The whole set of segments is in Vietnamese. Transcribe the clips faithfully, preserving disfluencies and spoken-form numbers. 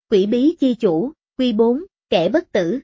Quỷ bí chi chủ, Quy bốn, kẻ bất tử.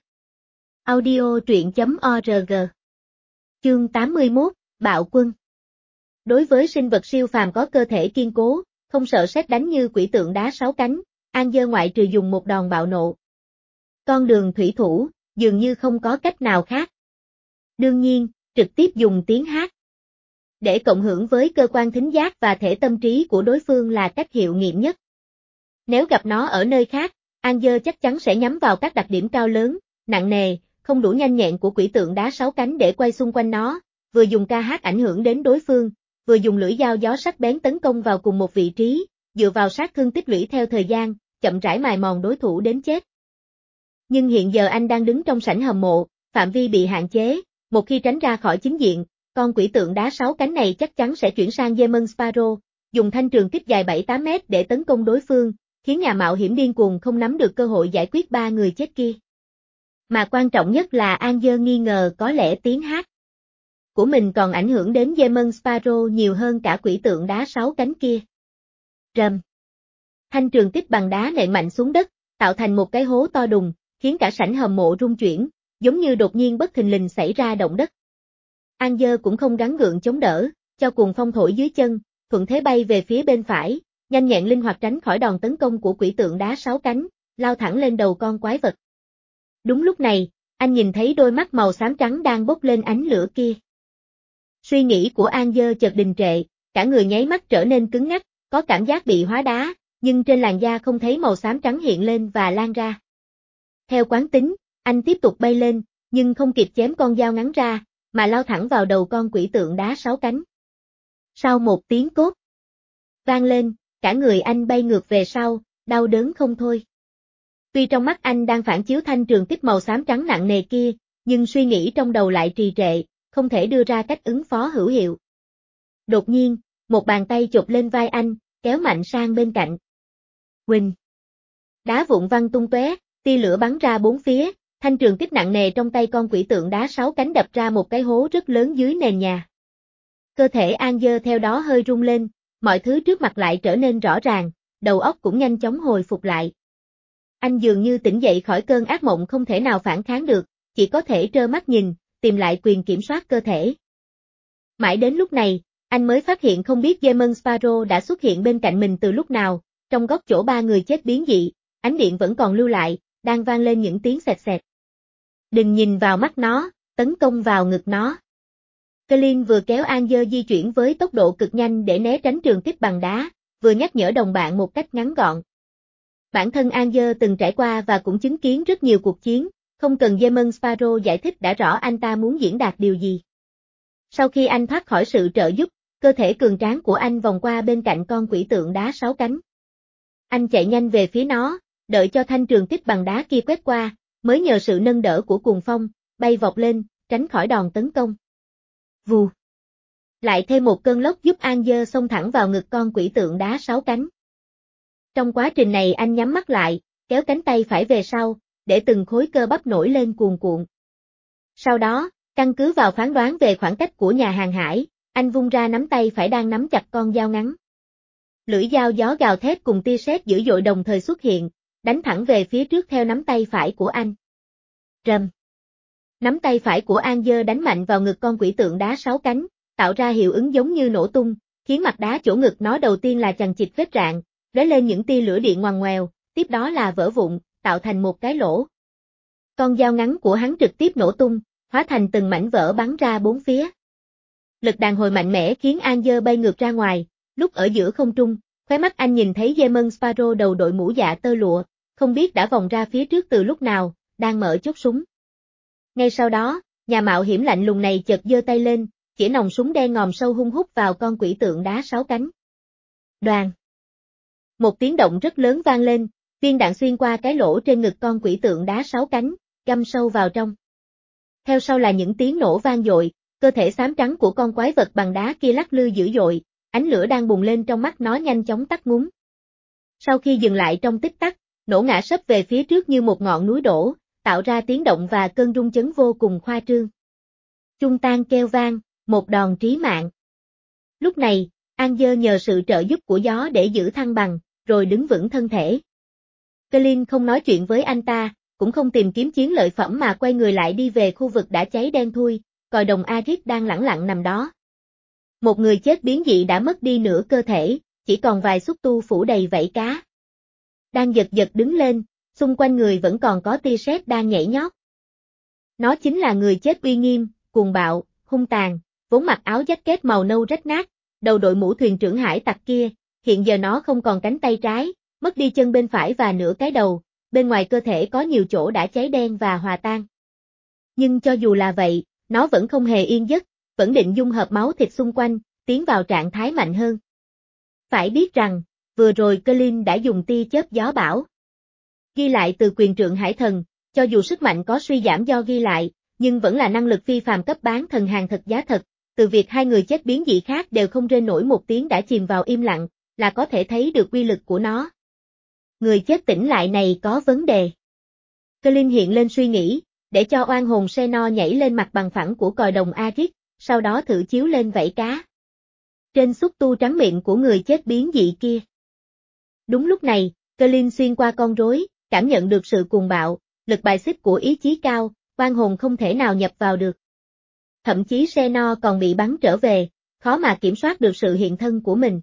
Audio truyện chấm org. Chương tám mươi mốt, Bạo quân. Đối với sinh vật siêu phàm có cơ thể kiên cố, không sợ sét đánh như quỷ tượng đá sáu cánh, An Dơ ngoại trừ dùng một đòn bạo nộ. Con đường thủy thủ, dường như không có cách nào khác. Đương nhiên, trực tiếp dùng tiếng hát. Để cộng hưởng với cơ quan thính giác và thể tâm trí của đối phương là cách hiệu nghiệm nhất. Nếu gặp nó ở nơi khác, An Dơ chắc chắn sẽ nhắm vào các đặc điểm cao lớn, nặng nề, không đủ nhanh nhẹn của quỷ tượng đá sáu cánh để quay xung quanh nó, vừa dùng ca hát ảnh hưởng đến đối phương, vừa dùng lưỡi dao gió sắc bén tấn công vào cùng một vị trí, dựa vào sát thương tích lũy theo thời gian, chậm rãi mài mòn đối thủ đến chết. Nhưng hiện giờ anh đang đứng trong sảnh hầm mộ, phạm vi bị hạn chế, một khi tránh ra khỏi chính diện, con quỷ tượng đá sáu cánh này chắc chắn sẽ chuyển sang Demon Sparrow, dùng thanh trường kích dài bảy tám mét để tấn công đối phương, khiến nhà mạo hiểm điên cuồng không nắm được cơ hội giải quyết ba người chết kia. Mà quan trọng nhất là An Dơ nghi ngờ có lẽ tiếng hát của mình còn ảnh hưởng đến Demon Sparrow nhiều hơn cả quỷ tượng đá sáu cánh kia. Rầm. Thanh trường kích bằng đá nện mạnh xuống đất, tạo thành một cái hố to đùng, khiến cả sảnh hầm mộ rung chuyển, giống như đột nhiên bất thình lình xảy ra động đất. An Dơ cũng không gắng gượng chống đỡ, cho cuồng phong thổi dưới chân, thuận thế bay về phía bên phải, nhanh nhẹn linh hoạt tránh khỏi đòn tấn công của quỷ tượng đá sáu cánh, lao thẳng lên đầu con quái vật. Đúng lúc này, anh nhìn thấy đôi mắt màu xám trắng đang bốc lên ánh lửa kia. Suy nghĩ của An Dơ chợt đình trệ, cả người nháy mắt trở nên cứng ngắc, có cảm giác bị hóa đá, nhưng trên làn da không thấy màu xám trắng hiện lên và lan ra. Theo quán tính, anh tiếp tục bay lên, nhưng không kịp chém con dao ngắn ra, mà lao thẳng vào đầu con quỷ tượng đá sáu cánh. Sau một tiếng cốt vang lên, cả người anh bay ngược về sau, đau đớn không thôi. Tuy trong mắt anh đang phản chiếu thanh trường kích màu xám trắng nặng nề kia, nhưng suy nghĩ trong đầu lại trì trệ, không thể đưa ra cách ứng phó hữu hiệu. Đột nhiên, một bàn tay chụp lên vai anh, kéo mạnh sang bên cạnh. Huỳnh! Đá vụn văng tung tóe, tia lửa bắn ra bốn phía, thanh trường kích nặng nề trong tay con quỷ tượng đá sáu cánh đập ra một cái hố rất lớn dưới nền nhà. Cơ thể An Dơ theo đó hơi rung lên, mọi thứ trước mặt lại trở nên rõ ràng, đầu óc cũng nhanh chóng hồi phục lại. Anh dường như tỉnh dậy khỏi cơn ác mộng không thể nào phản kháng được, chỉ có thể trơ mắt nhìn, tìm lại quyền kiểm soát cơ thể. Mãi đến lúc này, anh mới phát hiện không biết Demon Sparrow đã xuất hiện bên cạnh mình từ lúc nào, trong góc chỗ ba người chết biến dị, ánh điện vẫn còn lưu lại, đang vang lên những tiếng xẹt xẹt. Đừng nhìn vào mắt nó, tấn công vào ngực nó. Colin vừa kéo An Dơ di chuyển với tốc độ cực nhanh để né tránh trường kích bằng đá, vừa nhắc nhở đồng bạn một cách ngắn gọn. Bản thân An Dơ từng trải qua và cũng chứng kiến rất nhiều cuộc chiến, không cần Demon Sparrow giải thích đã rõ anh ta muốn diễn đạt điều gì. Sau khi anh thoát khỏi sự trợ giúp, cơ thể cường tráng của anh vòng qua bên cạnh con quỷ tượng đá sáu cánh. Anh chạy nhanh về phía nó, đợi cho thanh trường kích bằng đá kia quét qua, mới nhờ sự nâng đỡ của cuồng phong, bay vọt lên, tránh khỏi đòn tấn công. Vù! Lại thêm một cơn lốc giúp An Dơ xông thẳng vào ngực con quỷ tượng đá sáu cánh. Trong quá trình này anh nhắm mắt lại, kéo cánh tay phải về sau, để từng khối cơ bắp nổi lên cuồn cuộn. Sau đó, căn cứ vào phán đoán về khoảng cách của nhà hàng hải, anh vung ra nắm tay phải đang nắm chặt con dao ngắn. Lưỡi dao gió gào thét cùng tia sét dữ dội đồng thời xuất hiện, đánh thẳng về phía trước theo nắm tay phải của anh. Rầm. Nắm tay phải của An Dơ đánh mạnh vào ngực con quỷ tượng đá sáu cánh, tạo ra hiệu ứng giống như nổ tung, khiến mặt đá chỗ ngực nó đầu tiên là chằng chịt vết rạn, lóe lên những tia lửa điện ngoằn ngoèo, tiếp đó là vỡ vụn, tạo thành một cái lỗ. Con dao ngắn của hắn trực tiếp nổ tung, hóa thành từng mảnh vỡ bắn ra bốn phía. Lực đàn hồi mạnh mẽ khiến An Dơ bay ngược ra ngoài, lúc ở giữa không trung, khóe mắt anh nhìn thấy Demon Sparrow đầu đội mũ dạ tơ lụa, không biết đã vòng ra phía trước từ lúc nào, đang mở chốt súng. Ngay sau đó, nhà mạo hiểm lạnh lùng này chợt giơ tay lên, chĩa nòng súng đen ngòm sâu hung hút vào con quỷ tượng đá sáu cánh. Đoàn! Một tiếng động rất lớn vang lên, viên đạn xuyên qua cái lỗ trên ngực con quỷ tượng đá sáu cánh, găm sâu vào trong. Theo sau là những tiếng nổ vang dội, cơ thể xám trắng của con quái vật bằng đá kia lắc lư dữ dội, ánh lửa đang bùng lên trong mắt nó nhanh chóng tắt ngúm. Sau khi dừng lại trong tích tắc, nổ ngã sấp về phía trước như một ngọn núi đổ, tạo ra tiếng động và cơn rung chấn vô cùng khoa trương. Chung tan kêu vang, một đòn trí mạng. Lúc này, An Dơ nhờ sự trợ giúp của gió để giữ thăng bằng, rồi đứng vững thân thể. Colin không nói chuyện với anh ta, cũng không tìm kiếm chiến lợi phẩm mà quay người lại đi về khu vực đã cháy đen thui, còi đồng Arit đang lẳng lặng nằm đó. Một người chết biến dị đã mất đi nửa cơ thể, chỉ còn vài xúc tu phủ đầy vảy cá. Đang giật giật đứng lên, xung quanh người vẫn còn có tia sét đang nhảy nhót. Nó chính là người chết uy nghiêm, cuồng bạo, hung tàn, vốn mặc áo jacket màu nâu rách nát, đầu đội mũ thuyền trưởng hải tặc kia, hiện giờ nó không còn cánh tay trái, mất đi chân bên phải và nửa cái đầu, bên ngoài cơ thể có nhiều chỗ đã cháy đen và hòa tan. Nhưng cho dù là vậy, nó vẫn không hề yên giấc, vẫn định dung hợp máu thịt xung quanh, tiến vào trạng thái mạnh hơn. Phải biết rằng, vừa rồi Colin đã dùng tia chớp gió bão. Ghi lại từ quyền trượng hải thần, cho dù sức mạnh có suy giảm do ghi lại, nhưng vẫn là năng lực phi phàm cấp bán thần hàng thật giá thật, từ việc hai người chết biến dị khác đều không rên nổi một tiếng đã chìm vào im lặng, là có thể thấy được uy lực của nó. Người chết tỉnh lại này có vấn đề. Colin hiện lên suy nghĩ, để cho oan hồn Xenor nhảy lên mặt bằng phẳng của còi đồng Arit, sau đó thử chiếu lên vảy cá. Trên xúc tu trắng miệng của người chết biến dị kia. Đúng lúc này, Colin xuyên qua con rối, cảm nhận được sự cuồng bạo, lực bài xích của ý chí cao, oan hồn không thể nào nhập vào được. Thậm chí Xenor còn bị bắn trở về, khó mà kiểm soát được sự hiện thân của mình.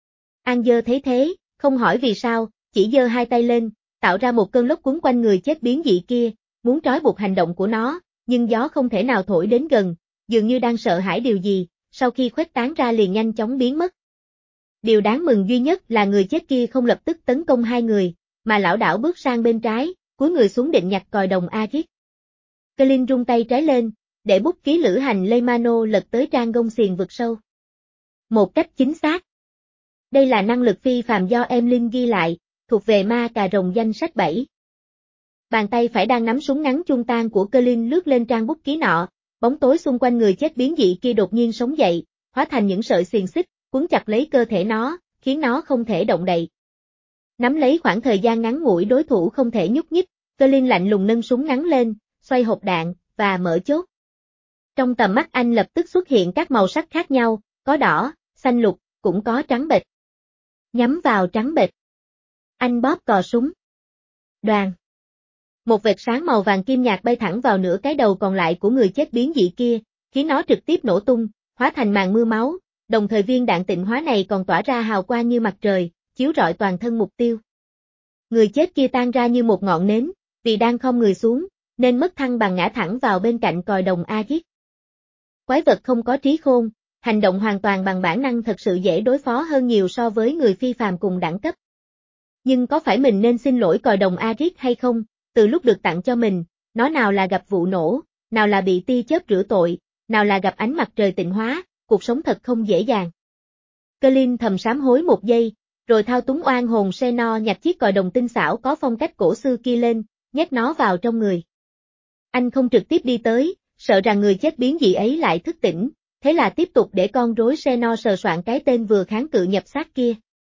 Anger thấy thế, không hỏi vì sao, chỉ giơ hai tay lên, tạo ra một cơn lốc cuốn quanh người chết biến dị kia, muốn trói buộc hành động của nó, nhưng gió không thể nào thổi đến gần, dường như đang sợ hãi điều gì, sau khi khuếch tán ra liền nhanh chóng biến mất. Điều đáng mừng duy nhất là người chết kia không lập tức tấn công hai người, mà lảo đảo bước sang bên trái, cúi người xuống định nhặt còi đồng Arit. Colin rung tay trái lên, để bút ký lữ hành Leymano lật tới trang gông xiềng vực sâu. Một cách chính xác. Đây là năng lực phi phàm do Emlyn ghi lại, thuộc về ma cà rồng danh sách bảy. Bàn tay phải đang nắm súng ngắn chuông tan của Colin lướt lên trang bút ký nọ, bóng tối xung quanh người chết biến dị kia đột nhiên sống dậy, hóa thành những sợi xiềng xích, quấn chặt lấy cơ thể nó, khiến nó không thể động đậy. Nắm lấy khoảng thời gian ngắn ngủi đối thủ không thể nhúc nhích, Colin lạnh lùng nâng súng ngắn lên, xoay hộp đạn, và mở chốt. Trong tầm mắt anh lập tức xuất hiện các màu sắc khác nhau, có đỏ, xanh lục, cũng có trắng bệch. Nhắm vào trắng bệch. Anh bóp cò súng. Đoàn. Một vệt sáng màu vàng kim nhạt bay thẳng vào nửa cái đầu còn lại của người chết biến dị kia, khiến nó trực tiếp nổ tung, hóa thành màn mưa máu, đồng thời viên đạn tịnh hóa này còn tỏa ra hào quang như mặt trời, chiếu rọi toàn thân mục tiêu. Người chết kia tan ra như một ngọn nến, vì đang khom người xuống, nên mất thăng bằng ngã thẳng vào bên cạnh còi đồng Arit. Quái vật không có trí khôn, hành động hoàn toàn bằng bản năng thật sự dễ đối phó hơn nhiều so với người phi phàm cùng đẳng cấp. Nhưng có phải mình nên xin lỗi còi đồng Arit hay không? Từ lúc được tặng cho mình, nó nào là gặp vụ nổ, nào là bị tia chớp rửa tội, nào là gặp ánh mặt trời tịnh hóa, cuộc sống thật không dễ dàng. Colin thầm sám hối một giây, rồi thao túng oan hồn Xenor nhặt chiếc còi đồng tinh xảo có phong cách cổ xưa kia lên, nhét nó vào trong người. Anh không trực tiếp đi tới, sợ rằng người chết biến dị ấy lại thức tỉnh, thế là tiếp tục để con rối Xenor sờ soạn cái tên vừa kháng cự nhập xác kia.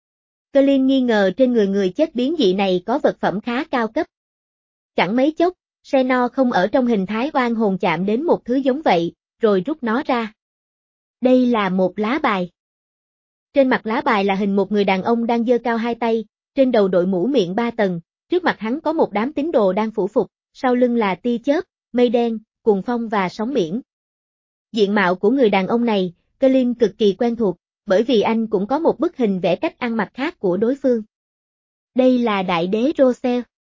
Colin nghi ngờ trên người người chết biến dị này có vật phẩm khá cao cấp. Chẳng mấy chốc, Xenor không ở trong hình thái oan hồn chạm đến một thứ giống vậy, rồi rút nó ra. Đây là một lá bài. Trên mặt lá bài là hình một người đàn ông đang giơ cao hai tay, trên đầu đội mũ miệng ba tầng, trước mặt hắn có một đám tín đồ đang phủ phục, sau lưng là tia chớp, mây đen, cuồng phong và sóng biển. Diện mạo của người đàn ông này, Colin cực kỳ quen thuộc, bởi vì anh cũng có một bức hình vẽ cách ăn mặc khác của đối phương. Đây là đại đế Rosel.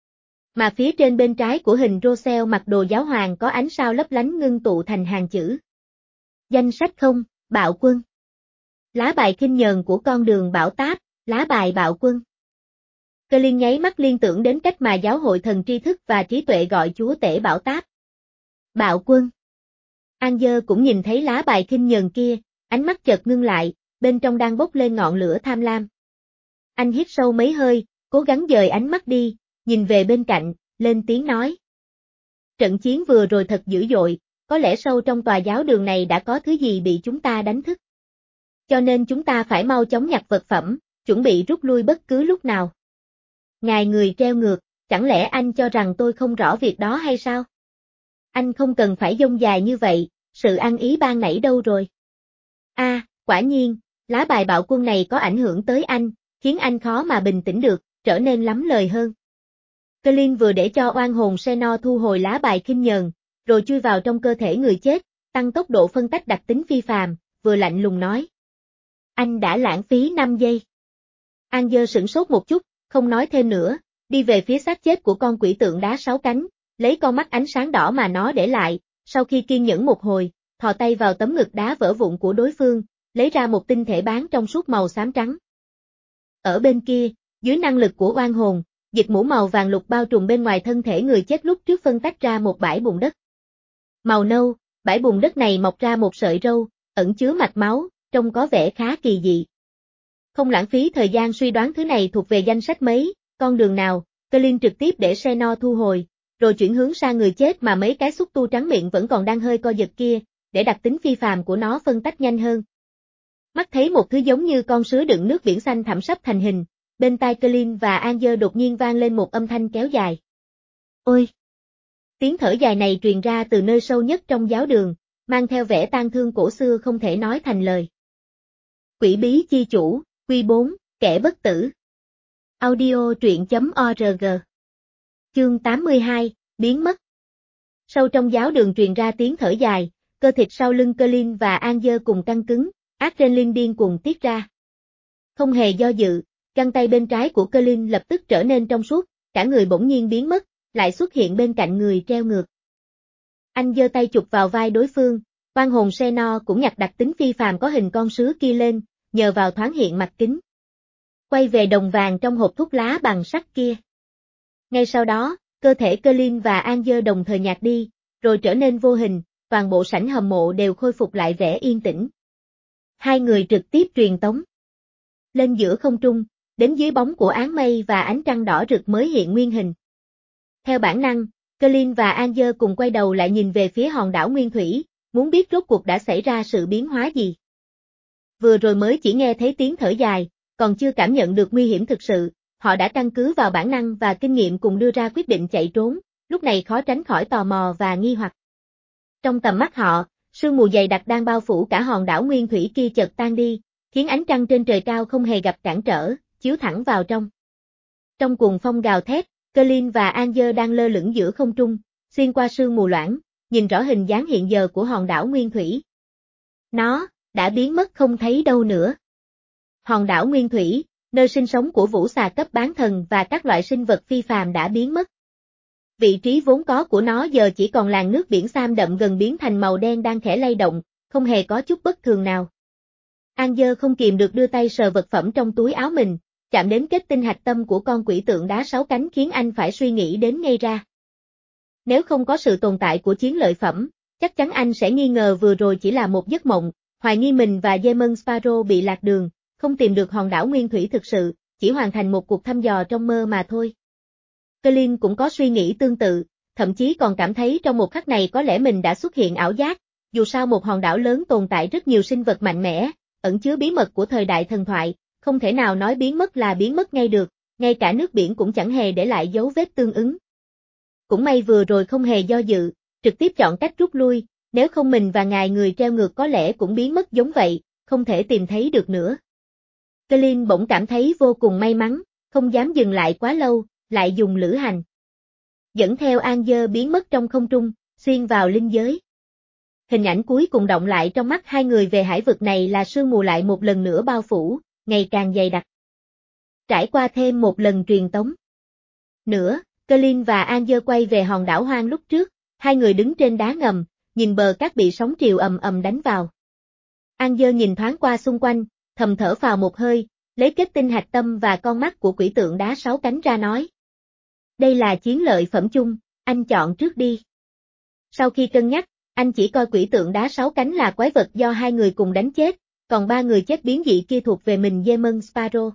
Mà phía trên bên trái của hình Rosel mặc đồ giáo hoàng có ánh sao lấp lánh ngưng tụ thành hàng chữ. Danh sách không, bạo quân. Lá bài khinh nhờn của con đường bảo táp, lá bài bạo quân. Colin nháy mắt liên tưởng đến cách mà giáo hội thần tri thức và trí tuệ gọi chúa tể bảo táp. Bạo quân. Anger cũng nhìn thấy lá bài khinh nhờn kia, ánh mắt chợt ngưng lại, bên trong đang bốc lên ngọn lửa tham lam. Anh hít sâu mấy hơi, cố gắng dời ánh mắt đi, nhìn về bên cạnh, lên tiếng nói. Trận chiến vừa rồi thật dữ dội, có lẽ sâu trong tòa giáo đường này đã có thứ gì bị chúng ta đánh thức. Cho nên chúng ta phải mau chóng nhặt vật phẩm, chuẩn bị rút lui bất cứ lúc nào. Ngài người treo ngược, chẳng lẽ anh cho rằng tôi không rõ việc đó hay sao? Anh không cần phải dông dài như vậy, sự ăn ý ban nãy đâu rồi? A, à, quả nhiên, lá bài bạo quân này có ảnh hưởng tới anh, khiến anh khó mà bình tĩnh được, trở nên lắm lời hơn. Colin vừa để cho oan hồn Xenor thu hồi lá bài khinh nhờn, rồi chui vào trong cơ thể người chết, tăng tốc độ phân tách đặc tính phi phàm, vừa lạnh lùng nói. Anh đã lãng phí năm giây. Anger sửng sốt một chút, không nói thêm nữa, đi về phía xác chết của con quỷ tượng đá sáu cánh, lấy con mắt ánh sáng đỏ mà nó để lại, sau khi kiên nhẫn một hồi, thò tay vào tấm ngực đá vỡ vụn của đối phương, lấy ra một tinh thể bán trong suốt màu xám trắng. Ở bên kia, dưới năng lực của oan hồn, dịch mũ màu vàng lục bao trùm bên ngoài thân thể người chết lúc trước phân tách ra một bãi bùn đất. Màu nâu, bãi bùn đất này mọc ra một sợi râu, ẩn chứa mạch máu, trông có vẻ khá kỳ dị. Không lãng phí thời gian suy đoán thứ này thuộc về danh sách mấy, con đường nào, Colin trực tiếp để Xenor thu hồi, rồi chuyển hướng sang người chết mà mấy cái xúc tu trắng miệng vẫn còn đang hơi co giật kia, để đặc tính phi phàm của nó phân tách nhanh hơn. Mắt thấy một thứ giống như con sứa đựng nước biển xanh thẳm sắp thành hình, bên tai Colin và Anger đột nhiên vang lên một âm thanh kéo dài. Ôi! Tiếng thở dài này truyền ra từ nơi sâu nhất trong giáo đường, mang theo vẻ tang thương cổ xưa không thể nói thành lời. Quỷ bí chi chủ, Quy bốn, kẻ bất tử. Audio truyện chấm org. Chương tám mươi hai, biến mất. Sâu trong giáo đường truyền ra tiếng thở dài, cơ thịt sau lưng Colin và Anger cùng căng cứng, adrenaline điên cuồng tiết ra. Không hề do dự, găng tay bên trái của Colin lập tức trở nên trong suốt, cả người bỗng nhiên biến mất, lại xuất hiện bên cạnh người treo ngược. Anh giơ tay chụp vào vai đối phương, oan hồn Xenor cũng nhặt đặc tính phi phàm có hình con sứa kia lên, nhờ vào thoáng hiện mặt kính. Quay về đồng vàng trong hộp thuốc lá bằng sắt kia. Ngay sau đó, cơ thể Colin và Anger đồng thời nhạt đi, rồi trở nên vô hình, toàn bộ sảnh hầm mộ đều khôi phục lại vẻ yên tĩnh. Hai người trực tiếp truyền tống. Lên giữa không trung, đến dưới bóng của áng mây và ánh trăng đỏ rực mới hiện nguyên hình. Theo bản năng, Colin và Anger cùng quay đầu lại nhìn về phía hòn đảo Nguyên Thủy, muốn biết rốt cuộc đã xảy ra sự biến hóa gì. Vừa rồi mới chỉ nghe thấy tiếng thở dài, còn chưa cảm nhận được nguy hiểm thực sự, họ đã căn cứ vào bản năng và kinh nghiệm cùng đưa ra quyết định chạy trốn, lúc này khó tránh khỏi tò mò và nghi hoặc. Trong tầm mắt họ, sương mù dày đặc đang bao phủ cả hòn đảo Nguyên Thủy kia chợt tan đi, khiến ánh trăng trên trời cao không hề gặp cản trở, chiếu thẳng vào trong. Trong cuồng phong gào thét, Colin và Anger đang lơ lửng giữa không trung, xuyên qua sương mù loãng, nhìn rõ hình dáng hiện giờ của hòn đảo Nguyên Thủy. Nó đã biến mất không thấy đâu nữa. Hòn đảo Nguyên Thủy, nơi sinh sống của vũ xà cấp bán thần và các loại sinh vật phi phàm đã biến mất. Vị trí vốn có của nó giờ chỉ còn làn nước biển xám đậm gần biến thành màu đen đang khẽ lay động, không hề có chút bất thường nào. Anger không kìm được đưa tay sờ vật phẩm trong túi áo mình, chạm đến kết tinh hạch tâm của con quỷ tượng đá sáu cánh khiến anh phải suy nghĩ đến ngay ra. Nếu không có sự tồn tại của chiến lợi phẩm, chắc chắn anh sẽ nghi ngờ vừa rồi chỉ là một giấc mộng, hoài nghi mình và Demon Sparrow bị lạc đường, không tìm được hòn đảo Nguyên Thủy thực sự, chỉ hoàn thành một cuộc thăm dò trong mơ mà thôi. Colin cũng có suy nghĩ tương tự, thậm chí còn cảm thấy trong một khắc này có lẽ mình đã xuất hiện ảo giác, dù sao một hòn đảo lớn tồn tại rất nhiều sinh vật mạnh mẽ, ẩn chứa bí mật của thời đại thần thoại, không thể nào nói biến mất là biến mất ngay được, ngay cả nước biển cũng chẳng hề để lại dấu vết tương ứng. Cũng may vừa rồi không hề do dự, trực tiếp chọn cách rút lui, nếu không mình và ngài người treo ngược có lẽ cũng biến mất giống vậy, không thể tìm thấy được nữa. Colin bỗng cảm thấy vô cùng may mắn, không dám dừng lại quá lâu, lại dùng lữ hành. Dẫn theo Anger biến mất trong không trung, xuyên vào linh giới. Hình ảnh cuối cùng động lại trong mắt hai người về hải vực này là sương mù lại một lần nữa bao phủ, ngày càng dày đặc. Trải qua thêm một lần truyền tống. Nữa, Colin và Anger quay về hòn đảo hoang lúc trước, hai người đứng trên đá ngầm, nhìn bờ cát bị sóng triều ầm ầm đánh vào. Anger nhìn thoáng qua xung quanh, thầm thở phào một hơi, lấy kết tinh hạch tâm và con mắt của quỷ tượng đá sáu cánh ra nói. Đây là chiến lợi phẩm chung, anh chọn trước đi. Sau khi cân nhắc, anh chỉ coi quỷ tượng đá sáu cánh là quái vật do hai người cùng đánh chết, còn ba người chết biến dị kia thuộc về mình Demon Sparrow.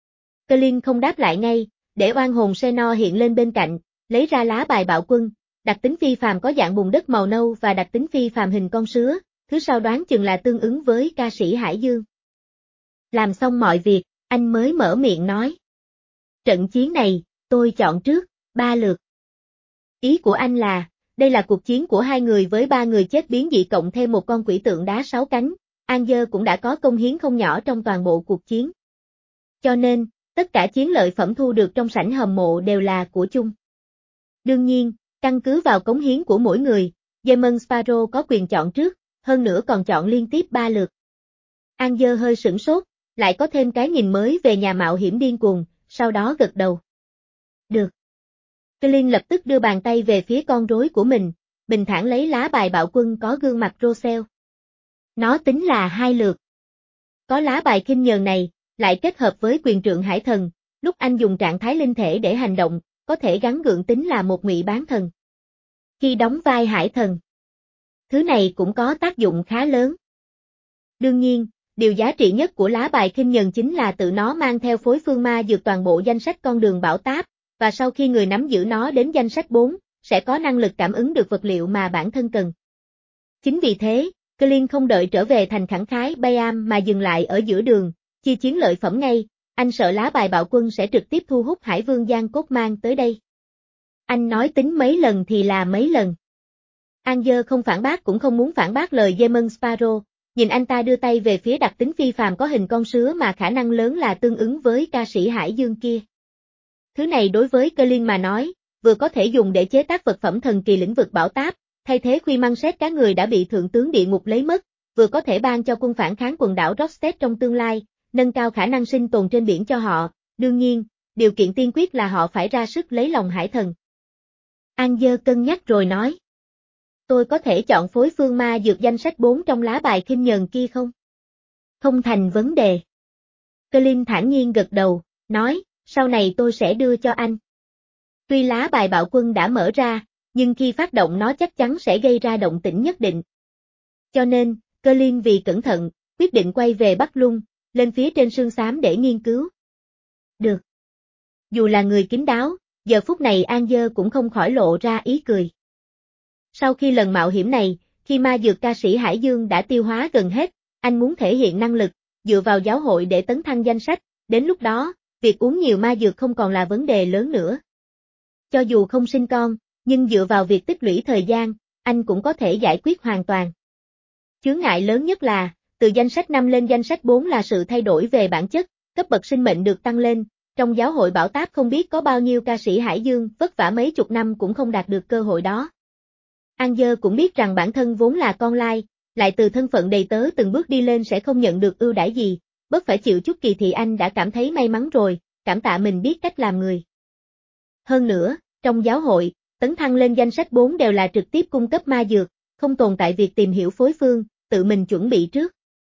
Colin không đáp lại ngay, để oan hồn Xenor hiện lên bên cạnh, lấy ra lá bài bạo quân, đặc tính phi phàm có dạng bùn đất màu nâu và đặc tính phi phàm hình con sứa, thứ sau đoán chừng là tương ứng với ca sĩ Hải Dương. Làm xong mọi việc, anh mới mở miệng nói. Trận chiến này, tôi chọn trước, ba lượt. Ý của anh là, đây là cuộc chiến của hai người với ba người chết biến dị cộng thêm một con quỷ tượng đá sáu cánh, Anger cũng đã có công hiến không nhỏ trong toàn bộ cuộc chiến. Cho nên, tất cả chiến lợi phẩm thu được trong sảnh hầm mộ đều là của chung. Đương nhiên, căn cứ vào cống hiến của mỗi người, Demon Sparrow có quyền chọn trước, hơn nữa còn chọn liên tiếp ba lượt. Angel hơi sửng sốt, lại có thêm cái nhìn mới về nhà mạo hiểm điên cuồng, sau đó gật đầu. Được. Clint lập tức đưa bàn tay về phía con rối của mình, bình thản lấy lá bài bạo quân có gương mặt Rosel. Nó tính là hai lượt. Có lá bài khinh nhờn này, lại kết hợp với quyền trượng hải thần, lúc anh dùng trạng thái linh thể để hành động, có thể gắn gượng tính là một ngụy bán thần. Khi đóng vai hải thần, thứ này cũng có tác dụng khá lớn. Đương nhiên, điều giá trị nhất của lá bài khinh nhờn chính là tự nó mang theo phối phương ma dược toàn bộ danh sách con đường bảo táp, và sau khi người nắm giữ nó đến danh sách bốn, sẽ có năng lực cảm ứng được vật liệu mà bản thân cần. Chính vì thế, Clint không đợi trở về thành khẳng khái Bayam mà dừng lại ở giữa đường, chia chiến lợi phẩm ngay, anh sợ lá bài bạo quân sẽ trực tiếp thu hút Hải Vương Giang Cốt mang tới đây. Anh nói tính mấy lần thì là mấy lần. Angel không phản bác cũng không muốn phản bác lời Demon Sparrow, nhìn anh ta đưa tay về phía đặc tính phi phàm có hình con sứa mà khả năng lớn là tương ứng với ca sĩ Hải Dương kia. Thứ này đối với Clint mà nói, vừa có thể dùng để chế tác vật phẩm thần kỳ lĩnh vực bảo táp, thay thế khuy măng sét cá người đã bị thượng tướng địa ngục lấy mất, vừa có thể ban cho quân phản kháng quần đảo Rockstead trong tương lai, nâng cao khả năng sinh tồn trên biển cho họ, đương nhiên, điều kiện tiên quyết là họ phải ra sức lấy lòng hải thần. Angel cân nhắc rồi nói. Tôi có thể chọn phối phương ma dược danh sách bốn trong lá bài khinh nhờn kia không? Không thành vấn đề. Clint thản nhiên gật đầu, nói, sau này tôi sẽ đưa cho anh. Tuy lá bài bạo quân đã mở ra, nhưng khi phát động nó chắc chắn sẽ gây ra động tĩnh nhất định. Cho nên, Clint vì cẩn thận, quyết định quay về Bắc Lung, lên phía trên sương xám để nghiên cứu. Được. Dù là người kín đáo, giờ phút này Angel cũng không khỏi lộ ra ý cười. Sau khi lần mạo hiểm này, khi ma dược ca sĩ Hải Dương đã tiêu hóa gần hết, anh muốn thể hiện năng lực, dựa vào giáo hội để tấn thăng danh sách, đến lúc đó, việc uống nhiều ma dược không còn là vấn đề lớn nữa. Cho dù không sinh con, nhưng dựa vào việc tích lũy thời gian, anh cũng có thể giải quyết hoàn toàn. Chướng ngại lớn nhất là, từ danh sách năm lên danh sách bốn là sự thay đổi về bản chất, cấp bậc sinh mệnh được tăng lên, trong giáo hội bảo táp không biết có bao nhiêu ca sĩ Hải Dương vất vả mấy chục năm cũng không đạt được cơ hội đó. Angel cũng biết rằng bản thân vốn là con lai, lại từ thân phận đầy tớ từng bước đi lên sẽ không nhận được ưu đãi gì, bất phải chịu chút kỳ thị anh đã cảm thấy may mắn rồi, cảm tạ mình biết cách làm người. Hơn nữa, trong giáo hội, tấn thăng lên danh sách bốn đều là trực tiếp cung cấp ma dược, không tồn tại việc tìm hiểu phối phương, tự mình chuẩn bị trước.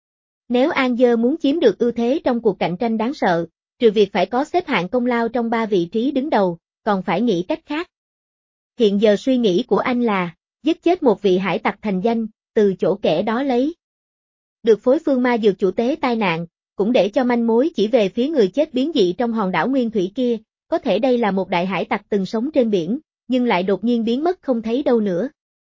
Nếu Angel muốn chiếm được ưu thế trong cuộc cạnh tranh đáng sợ, trừ việc phải có xếp hạng công lao trong ba vị trí đứng đầu, còn phải nghĩ cách khác. Hiện giờ suy nghĩ của anh là, giết chết một vị hải tặc thành danh, từ chỗ kẻ đó lấy được phối phương ma dược chủ tế tai nạn, cũng để cho manh mối chỉ về phía người chết biến dị trong hòn đảo Nguyên Thủy kia, có thể đây là một đại hải tặc từng sống trên biển, nhưng lại đột nhiên biến mất không thấy đâu nữa.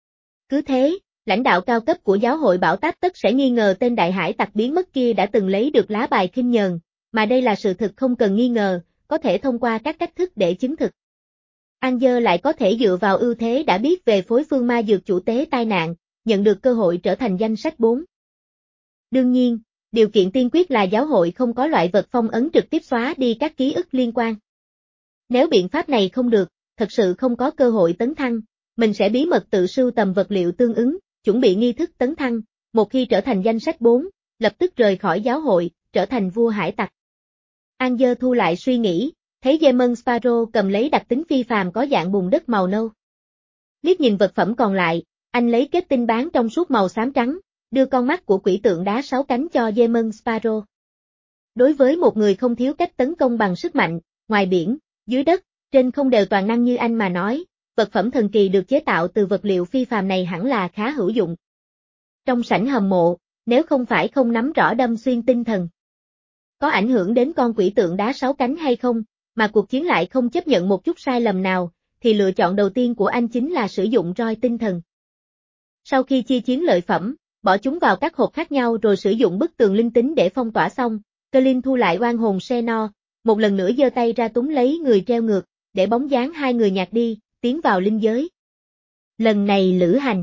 Cứ thế, lãnh đạo cao cấp của giáo hội bảo táp tất sẽ nghi ngờ tên đại hải tặc biến mất kia đã từng lấy được lá bài khinh nhờn, mà đây là sự thực không cần nghi ngờ, có thể thông qua các cách thức để chứng thực. Angel lại có thể dựa vào ưu thế đã biết về phối phương ma dược chủ tế tai nạn, nhận được cơ hội trở thành danh sách bốn. Đương nhiên, điều kiện tiên quyết là giáo hội không có loại vật phong ấn trực tiếp xóa đi các ký ức liên quan. Nếu biện pháp này không được, thật sự không có cơ hội tấn thăng, mình sẽ bí mật tự sưu tầm vật liệu tương ứng, chuẩn bị nghi thức tấn thăng, một khi trở thành danh sách bốn, lập tức rời khỏi giáo hội, trở thành vua hải tặc. Angel thu lại suy nghĩ, thấy Demon Sparrow cầm lấy đặc tính phi phàm có dạng bùn đất màu nâu. Liếc nhìn vật phẩm còn lại, anh lấy kết tinh bán trong suốt màu xám trắng, đưa con mắt của quỷ tượng đá sáu cánh cho Demon Sparrow. Đối với một người không thiếu cách tấn công bằng sức mạnh, ngoài biển, dưới đất, trên không đều toàn năng như anh mà nói, vật phẩm thần kỳ được chế tạo từ vật liệu phi phàm này hẳn là khá hữu dụng. Trong sảnh hầm mộ, nếu không phải không nắm rõ đâm xuyên tinh thần, có ảnh hưởng đến con quỷ tượng đá sáu cánh hay không, mà cuộc chiến lại không chấp nhận một chút sai lầm nào, thì lựa chọn đầu tiên của anh chính là sử dụng roi tinh thần. Sau khi chia chiến lợi phẩm, bỏ chúng vào các hộp khác nhau rồi sử dụng bức tường linh tính để phong tỏa xong, Clint thu lại oan hồn Xenor, một lần nữa giơ tay ra túm lấy người treo ngược, để bóng dáng hai người nhạt đi, tiến vào linh giới. Lần này lữ hành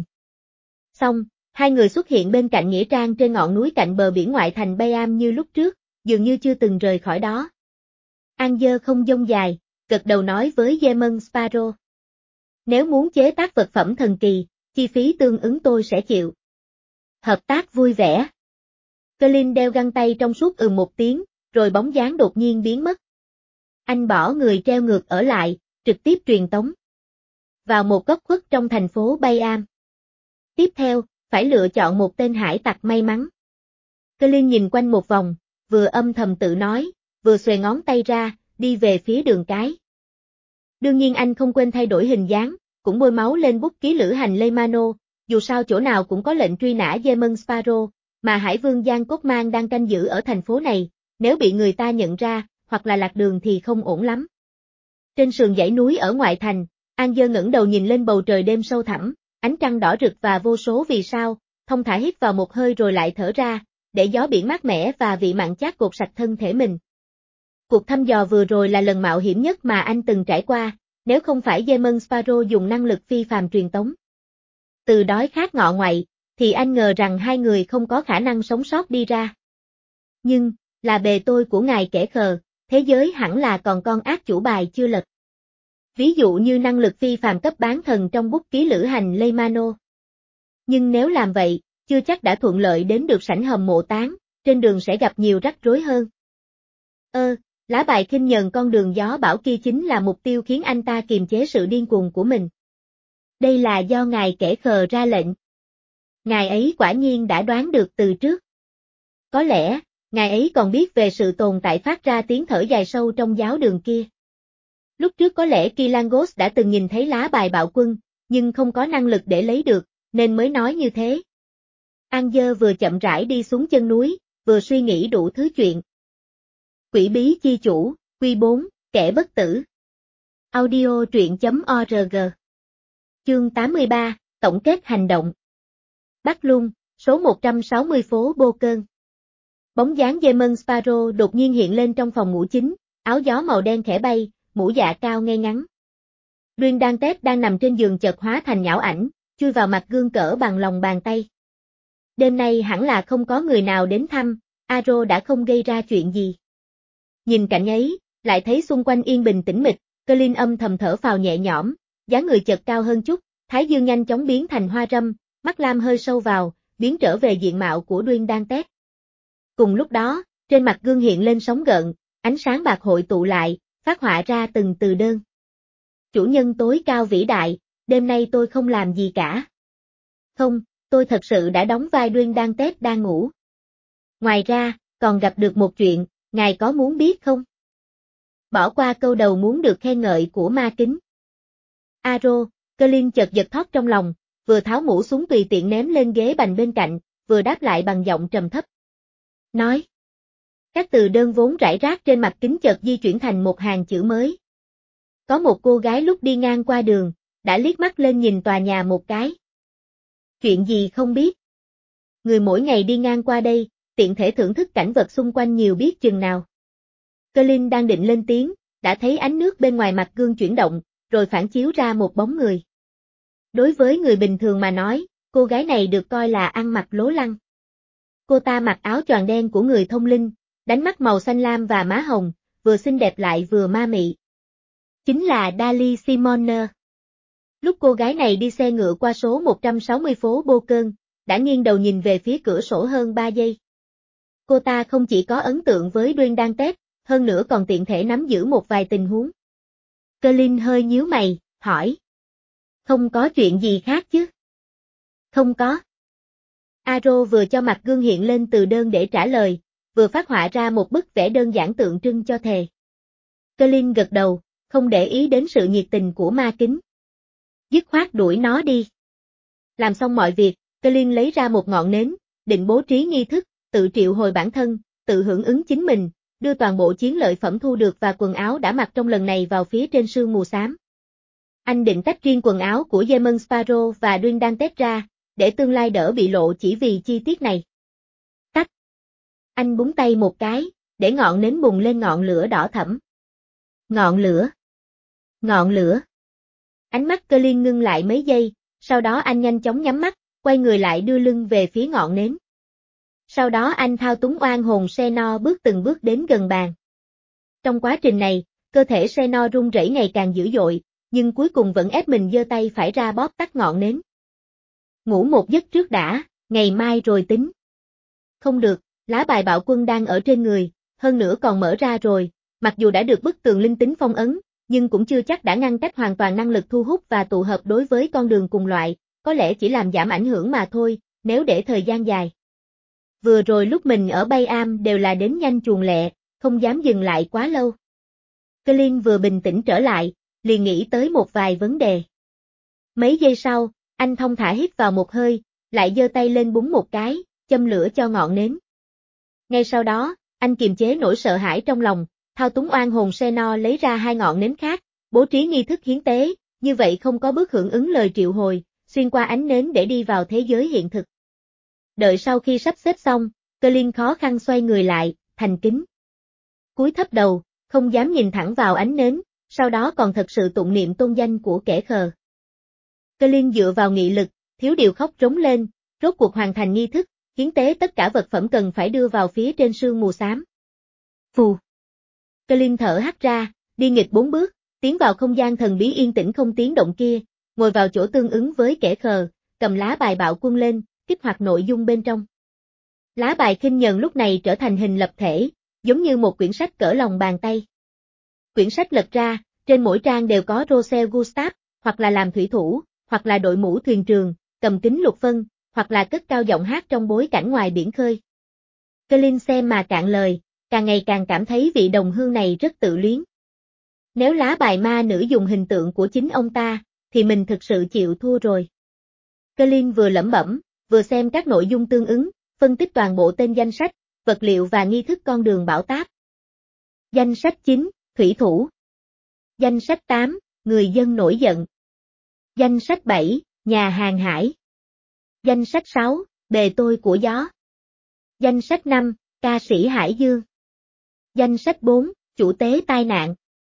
xong, hai người xuất hiện bên cạnh nghĩa trang trên ngọn núi cạnh bờ biển ngoại thành Bayam như lúc trước, dường như chưa từng rời khỏi đó. Angel không dông dài, gật đầu nói với Demon Sparrow. Nếu muốn chế tác vật phẩm thần kỳ, chi phí tương ứng tôi sẽ chịu. Hợp tác vui vẻ. Colin đeo găng tay trong suốt ừ một tiếng, rồi bóng dáng đột nhiên biến mất. Anh bỏ người treo ngược ở lại, trực tiếp truyền tống vào một góc khuất trong thành phố Bayam. Tiếp theo, phải lựa chọn một tên hải tặc may mắn. Colin nhìn quanh một vòng, vừa âm thầm tự nói, vừa xuề ngón tay ra, đi về phía đường cái. Đương nhiên anh không quên thay đổi hình dáng, cũng bôi máu lên bút ký lữ hành Leymano, dù sao chỗ nào cũng có lệnh truy nã Demon Sparrow, mà Hải Vương Giang Cốt Mang đang canh giữ ở thành phố này, nếu bị người ta nhận ra, hoặc là lạc đường thì không ổn lắm. Trên sườn dãy núi ở ngoại thành, An Dơ ngẩng đầu nhìn lên bầu trời đêm sâu thẳm, ánh trăng đỏ rực và vô số vì sao, thông thả hít vào một hơi rồi lại thở ra, để gió biển mát mẻ và vị mặn chát gột sạch thân thể mình. Cuộc thăm dò vừa rồi là lần mạo hiểm nhất mà anh từng trải qua, nếu không phải Demon Sparrow dùng năng lực phi phàm truyền tống từ đói khát ngọ ngoại, thì anh ngờ rằng hai người không có khả năng sống sót đi ra. Nhưng, là bề tôi của ngài kẻ khờ, thế giới hẳn là còn con ác chủ bài chưa lật. Ví dụ như năng lực phi phàm cấp bán thần trong bút ký lữ hành Leymano. Nhưng nếu làm vậy, chưa chắc đã thuận lợi đến được sảnh hầm mộ táng, trên đường sẽ gặp nhiều rắc rối hơn. Ơ, lá bài khinh nhờn con đường gió bão kia chính là mục tiêu khiến anh ta kiềm chế sự điên cuồng của mình. Đây là do ngài kẻ khờ ra lệnh. Ngài ấy quả nhiên đã đoán được từ trước. Có lẽ, ngài ấy còn biết về sự tồn tại phát ra tiếng thở dài sâu trong giáo đường kia. Lúc trước có lẽ Kilangos đã từng nhìn thấy lá bài bạo quân, nhưng không có năng lực để lấy được, nên mới nói như thế. An Dơ vừa chậm rãi đi xuống chân núi, vừa suy nghĩ đủ thứ chuyện. Quỷ bí chi chủ, Quy bốn, kẻ bất tử. Audio truyện chấm org. Chương tám mươi ba, tổng kết hành động. Bắc Lung, số một trăm sáu mươi phố Bô Cơn. Bóng dáng Demon Sparrow đột nhiên hiện lên trong phòng ngủ chính, áo gió màu đen khẽ bay, mũ dạ cao ngay ngắn. Duyên Đan Tết đang nằm trên giường chợt hóa thành nhão ảnh, chui vào mặt gương cỡ bằng lòng bàn tay. Đêm nay hẳn là không có người nào đến thăm, Aro đã không gây ra chuyện gì. Nhìn cảnh ấy, lại thấy xung quanh yên bình tĩnh mịch, Colin âm thầm thở phào nhẹ nhõm, dáng người chợt cao hơn chút, thái dương nhanh chóng biến thành hoa râm, mắt lam hơi sâu vào, biến trở về diện mạo của Duyên Đan Tết. Cùng lúc đó, trên mặt gương hiện lên sóng gợn, ánh sáng bạc hội tụ lại, phát họa ra từng từ đơn. Chủ nhân tối cao vĩ đại, đêm nay tôi không làm gì cả. Không, tôi thật sự đã đóng vai Duyên Đan Tết đang ngủ. Ngoài ra, còn gặp được một chuyện, ngài có muốn biết không? Bỏ qua câu đầu muốn được khen ngợi của ma kính. Aro, Colin chợt giật thót trong lòng, vừa tháo mũ xuống tùy tiện ném lên ghế bành bên cạnh, vừa đáp lại bằng giọng trầm thấp. Nói. Các từ đơn vốn rải rác trên mặt kính chợt di chuyển thành một hàng chữ mới. Có một cô gái lúc đi ngang qua đường, đã liếc mắt lên nhìn tòa nhà một cái. Chuyện gì không biết. Người mỗi ngày đi ngang qua đây, tiện thể thưởng thức cảnh vật xung quanh nhiều biết chừng nào. Colin đang định lên tiếng, đã thấy ánh nước bên ngoài mặt gương chuyển động, rồi phản chiếu ra một bóng người. Đối với người bình thường mà nói, cô gái này được coi là ăn mặc lố lăng. Cô ta mặc áo choàng đen của người thông linh, đánh mắt màu xanh lam và má hồng, vừa xinh đẹp lại vừa ma mị. Chính là Dali Simoner. Lúc cô gái này đi xe ngựa qua số một trăm sáu mươi phố Bô Cơn, đã nghiêng đầu nhìn về phía cửa sổ hơn ba giây. Cô ta không chỉ có ấn tượng với Duyên Đan Tết, hơn nữa còn tiện thể nắm giữ một vài tình huống. Colin hơi nhíu mày, hỏi. Không có chuyện gì khác chứ? Không có. Aro vừa cho mặt gương hiện lên từ đơn để trả lời, vừa phát họa ra một bức vẽ đơn giản tượng trưng cho thề. Colin gật đầu, không để ý đến sự nhiệt tình của ma kính. Dứt khoát đuổi nó đi. Làm xong mọi việc, Colin lấy ra một ngọn nến, định bố trí nghi thức, tự triệu hồi bản thân, tự hưởng ứng chính mình, đưa toàn bộ chiến lợi phẩm thu được và quần áo đã mặc trong lần này vào phía trên sương mù xám. Anh định tách riêng quần áo của Demon Sparrow và Duyên Đan Tết ra, để tương lai đỡ bị lộ chỉ vì chi tiết này. Tách. Anh búng tay một cái, để ngọn nến bùng lên ngọn lửa đỏ thẫm. Ngọn lửa. Ngọn lửa. Ánh mắt Colin ngưng lại mấy giây, sau đó anh nhanh chóng nhắm mắt, quay người lại đưa lưng về phía ngọn nến. Sau đó anh thao túng oan hồn Xenor bước từng bước đến gần bàn. Trong quá trình này, cơ thể Xenor rung rẩy ngày càng dữ dội, nhưng cuối cùng vẫn ép mình giơ tay phải ra bóp tắt ngọn nến. Ngủ một giấc trước đã, ngày mai rồi tính. Không được, lá bài bạo quân đang ở trên người, hơn nữa còn mở ra rồi, mặc dù đã được bức tường linh tính phong ấn, nhưng cũng chưa chắc đã ngăn cách hoàn toàn năng lực thu hút và tụ hợp đối với con đường cùng loại, có lẽ chỉ làm giảm ảnh hưởng mà thôi, nếu để thời gian dài. Vừa rồi lúc mình ở Bay Am đều là đến nhanh chuồn lẹ, không dám dừng lại quá lâu. Colin vừa bình tĩnh trở lại, liền nghĩ tới một vài vấn đề. Mấy giây sau, anh thong thả hít vào một hơi, lại giơ tay lên búng một cái, châm lửa cho ngọn nến. Ngay sau đó, anh kiềm chế nỗi sợ hãi trong lòng, thao túng oan hồn Xeno lấy ra hai ngọn nến khác, bố trí nghi thức hiến tế, như vậy không có bước hưởng ứng lời triệu hồi, xuyên qua ánh nến để đi vào thế giới hiện thực. Đợi sau khi sắp xếp xong, Colin khó khăn xoay người lại, thành kính. Cúi thấp đầu, không dám nhìn thẳng vào ánh nến, sau đó còn thật sự tụng niệm tôn danh của kẻ khờ. Colin dựa vào nghị lực, thiếu điều khóc rống lên, rốt cuộc hoàn thành nghi thức, hiến tế tất cả vật phẩm cần phải đưa vào phía trên sương mù xám. Phù. Colin thở hắt ra, đi nghịch bốn bước, tiến vào không gian thần bí yên tĩnh không tiếng động kia, ngồi vào chỗ tương ứng với kẻ khờ, cầm lá bài bạo quân lên, kích hoạt nội dung bên trong. Lá bài khinh nhờn lúc này trở thành hình lập thể, giống như một quyển sách cỡ lòng bàn tay. Quyển sách lật ra, trên mỗi trang đều có Rosel Gustav, hoặc là làm thủy thủ, hoặc là đội mũ thuyền trường, cầm kính lục vân, hoặc là cất cao giọng hát trong bối cảnh ngoài biển khơi. Colin xem mà cạn lời, càng ngày càng cảm thấy vị đồng hương này rất tự luyến. Nếu lá bài ma nữ dùng hình tượng của chính ông ta, thì mình thực sự chịu thua rồi. Colin vừa lẩm bẩm, vừa xem các nội dung tương ứng, phân tích toàn bộ tên danh sách, vật liệu và nghi thức con đường bảo táp. Danh sách chín, thủy thủ. Danh sách tám, người dân nổi giận. Danh sách bảy, nhà hàng hải. Danh sách sáu, bề tôi của gió. Danh sách năm, ca sĩ Hải Dương. Danh sách bốn, chủ tế tai nạn.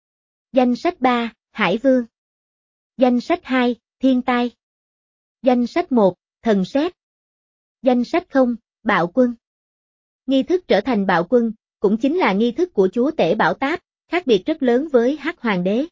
Danh sách ba, Hải Vương. Danh sách hai, thiên tai. Danh sách một, thần sét. Danh sách không, bạo quân. Nghi thức trở thành bạo quân, cũng chính là nghi thức của chúa tể bảo táp, khác biệt rất lớn với Hắc Hoàng đế.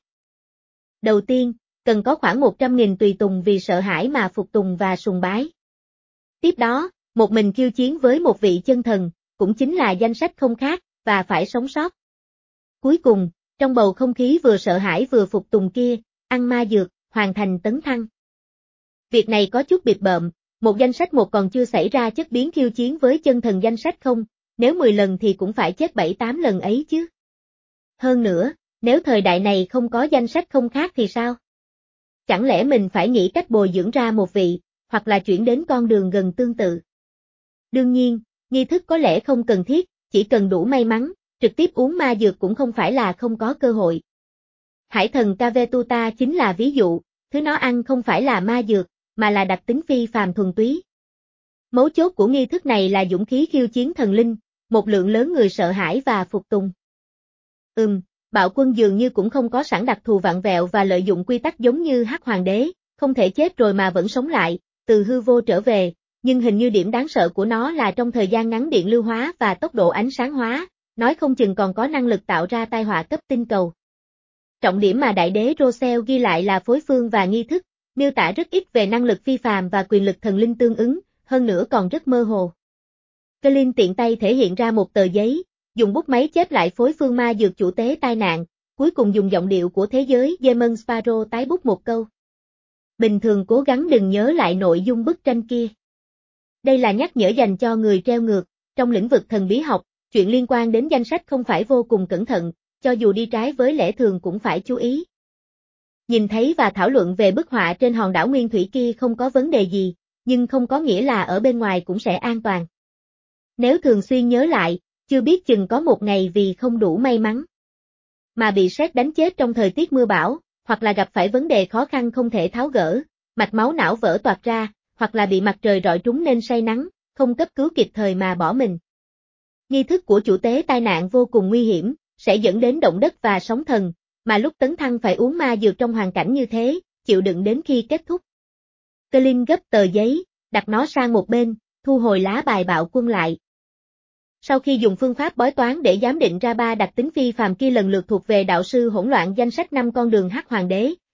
Đầu tiên, cần có khoảng một trăm nghìn tùy tùng vì sợ hãi mà phục tùng và sùng bái. Tiếp đó, một mình khiêu chiến với một vị chân thần, cũng chính là danh sách không khác, và phải sống sót. Cuối cùng, trong bầu không khí vừa sợ hãi vừa phục tùng kia, ăn ma dược, hoàn thành tấn thăng. Việc này có chút bịp bợm, một danh sách một còn chưa xảy ra chất biến khiêu chiến với chân thần danh sách không, nếu mười lần thì cũng phải chết bảy tám lần ấy chứ. Hơn nữa, nếu thời đại này không có danh sách không khác thì sao? Chẳng lẽ mình phải nghĩ cách bồi dưỡng ra một vị, hoặc là chuyển đến con đường gần tương tự? Đương nhiên, nghi thức có lẽ không cần thiết, chỉ cần đủ may mắn, trực tiếp uống ma dược cũng không phải là không có cơ hội. Hải thần Cavetuta chính là ví dụ, thứ nó ăn không phải là ma dược, mà là đặc tính phi phàm thuần túy. Mấu chốt của nghi thức này là dũng khí khiêu chiến thần linh, một lượng lớn người sợ hãi và phục tùng. Ừm, bạo quân dường như cũng không có sẵn đặc thù vặn vẹo và lợi dụng quy tắc giống như Hắc Hoàng đế, không thể chết rồi mà vẫn sống lại, từ hư vô trở về, nhưng hình như điểm đáng sợ của nó là trong thời gian ngắn điện lưu hóa và tốc độ ánh sáng hóa, nói không chừng còn có năng lực tạo ra tai họa cấp tinh cầu. Trọng điểm mà đại đế Rosel ghi lại là phối phương và nghi thức, miêu tả rất ít về năng lực phi phàm và quyền lực thần linh tương ứng, hơn nữa còn rất mơ hồ. Colin tiện tay thể hiện ra một tờ giấy, dùng bút máy chép lại phối phương ma dược chủ tế tai nạn, cuối cùng dùng giọng điệu của thế giới Demon Sparrow tái bút một câu. Bình thường cố gắng đừng nhớ lại nội dung bức tranh kia. Đây là nhắc nhở dành cho người treo ngược, trong lĩnh vực thần bí học, chuyện liên quan đến danh sách không phải vô cùng cẩn thận, cho dù đi trái với lẽ thường cũng phải chú ý. Nhìn thấy và thảo luận về bức họa trên hòn đảo nguyên thủy kia không có vấn đề gì, nhưng không có nghĩa là ở bên ngoài cũng sẽ an toàn. Nếu thường xuyên nhớ lại, chưa biết chừng có một ngày vì không đủ may mắn mà bị sét đánh chết trong thời tiết mưa bão, hoặc là gặp phải vấn đề khó khăn không thể tháo gỡ, mạch máu não vỡ toạc ra, hoặc là bị mặt trời rọi trúng nên say nắng, không cấp cứu kịp thời mà bỏ mình. Nghi thức của chủ tế tai nạn vô cùng nguy hiểm, sẽ dẫn đến động đất và sóng thần, mà lúc tấn thăng phải uống ma dược trong hoàn cảnh như thế, chịu đựng đến khi kết thúc. Colin gấp tờ giấy, đặt nó sang một bên, thu hồi lá bài bạo quân lại. Sau khi dùng phương pháp bói toán để giám định ra ba đặc tính phi phàm kia lần lượt thuộc về đạo sư hỗn loạn danh sách năm con đường Hắc Hoàng đế,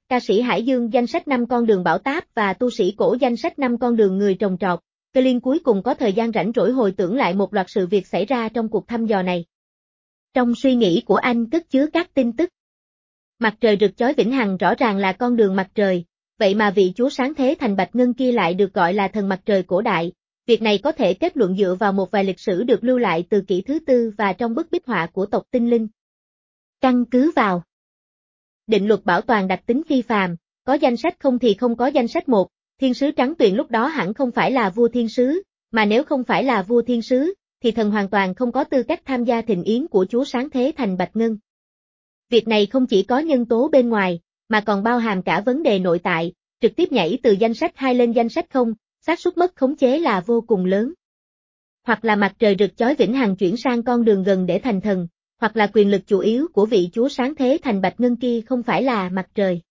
ca sĩ Hải Dương danh sách năm con đường bảo táp và tu sĩ cổ danh sách năm con đường người trồng trọt. Colin cuối cùng có thời gian rảnh rỗi hồi tưởng lại một loạt sự việc xảy ra trong cuộc thăm dò này. Trong suy nghĩ của anh cất chứa các tin tức. Mặt trời rực chói vĩnh hằng rõ ràng là con đường mặt trời, vậy mà vị chúa sáng thế thành bạch ngân kia lại được gọi là thần mặt trời cổ đại. Việc này có thể kết luận dựa vào một vài lịch sử được lưu lại từ kỷ thứ tư và trong bức bích họa của tộc tinh linh. Căn cứ vào định luật bảo toàn đặc tính phi phàm, có danh sách không thì không có danh sách một, thiên sứ trắng tuyền lúc đó hẳn không phải là vua thiên sứ, mà nếu không phải là vua thiên sứ, thì thần hoàn toàn không có tư cách tham gia thịnh yến của chúa sáng thế thành bạch ngân. Việc này không chỉ có nhân tố bên ngoài, mà còn bao hàm cả vấn đề nội tại, trực tiếp nhảy từ danh sách hai lên danh sách không, xác suất mất khống chế là vô cùng lớn. Hoặc là mặt trời rực chói vĩnh hằng chuyển sang con đường gần để thành thần, hoặc là quyền lực chủ yếu của vị chúa sáng thế thành bạch ngân kia không phải là mặt trời.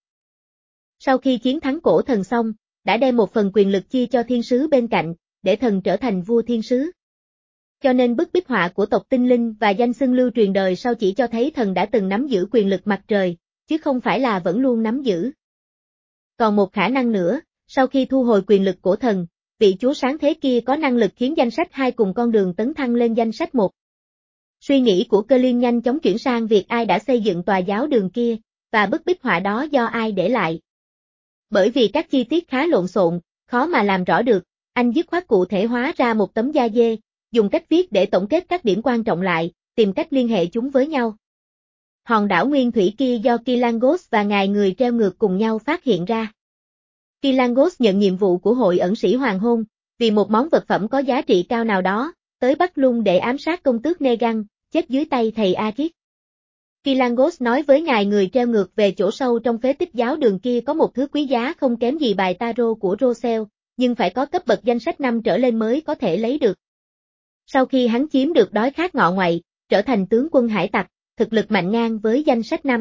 Sau khi chiến thắng cổ thần xong, đã đem một phần quyền lực chia cho thiên sứ bên cạnh, để thần trở thành vua thiên sứ. Cho nên bức bích họa của tộc tinh linh và danh xưng lưu truyền đời sau chỉ cho thấy thần đã từng nắm giữ quyền lực mặt trời, chứ không phải là vẫn luôn nắm giữ. Còn một khả năng nữa, sau khi thu hồi quyền lực của thần, vị chúa sáng thế kia có năng lực khiến danh sách hai cùng con đường tấn thăng lên danh sách một. Suy nghĩ của Colin nhanh chóng chuyển sang việc ai đã xây dựng tòa giáo đường kia, và bức bích họa đó do ai để lại. Bởi vì các chi tiết khá lộn xộn, khó mà làm rõ được, anh dứt khoát cụ thể hóa ra một tấm da dê, dùng cách viết để tổng kết các điểm quan trọng lại, tìm cách liên hệ chúng với nhau. Hòn đảo nguyên thủy kia do Kilangos và ngài người treo ngược cùng nhau phát hiện ra. Kilangos nhận nhiệm vụ của hội ẩn sĩ hoàng hôn, vì một món vật phẩm có giá trị cao nào đó, tới Bắc Lung để ám sát công tước Negan, chết dưới tay thầy Arit. Kilangos nói với ngài người treo ngược về chỗ sâu trong phế tích giáo đường kia có một thứ quý giá không kém gì bài tarot của Rosel, nhưng phải có cấp bậc danh sách năm trở lên mới có thể lấy được. Sau khi hắn chiếm được đói khát ngọ ngoại, trở thành tướng quân hải tặc, thực lực mạnh ngang với danh sách năm.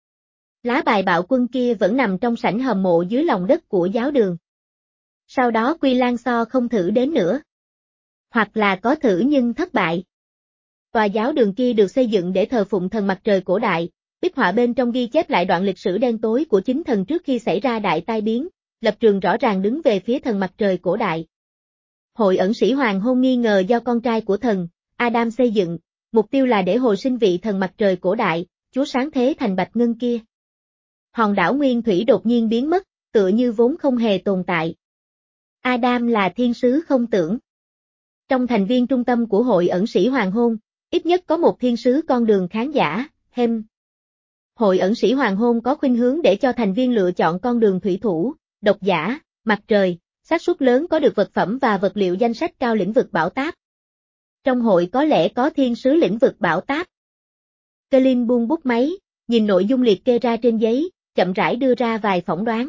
Lá bài bạo quân kia vẫn nằm trong sảnh hầm mộ dưới lòng đất của giáo đường. Sau đó Quy Lan So không thử đến nữa. Hoặc là có thử nhưng thất bại. Tòa giáo đường kia được xây dựng để thờ phụng thần mặt trời cổ đại, bích họa bên trong ghi chép lại đoạn lịch sử đen tối của chính thần trước khi xảy ra đại tai biến, lập trường rõ ràng đứng về phía thần mặt trời cổ đại. Hội ẩn sĩ hoàng hôn nghi ngờ do con trai của thần, Adam xây dựng, mục tiêu là để hồi sinh vị thần mặt trời cổ đại, chúa sáng thế thành bạch ngân kia. Hòn đảo nguyên thủy đột nhiên biến mất, tựa như vốn không hề tồn tại. Adam là thiên sứ không tưởng. Trong thành viên trung tâm của hội ẩn sĩ hoàng hôn, ít nhất có một thiên sứ con đường khán giả, Hem. Hội ẩn sĩ hoàng hôn có khuynh hướng để cho thành viên lựa chọn con đường thủy thủ, độc giả, mặt trời, xác suất lớn có được vật phẩm và vật liệu danh sách cao lĩnh vực bảo táp. Trong hội có lẽ có thiên sứ lĩnh vực bảo táp. Colin buông bút máy, nhìn nội dung liệt kê ra trên giấy, chậm rãi đưa ra vài phỏng đoán.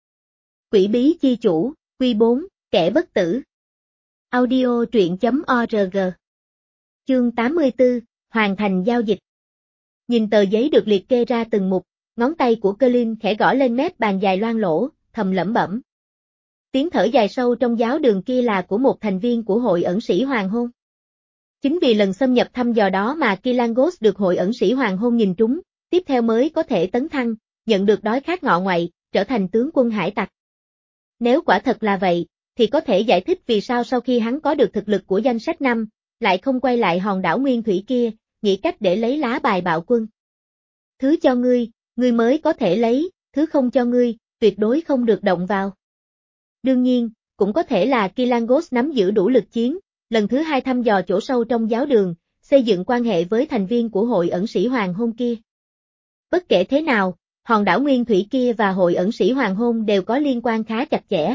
Quỷ bí chi chủ, Quy bốn, kẻ bất tử. Audio truyện chấm org. Chương tám mươi tư, hoàn thành giao dịch. Nhìn tờ giấy được liệt kê ra từng mục, ngón tay của Colin khẽ gõ lên mép bàn dài loang lỗ, thầm lẩm bẩm. Tiếng thở dài sâu trong giáo đường kia là của một thành viên của hội ẩn sĩ hoàng hôn. Chính vì lần xâm nhập thăm dò đó mà Kilangos được hội ẩn sĩ hoàng hôn nhìn trúng, tiếp theo mới có thể tấn thăng, nhận được đói khát ngọ ngoại, trở thành tướng quân hải tặc. Nếu quả thật là vậy, thì có thể giải thích vì sao sau khi hắn có được thực lực của danh sách năm, lại không quay lại hòn đảo nguyên thủy kia, nghĩ cách để lấy lá bài bạo quân. Thứ cho ngươi, ngươi mới có thể lấy, thứ không cho ngươi, tuyệt đối không được động vào. Đương nhiên, cũng có thể là Kilangos nắm giữ đủ lực chiến, lần thứ hai thăm dò chỗ sâu trong giáo đường, xây dựng quan hệ với thành viên của hội ẩn sĩ hoàng hôn kia. Bất kể thế nào, hòn đảo nguyên thủy kia và hội ẩn sĩ hoàng hôn đều có liên quan khá chặt chẽ.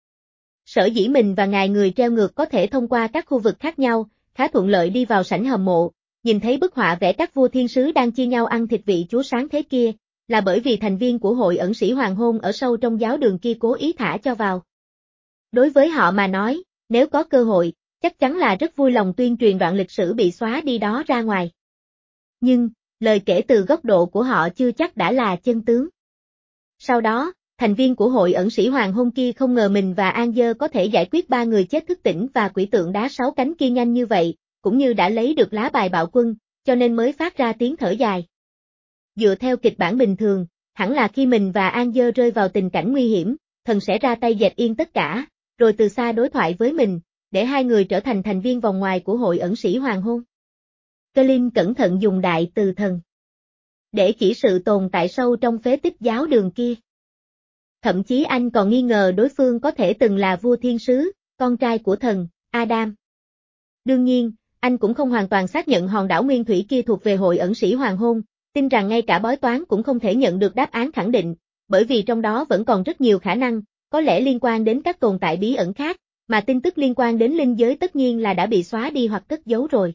Sở dĩ mình và ngài người treo ngược có thể thông qua các khu vực khác nhau, khá thuận lợi đi vào sảnh hầm mộ, nhìn thấy bức họa vẽ các vua thiên sứ đang chia nhau ăn thịt vị chúa sáng thế kia, là bởi vì thành viên của hội ẩn sĩ hoàng hôn ở sâu trong giáo đường kia cố ý thả cho vào. Đối với họ mà nói, nếu có cơ hội, chắc chắn là rất vui lòng tuyên truyền đoạn lịch sử bị xóa đi đó ra ngoài. Nhưng, lời kể từ góc độ của họ chưa chắc đã là chân tướng. Sau đó, thành viên của hội ẩn sĩ hoàng hôn kia không ngờ mình và An Dơ có thể giải quyết ba người chết thức tỉnh và quỷ tượng đá sáu cánh kia nhanh như vậy, cũng như đã lấy được lá bài bạo quân, cho nên mới phát ra tiếng thở dài. Dựa theo kịch bản bình thường, hẳn là khi mình và Angel rơi vào tình cảnh nguy hiểm, thần sẽ ra tay dẹp yên tất cả, rồi từ xa đối thoại với mình, để hai người trở thành thành viên vòng ngoài của hội ẩn sĩ hoàng hôn. Colin cẩn thận dùng đại từ thần để chỉ sự tồn tại sâu trong phế tích giáo đường kia. Thậm chí anh còn nghi ngờ đối phương có thể từng là vua thiên sứ, con trai của thần, Adam. Đương nhiên, anh cũng không hoàn toàn xác nhận hòn đảo nguyên thủy kia thuộc về hội ẩn sĩ hoàng hôn, tin rằng ngay cả bói toán cũng không thể nhận được đáp án khẳng định, bởi vì trong đó vẫn còn rất nhiều khả năng, có lẽ liên quan đến các tồn tại bí ẩn khác, mà tin tức liên quan đến linh giới tất nhiên là đã bị xóa đi hoặc cất giấu rồi.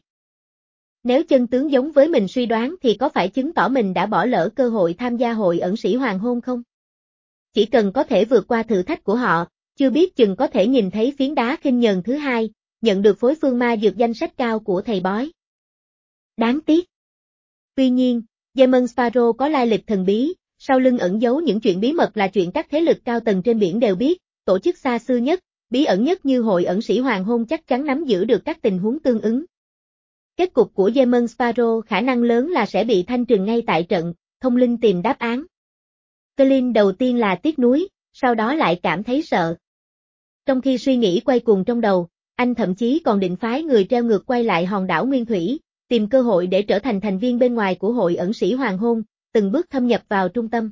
Nếu chân tướng giống với mình suy đoán thì có phải chứng tỏ mình đã bỏ lỡ cơ hội tham gia hội ẩn sĩ hoàng hôn không? Chỉ cần có thể vượt qua thử thách của họ, chưa biết chừng có thể nhìn thấy phiến đá khinh nhờn thứ hai, nhận được phối phương ma dược danh sách cao của thầy bói. Đáng tiếc. Tuy nhiên, Demon Sparrow có lai lịch thần bí, sau lưng ẩn giấu những chuyện bí mật là chuyện các thế lực cao tầng trên biển đều biết, tổ chức xa xưa nhất, bí ẩn nhất như hội ẩn sĩ hoàng hôn chắc chắn nắm giữ được các tình huống tương ứng. Kết cục của Demon Sparrow khả năng lớn là sẽ bị thanh trừng ngay tại trận, thông linh tìm đáp án. Colin đầu tiên là tiếc nuối, sau đó lại cảm thấy sợ. Trong khi suy nghĩ quay cuồng trong đầu, anh thậm chí còn định phái người treo ngược quay lại hòn đảo Nguyên Thủy, tìm cơ hội để trở thành thành viên bên ngoài của hội ẩn sĩ hoàng hôn, từng bước thâm nhập vào trung tâm.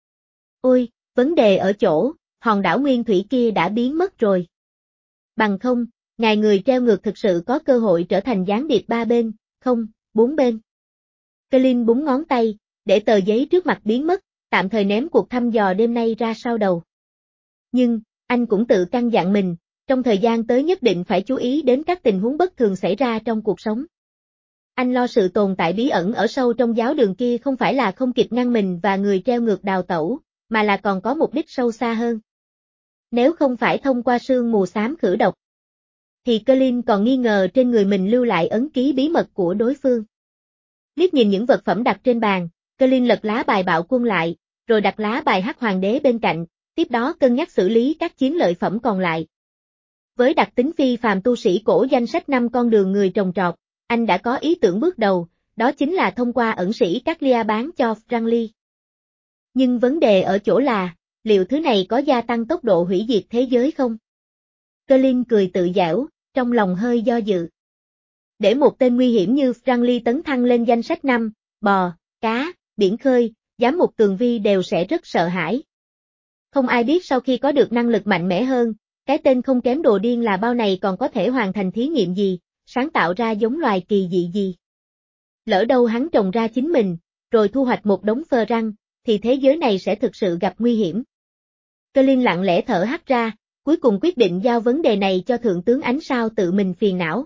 Ôi, vấn đề ở chỗ, hòn đảo Nguyên Thủy kia đã biến mất rồi. Bằng không, ngài người treo ngược thực sự có cơ hội trở thành gián điệp ba bên, không, bốn bên. Colin búng ngón tay, để tờ giấy trước mặt biến mất, tạm thời ném cuộc thăm dò đêm nay ra sau đầu. Nhưng, anh cũng tự căn dặn mình, trong thời gian tới nhất định phải chú ý đến các tình huống bất thường xảy ra trong cuộc sống. Anh lo sự tồn tại bí ẩn ở sâu trong giáo đường kia không phải là không kịp ngăn mình và người treo ngược đào tẩu, mà là còn có mục đích sâu xa hơn. Nếu không phải thông qua sương mù xám khử độc, thì Colin còn nghi ngờ trên người mình lưu lại ấn ký bí mật của đối phương. Liếc nhìn những vật phẩm đặt trên bàn, Colin lật lá bài bạo quân lại, rồi đặt lá bài hắc hoàng đế bên cạnh, tiếp đó cân nhắc xử lý các chiến lợi phẩm còn lại. Với đặc tính phi phàm tu sĩ cổ danh sách năm con đường người trồng trọt, anh đã có ý tưởng bước đầu, đó chính là thông qua ẩn sĩ Caglia bán cho Franklin. Nhưng vấn đề ở chỗ là, liệu thứ này có gia tăng tốc độ hủy diệt thế giới không? Colin cười tự giễu, trong lòng hơi do dự. Để một tên nguy hiểm như Franklin tấn thăng lên danh sách năm, bò, cá, biển khơi, giám mục tường vi đều sẽ rất sợ hãi. Không ai biết sau khi có được năng lực mạnh mẽ hơn, cái tên không kém đồ điên là bao này còn có thể hoàn thành thí nghiệm gì, sáng tạo ra giống loài kỳ dị gì. Lỡ đâu hắn trồng ra chính mình, rồi thu hoạch một đống phơ răng, thì thế giới này sẽ thực sự gặp nguy hiểm. Colin lặng lẽ thở hắt ra, cuối cùng quyết định giao vấn đề này cho Thượng tướng Ánh Sao tự mình phiền não.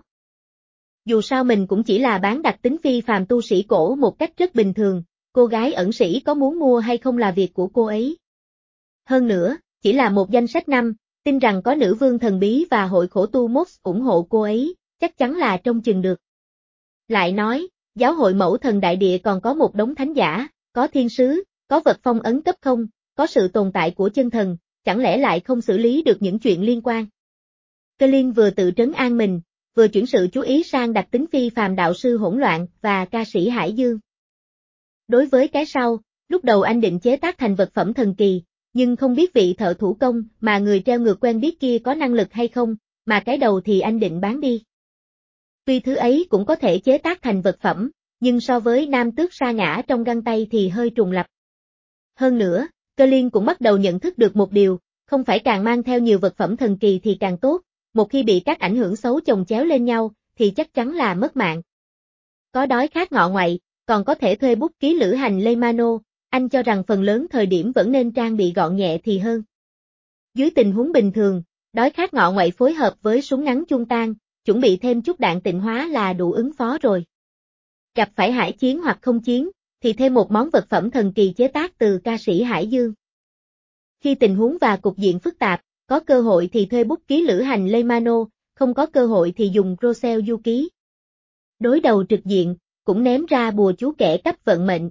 Dù sao mình cũng chỉ là bán đặc tính phi phàm tu sĩ cổ một cách rất bình thường, cô gái ẩn sĩ có muốn mua hay không là việc của cô ấy. Hơn nữa, chỉ là một danh sách năm, tin rằng có nữ vương thần bí và hội khổ tu Mox ủng hộ cô ấy, chắc chắn là trông chừng được. Lại nói, giáo hội mẫu thần đại địa còn có một đống thánh giả, có thiên sứ, có vật phong ấn cấp không, có sự tồn tại của chân thần, chẳng lẽ lại không xử lý được những chuyện liên quan. Colin vừa tự trấn an mình, vừa chuyển sự chú ý sang đặc tính phi phàm đạo sư hỗn loạn và ca sĩ Hải Dương. Đối với cái sau, lúc đầu anh định chế tác thành vật phẩm thần kỳ, nhưng không biết vị thợ thủ công mà người treo ngược quen biết kia có năng lực hay không, mà cái đầu thì anh định bán đi. Tuy thứ ấy cũng có thể chế tác thành vật phẩm, nhưng so với nam tước sa ngã trong găng tay thì hơi trùng lặp. Hơn nữa, Colin cũng bắt đầu nhận thức được một điều, không phải càng mang theo nhiều vật phẩm thần kỳ thì càng tốt, một khi bị các ảnh hưởng xấu chồng chéo lên nhau, thì chắc chắn là mất mạng. Có đói khát ngọ ngoại, còn có thể thuê bút ký lữ hành Leymano, anh cho rằng phần lớn thời điểm vẫn nên trang bị gọn nhẹ thì hơn. Dưới tình huống bình thường, đói khát ngọ ngoại phối hợp với súng ngắn chung tan, chuẩn bị thêm chút đạn tịnh hóa là đủ ứng phó rồi. Gặp phải hải chiến hoặc không chiến, thì thêm một món vật phẩm thần kỳ chế tác từ ca sĩ Hải Dương. Khi tình huống và cục diện phức tạp, có cơ hội thì thuê bút ký lữ hành Leymano, không có cơ hội thì dùng Rosel du ký. Đối đầu trực diện, cũng ném ra bùa chú kẻ cấp vận mệnh.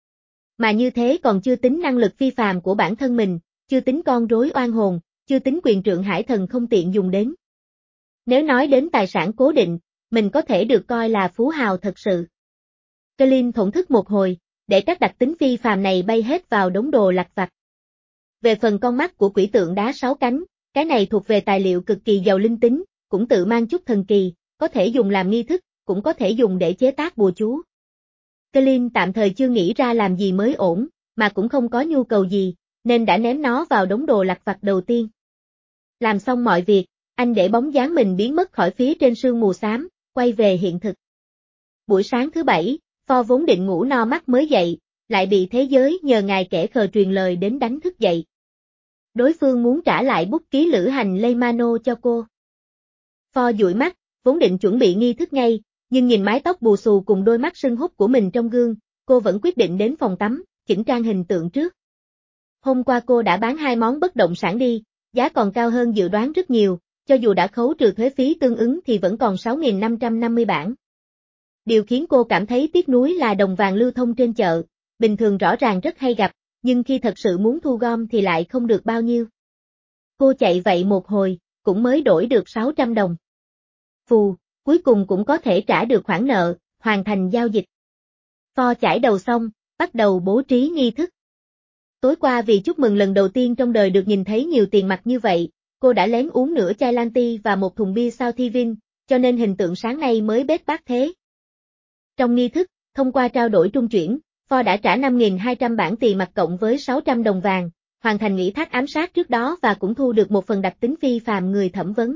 Mà như thế còn chưa tính năng lực phi phàm của bản thân mình, chưa tính con rối oan hồn, chưa tính quyền trượng hải thần không tiện dùng đến. Nếu nói đến tài sản cố định, mình có thể được coi là phú hào thật sự. Colin thổn thức một hồi, để các đặc tính phi phàm này bay hết vào đống đồ lặt vặt. Về phần con mắt của quỷ tượng đá sáu cánh, cái này thuộc về tài liệu cực kỳ giàu linh tính, cũng tự mang chút thần kỳ, có thể dùng làm nghi thức, cũng có thể dùng để chế tác bùa chú. Colin tạm thời chưa nghĩ ra làm gì mới ổn, mà cũng không có nhu cầu gì, nên đã ném nó vào đống đồ lặt vặt đầu tiên. Làm xong mọi việc, anh để bóng dáng mình biến mất khỏi phía trên sương mù xám, quay về hiện thực. Buổi sáng thứ bảy, Ford vốn định ngủ no mắt mới dậy, lại bị thế giới nhờ ngài kẻ khờ truyền lời đến đánh thức dậy. Đối phương muốn trả lại bút ký lữ hành Leymano cho cô. Ford dụi mắt, vốn định chuẩn bị nghi thức ngay, nhưng nhìn mái tóc bù xù cùng đôi mắt sưng húp của mình trong gương, cô vẫn quyết định đến phòng tắm, chỉnh trang hình tượng trước. Hôm qua cô đã bán hai món bất động sản đi, giá còn cao hơn dự đoán rất nhiều, cho dù đã khấu trừ thuế phí tương ứng thì vẫn còn sáu nghìn năm trăm năm mươi bảng. Điều khiến cô cảm thấy tiếc nuối là đồng vàng lưu thông trên chợ, bình thường rõ ràng rất hay gặp, nhưng khi thật sự muốn thu gom thì lại không được bao nhiêu. Cô chạy vậy một hồi, cũng mới đổi được sáu trăm đồng. Phù, cuối cùng cũng có thể trả được khoản nợ, hoàn thành giao dịch. Ford chải đầu xong, bắt đầu bố trí nghi thức. Tối qua vì chúc mừng lần đầu tiên trong đời được nhìn thấy nhiều tiền mặt như vậy, cô đã lén uống nửa chai Lanti và một thùng bia Southivin, cho nên hình tượng sáng nay mới bết bát thế. Trong nghi thức, thông qua trao đổi trung chuyển, Ford đã trả năm nghìn hai trăm bảng tiền mặt cộng với sáu trăm đồng vàng, hoàn thành ủy thác ám sát trước đó và cũng thu được một phần đặc tính phi phàm người thẩm vấn.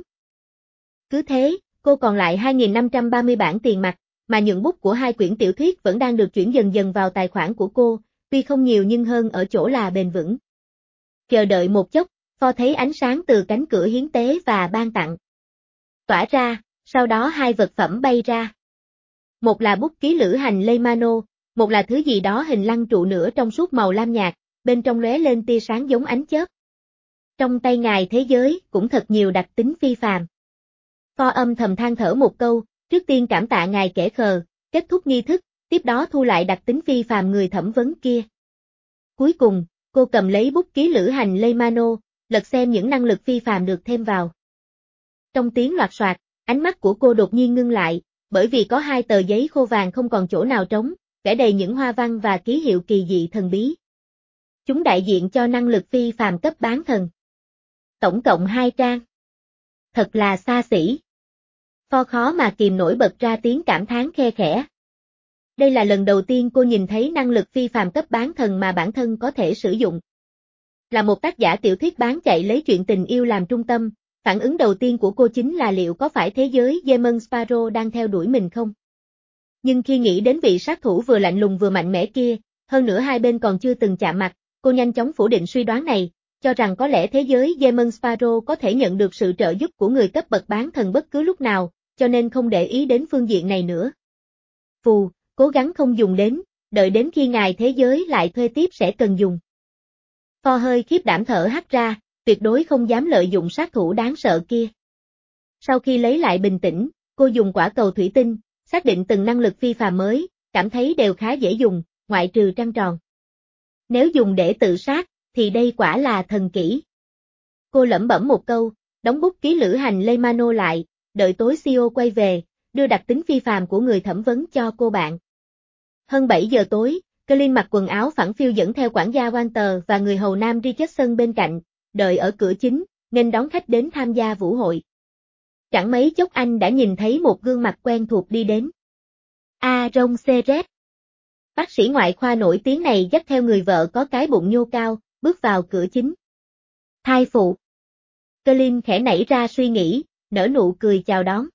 Cứ thế, cô còn lại hai nghìn năm trăm ba mươi bảng tiền mặt, mà nhuận bút của hai quyển tiểu thuyết vẫn đang được chuyển dần dần vào tài khoản của cô, tuy không nhiều nhưng hơn ở chỗ là bền vững. Chờ đợi một chốc, Ford thấy ánh sáng từ cánh cửa hiến tế và ban tặng tỏa ra, sau đó hai vật phẩm bay ra. Một là bút ký lữ hành Leymano, một là thứ gì đó hình lăng trụ nửa trong suốt màu lam nhạt, bên trong lóe lên tia sáng giống ánh chớp. Trong tay ngài thế giới cũng thật nhiều đặc tính phi phàm. Ford âm thầm than thở một câu, trước tiên cảm tạ ngài kẻ khờ, kết thúc nghi thức, tiếp đó thu lại đặc tính phi phàm người thẩm vấn kia. Cuối cùng, cô cầm lấy bút ký lữ hành Leymano, lật xem những năng lực phi phàm được thêm vào. Trong tiếng loạt soạt, ánh mắt của cô đột nhiên ngưng lại, bởi vì có hai tờ giấy khô vàng không còn chỗ nào trống, vẽ đầy những hoa văn và ký hiệu kỳ dị thần bí. Chúng đại diện cho năng lực phi phàm cấp bán thần. Tổng cộng hai trang. Thật là xa xỉ. Ford khó mà kìm nổi bật ra tiếng cảm thán khe khẽ. Đây là lần đầu tiên cô nhìn thấy năng lực phi phàm cấp bán thần mà bản thân có thể sử dụng. Là một tác giả tiểu thuyết bán chạy lấy chuyện tình yêu làm trung tâm, phản ứng đầu tiên của cô chính là liệu có phải thế giới Demon Sparrow đang theo đuổi mình không? Nhưng khi nghĩ đến vị sát thủ vừa lạnh lùng vừa mạnh mẽ kia, hơn nữa hai bên còn chưa từng chạm mặt, cô nhanh chóng phủ định suy đoán này, cho rằng có lẽ thế giới Demon Sparrow có thể nhận được sự trợ giúp của người cấp bậc bán thần bất cứ lúc nào, cho nên không để ý đến phương diện này nữa. Phù, cố gắng không dùng đến, đợi đến khi ngài thế giới lại thuê tiếp sẽ cần dùng. Ford hơi khiếp đảm thở hắt ra, tuyệt đối không dám lợi dụng sát thủ đáng sợ kia. Sau khi lấy lại bình tĩnh, cô dùng quả cầu thủy tinh, xác định từng năng lực phi phàm mới, cảm thấy đều khá dễ dùng, ngoại trừ trăng tròn. Nếu dùng để tự sát, thì đây quả là thần kỹ. Cô lẩm bẩm một câu, đóng bút ký lữ hành Leymano lại, đợi tối xê e ô quay về, đưa đặc tính phi phàm của người thẩm vấn cho cô bạn. Hơn bảy giờ tối, Colin mặc quần áo phẳng phiu dẫn theo quản gia Walter và người hầu nam Richardson bên cạnh, đợi ở cửa chính, nên đón khách đến tham gia vũ hội. Chẳng mấy chốc anh đã nhìn thấy một gương mặt quen thuộc đi đến. Aaron Seret. Bác sĩ ngoại khoa nổi tiếng này dắt theo người vợ có cái bụng nhô cao, bước vào cửa chính. Thai phụ. Colin khẽ nảy ra suy nghĩ, nở nụ cười chào đón.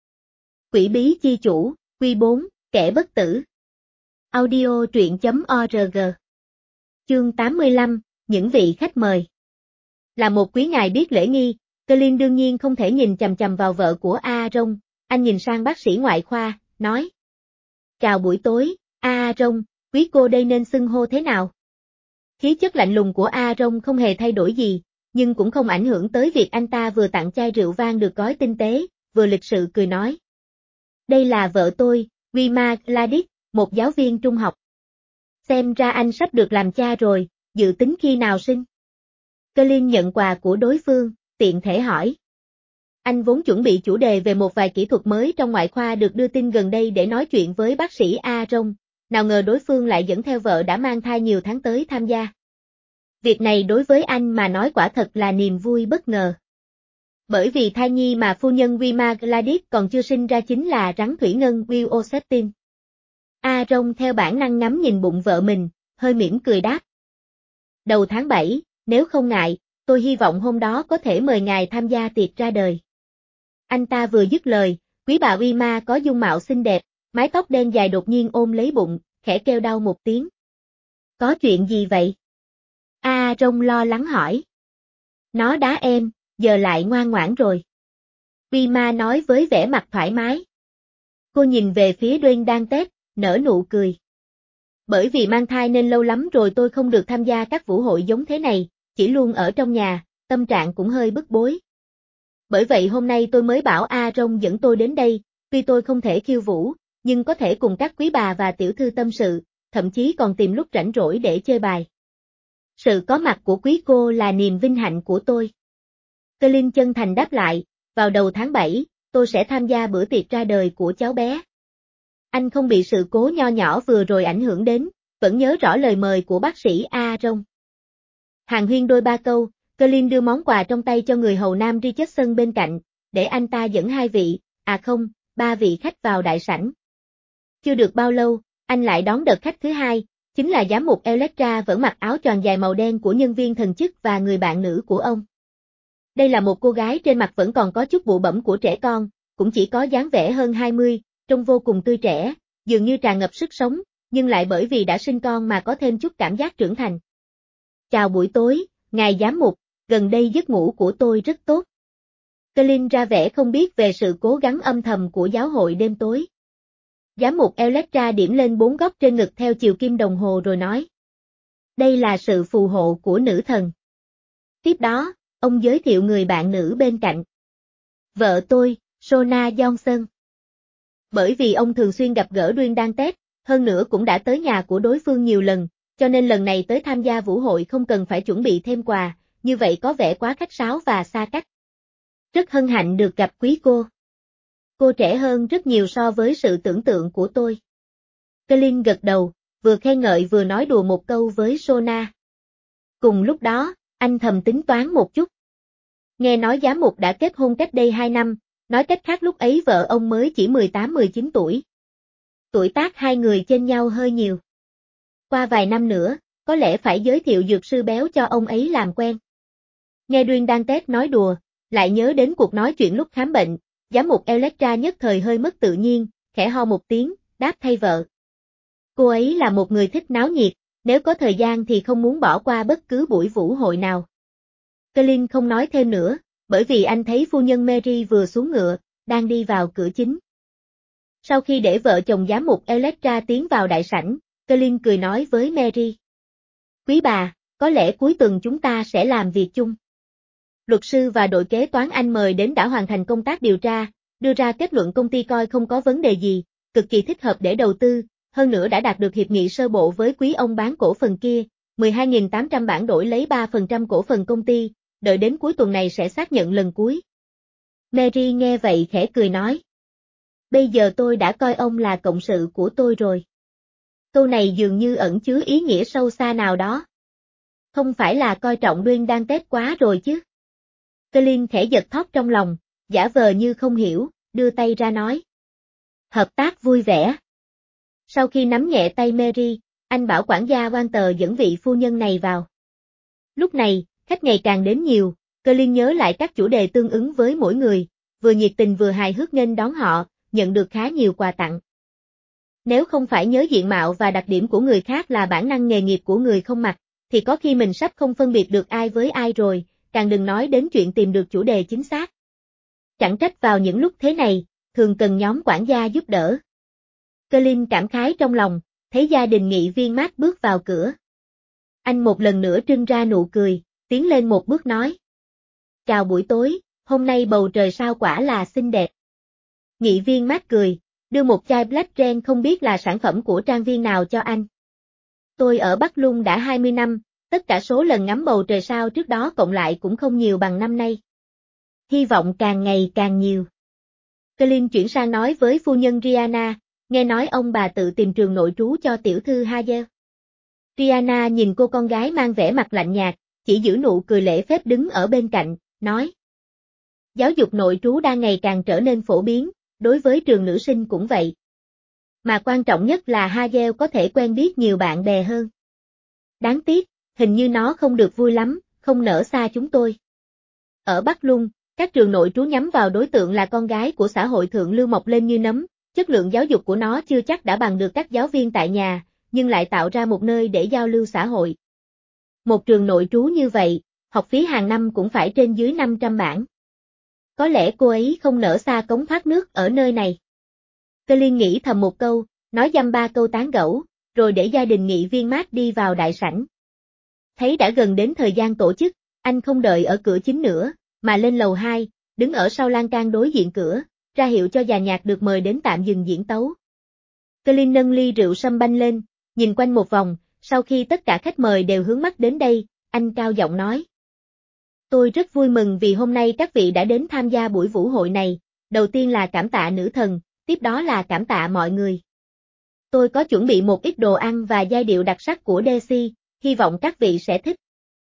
Quỷ bí chi chủ, Quy bốn, kẻ bất tử. Audio truyện chấm org. Chương tám mươi lăm, những vị khách mời. Là một quý ngài biết lễ nghi, Colin đương nhiên không thể nhìn chằm chằm vào vợ của Aaron, anh nhìn sang bác sĩ ngoại khoa, nói. Chào buổi tối, Aaron, quý cô đây nên xưng hô thế nào? Khí chất lạnh lùng của Aaron không hề thay đổi gì, nhưng cũng không ảnh hưởng tới việc anh ta vừa tặng chai rượu vang được gói tinh tế, vừa lịch sự cười nói. Đây là vợ tôi, Wilma Gladys, một giáo viên trung học. Xem ra anh sắp được làm cha rồi, dự tính khi nào sinh? Colin nhận quà của đối phương, tiện thể hỏi. Anh vốn chuẩn bị chủ đề về một vài kỹ thuật mới trong ngoại khoa được đưa tin gần đây để nói chuyện với bác sĩ Aaron, nào ngờ đối phương lại dẫn theo vợ đã mang thai nhiều tháng tới tham gia. Việc này đối với anh mà nói quả thật là niềm vui bất ngờ. Bởi vì thai nhi mà phu nhân Wilma Gladys còn chưa sinh ra chính là rắn thủy ngân Will Oseptin. Aaron theo bản năng ngắm nhìn bụng vợ mình, hơi mỉm cười đáp. Đầu tháng bảy, nếu không ngại, tôi hy vọng hôm đó có thể mời ngài tham gia tiệc ra đời. Anh ta vừa dứt lời, quý bà Wilma có dung mạo xinh đẹp, mái tóc đen dài đột nhiên ôm lấy bụng, khẽ kêu đau một tiếng. Có chuyện gì vậy? Aaron lo lắng hỏi. Nó đá em, giờ lại ngoan ngoãn rồi. Wilma nói với vẻ mặt thoải mái. Cô nhìn về phía Dwayne đang tết, nở nụ cười. Bởi vì mang thai nên lâu lắm rồi tôi không được tham gia các vũ hội giống thế này, chỉ luôn ở trong nhà, tâm trạng cũng hơi bức bối. Bởi vậy hôm nay tôi mới bảo Aaron dẫn tôi đến đây, tuy tôi không thể khiêu vũ, nhưng có thể cùng các quý bà và tiểu thư tâm sự, thậm chí còn tìm lúc rảnh rỗi để chơi bài. Sự có mặt của quý cô là niềm vinh hạnh của tôi. Colin chân thành đáp lại, vào đầu tháng bảy, tôi sẽ tham gia bữa tiệc ra đời của cháu bé. Anh không bị sự cố nho nhỏ vừa rồi ảnh hưởng đến, vẫn nhớ rõ lời mời của bác sĩ Aaron. Hàn huyên đôi ba câu, Colin đưa món quà trong tay cho người hầu nam Richardson bên cạnh, để anh ta dẫn hai vị, à không, ba vị khách vào đại sảnh. Chưa được bao lâu, anh lại đón đợt khách thứ hai, chính là giám mục Electra vẫn mặc áo choàng dài màu đen của nhân viên thần chức và người bạn nữ của ông. Đây là một cô gái trên mặt vẫn còn có chút bụ bẫm của trẻ con, cũng chỉ có dáng vẻ hơn hai mươi, trông vô cùng tươi trẻ, dường như tràn ngập sức sống, nhưng lại bởi vì đã sinh con mà có thêm chút cảm giác trưởng thành. Chào buổi tối, ngài giám mục, gần đây giấc ngủ của tôi rất tốt. Colin ra vẻ không biết về sự cố gắng âm thầm của giáo hội đêm tối. Giám mục Electra điểm lên bốn góc trên ngực theo chiều kim đồng hồ rồi nói. Đây là sự phù hộ của nữ thần. Tiếp đó, ông giới thiệu người bạn nữ bên cạnh. Vợ tôi, Sona Johnson. Bởi vì ông thường xuyên gặp gỡ Dwayne đang Tết, hơn nữa cũng đã tới nhà của đối phương nhiều lần, cho nên lần này tới tham gia vũ hội không cần phải chuẩn bị thêm quà, như vậy có vẻ quá khách sáo và xa cách. Rất hân hạnh được gặp quý cô. Cô trẻ hơn rất nhiều so với sự tưởng tượng của tôi. Colin gật đầu, vừa khen ngợi vừa nói đùa một câu với Sona. Cùng lúc đó, anh thầm tính toán một chút. Nghe nói giám mục đã kết hôn cách đây hai năm, nói cách khác lúc ấy vợ ông mới chỉ mười tám mười chín tuổi. Tuổi tác hai người chênh nhau hơi nhiều. Qua vài năm nữa, có lẽ phải giới thiệu dược sư béo cho ông ấy làm quen. Nghe Dwayne đang Tết nói đùa, lại nhớ đến cuộc nói chuyện lúc khám bệnh, giám mục Electra nhất thời hơi mất tự nhiên, khẽ ho một tiếng, đáp thay vợ. Cô ấy là một người thích náo nhiệt, nếu có thời gian thì không muốn bỏ qua bất cứ buổi vũ hội nào. Colin không nói thêm nữa, bởi vì anh thấy phu nhân Mary vừa xuống ngựa, đang đi vào cửa chính. Sau khi để vợ chồng giám mục Electra tiến vào đại sảnh, Colin cười nói với Mary. Quý bà, có lẽ cuối tuần chúng ta sẽ làm việc chung. Luật sư và đội kế toán anh mời đến đã hoàn thành công tác điều tra, đưa ra kết luận công ty coi không có vấn đề gì, cực kỳ thích hợp để đầu tư, hơn nữa đã đạt được hiệp nghị sơ bộ với quý ông bán cổ phần kia, mười hai nghìn tám trăm bảng đổi lấy ba phần trăm cổ phần công ty, đợi đến cuối tuần này sẽ xác nhận lần cuối. Mary nghe vậy khẽ cười nói. Bây giờ tôi đã coi ông là cộng sự của tôi rồi. Câu này dường như ẩn chứa ý nghĩa sâu xa nào đó. Không phải là coi trọng Dwayne đang Tết quá rồi chứ. Colin khẽ giật thót trong lòng, giả vờ như không hiểu, đưa tay ra nói. Hợp tác vui vẻ. Sau khi nắm nhẹ tay Mary, anh bảo quản gia Walter dẫn vị phu nhân này vào. Lúc này, khách ngày càng đến nhiều, Colin nhớ lại các chủ đề tương ứng với mỗi người, vừa nhiệt tình vừa hài hước nghênh đón họ, nhận được khá nhiều quà tặng. Nếu không phải nhớ diện mạo và đặc điểm của người khác là bản năng nghề nghiệp của người không mặc, thì có khi mình sắp không phân biệt được ai với ai rồi, càng đừng nói đến chuyện tìm được chủ đề chính xác. Chẳng trách vào những lúc thế này, thường cần nhóm quản gia giúp đỡ. Colin cảm khái trong lòng, thấy gia đình nghị viên Matt bước vào cửa. Anh một lần nữa trưng ra nụ cười, tiến lên một bước nói. Chào buổi tối, hôm nay bầu trời sao quả là xinh đẹp. Nghị viên Matt cười, đưa một chai Black Ren không biết là sản phẩm của trang viên nào cho anh. Tôi ở Bắc Lung đã hai mươi năm, tất cả số lần ngắm bầu trời sao trước đó cộng lại cũng không nhiều bằng năm nay. Hy vọng càng ngày càng nhiều. Colin chuyển sang nói với phu nhân Rihanna, nghe nói ông bà tự tìm trường nội trú cho tiểu thư Hazel. Rihanna nhìn cô con gái mang vẻ mặt lạnh nhạt, chỉ giữ nụ cười lễ phép đứng ở bên cạnh, nói. Giáo dục nội trú đang ngày càng trở nên phổ biến, đối với trường nữ sinh cũng vậy. Mà quan trọng nhất là Hazel có thể quen biết nhiều bạn bè hơn. Đáng tiếc, hình như nó không được vui lắm, không nỡ xa chúng tôi. Ở Bắc Lung, các trường nội trú nhắm vào đối tượng là con gái của xã hội thượng lưu mọc lên như nấm, chất lượng giáo dục của nó chưa chắc đã bằng được các giáo viên tại nhà, nhưng lại tạo ra một nơi để giao lưu xã hội. Một trường nội trú như vậy, học phí hàng năm cũng phải trên dưới năm trăm bảng. Có lẽ cô ấy không nỡ xa cống thoát nước ở nơi này. Cơ Liên nghĩ thầm một câu, nói dăm ba câu tán gẫu, rồi để gia đình nghị viên mát đi vào đại sảnh. Thấy đã gần đến thời gian tổ chức, anh không đợi ở cửa chính nữa, mà lên lầu hai, đứng ở sau lan can đối diện cửa, ra hiệu cho dàn nhạc được mời đến tạm dừng diễn tấu. Cơ Liên nâng ly rượu sâm banh lên, nhìn quanh một vòng, sau khi tất cả khách mời đều hướng mắt đến đây, anh cao giọng nói. Tôi rất vui mừng vì hôm nay các vị đã đến tham gia buổi vũ hội này, đầu tiên là cảm tạ nữ thần, tiếp đó là cảm tạ mọi người. Tôi có chuẩn bị một ít đồ ăn và giai điệu đặc sắc của Daisy, hy vọng các vị sẽ thích.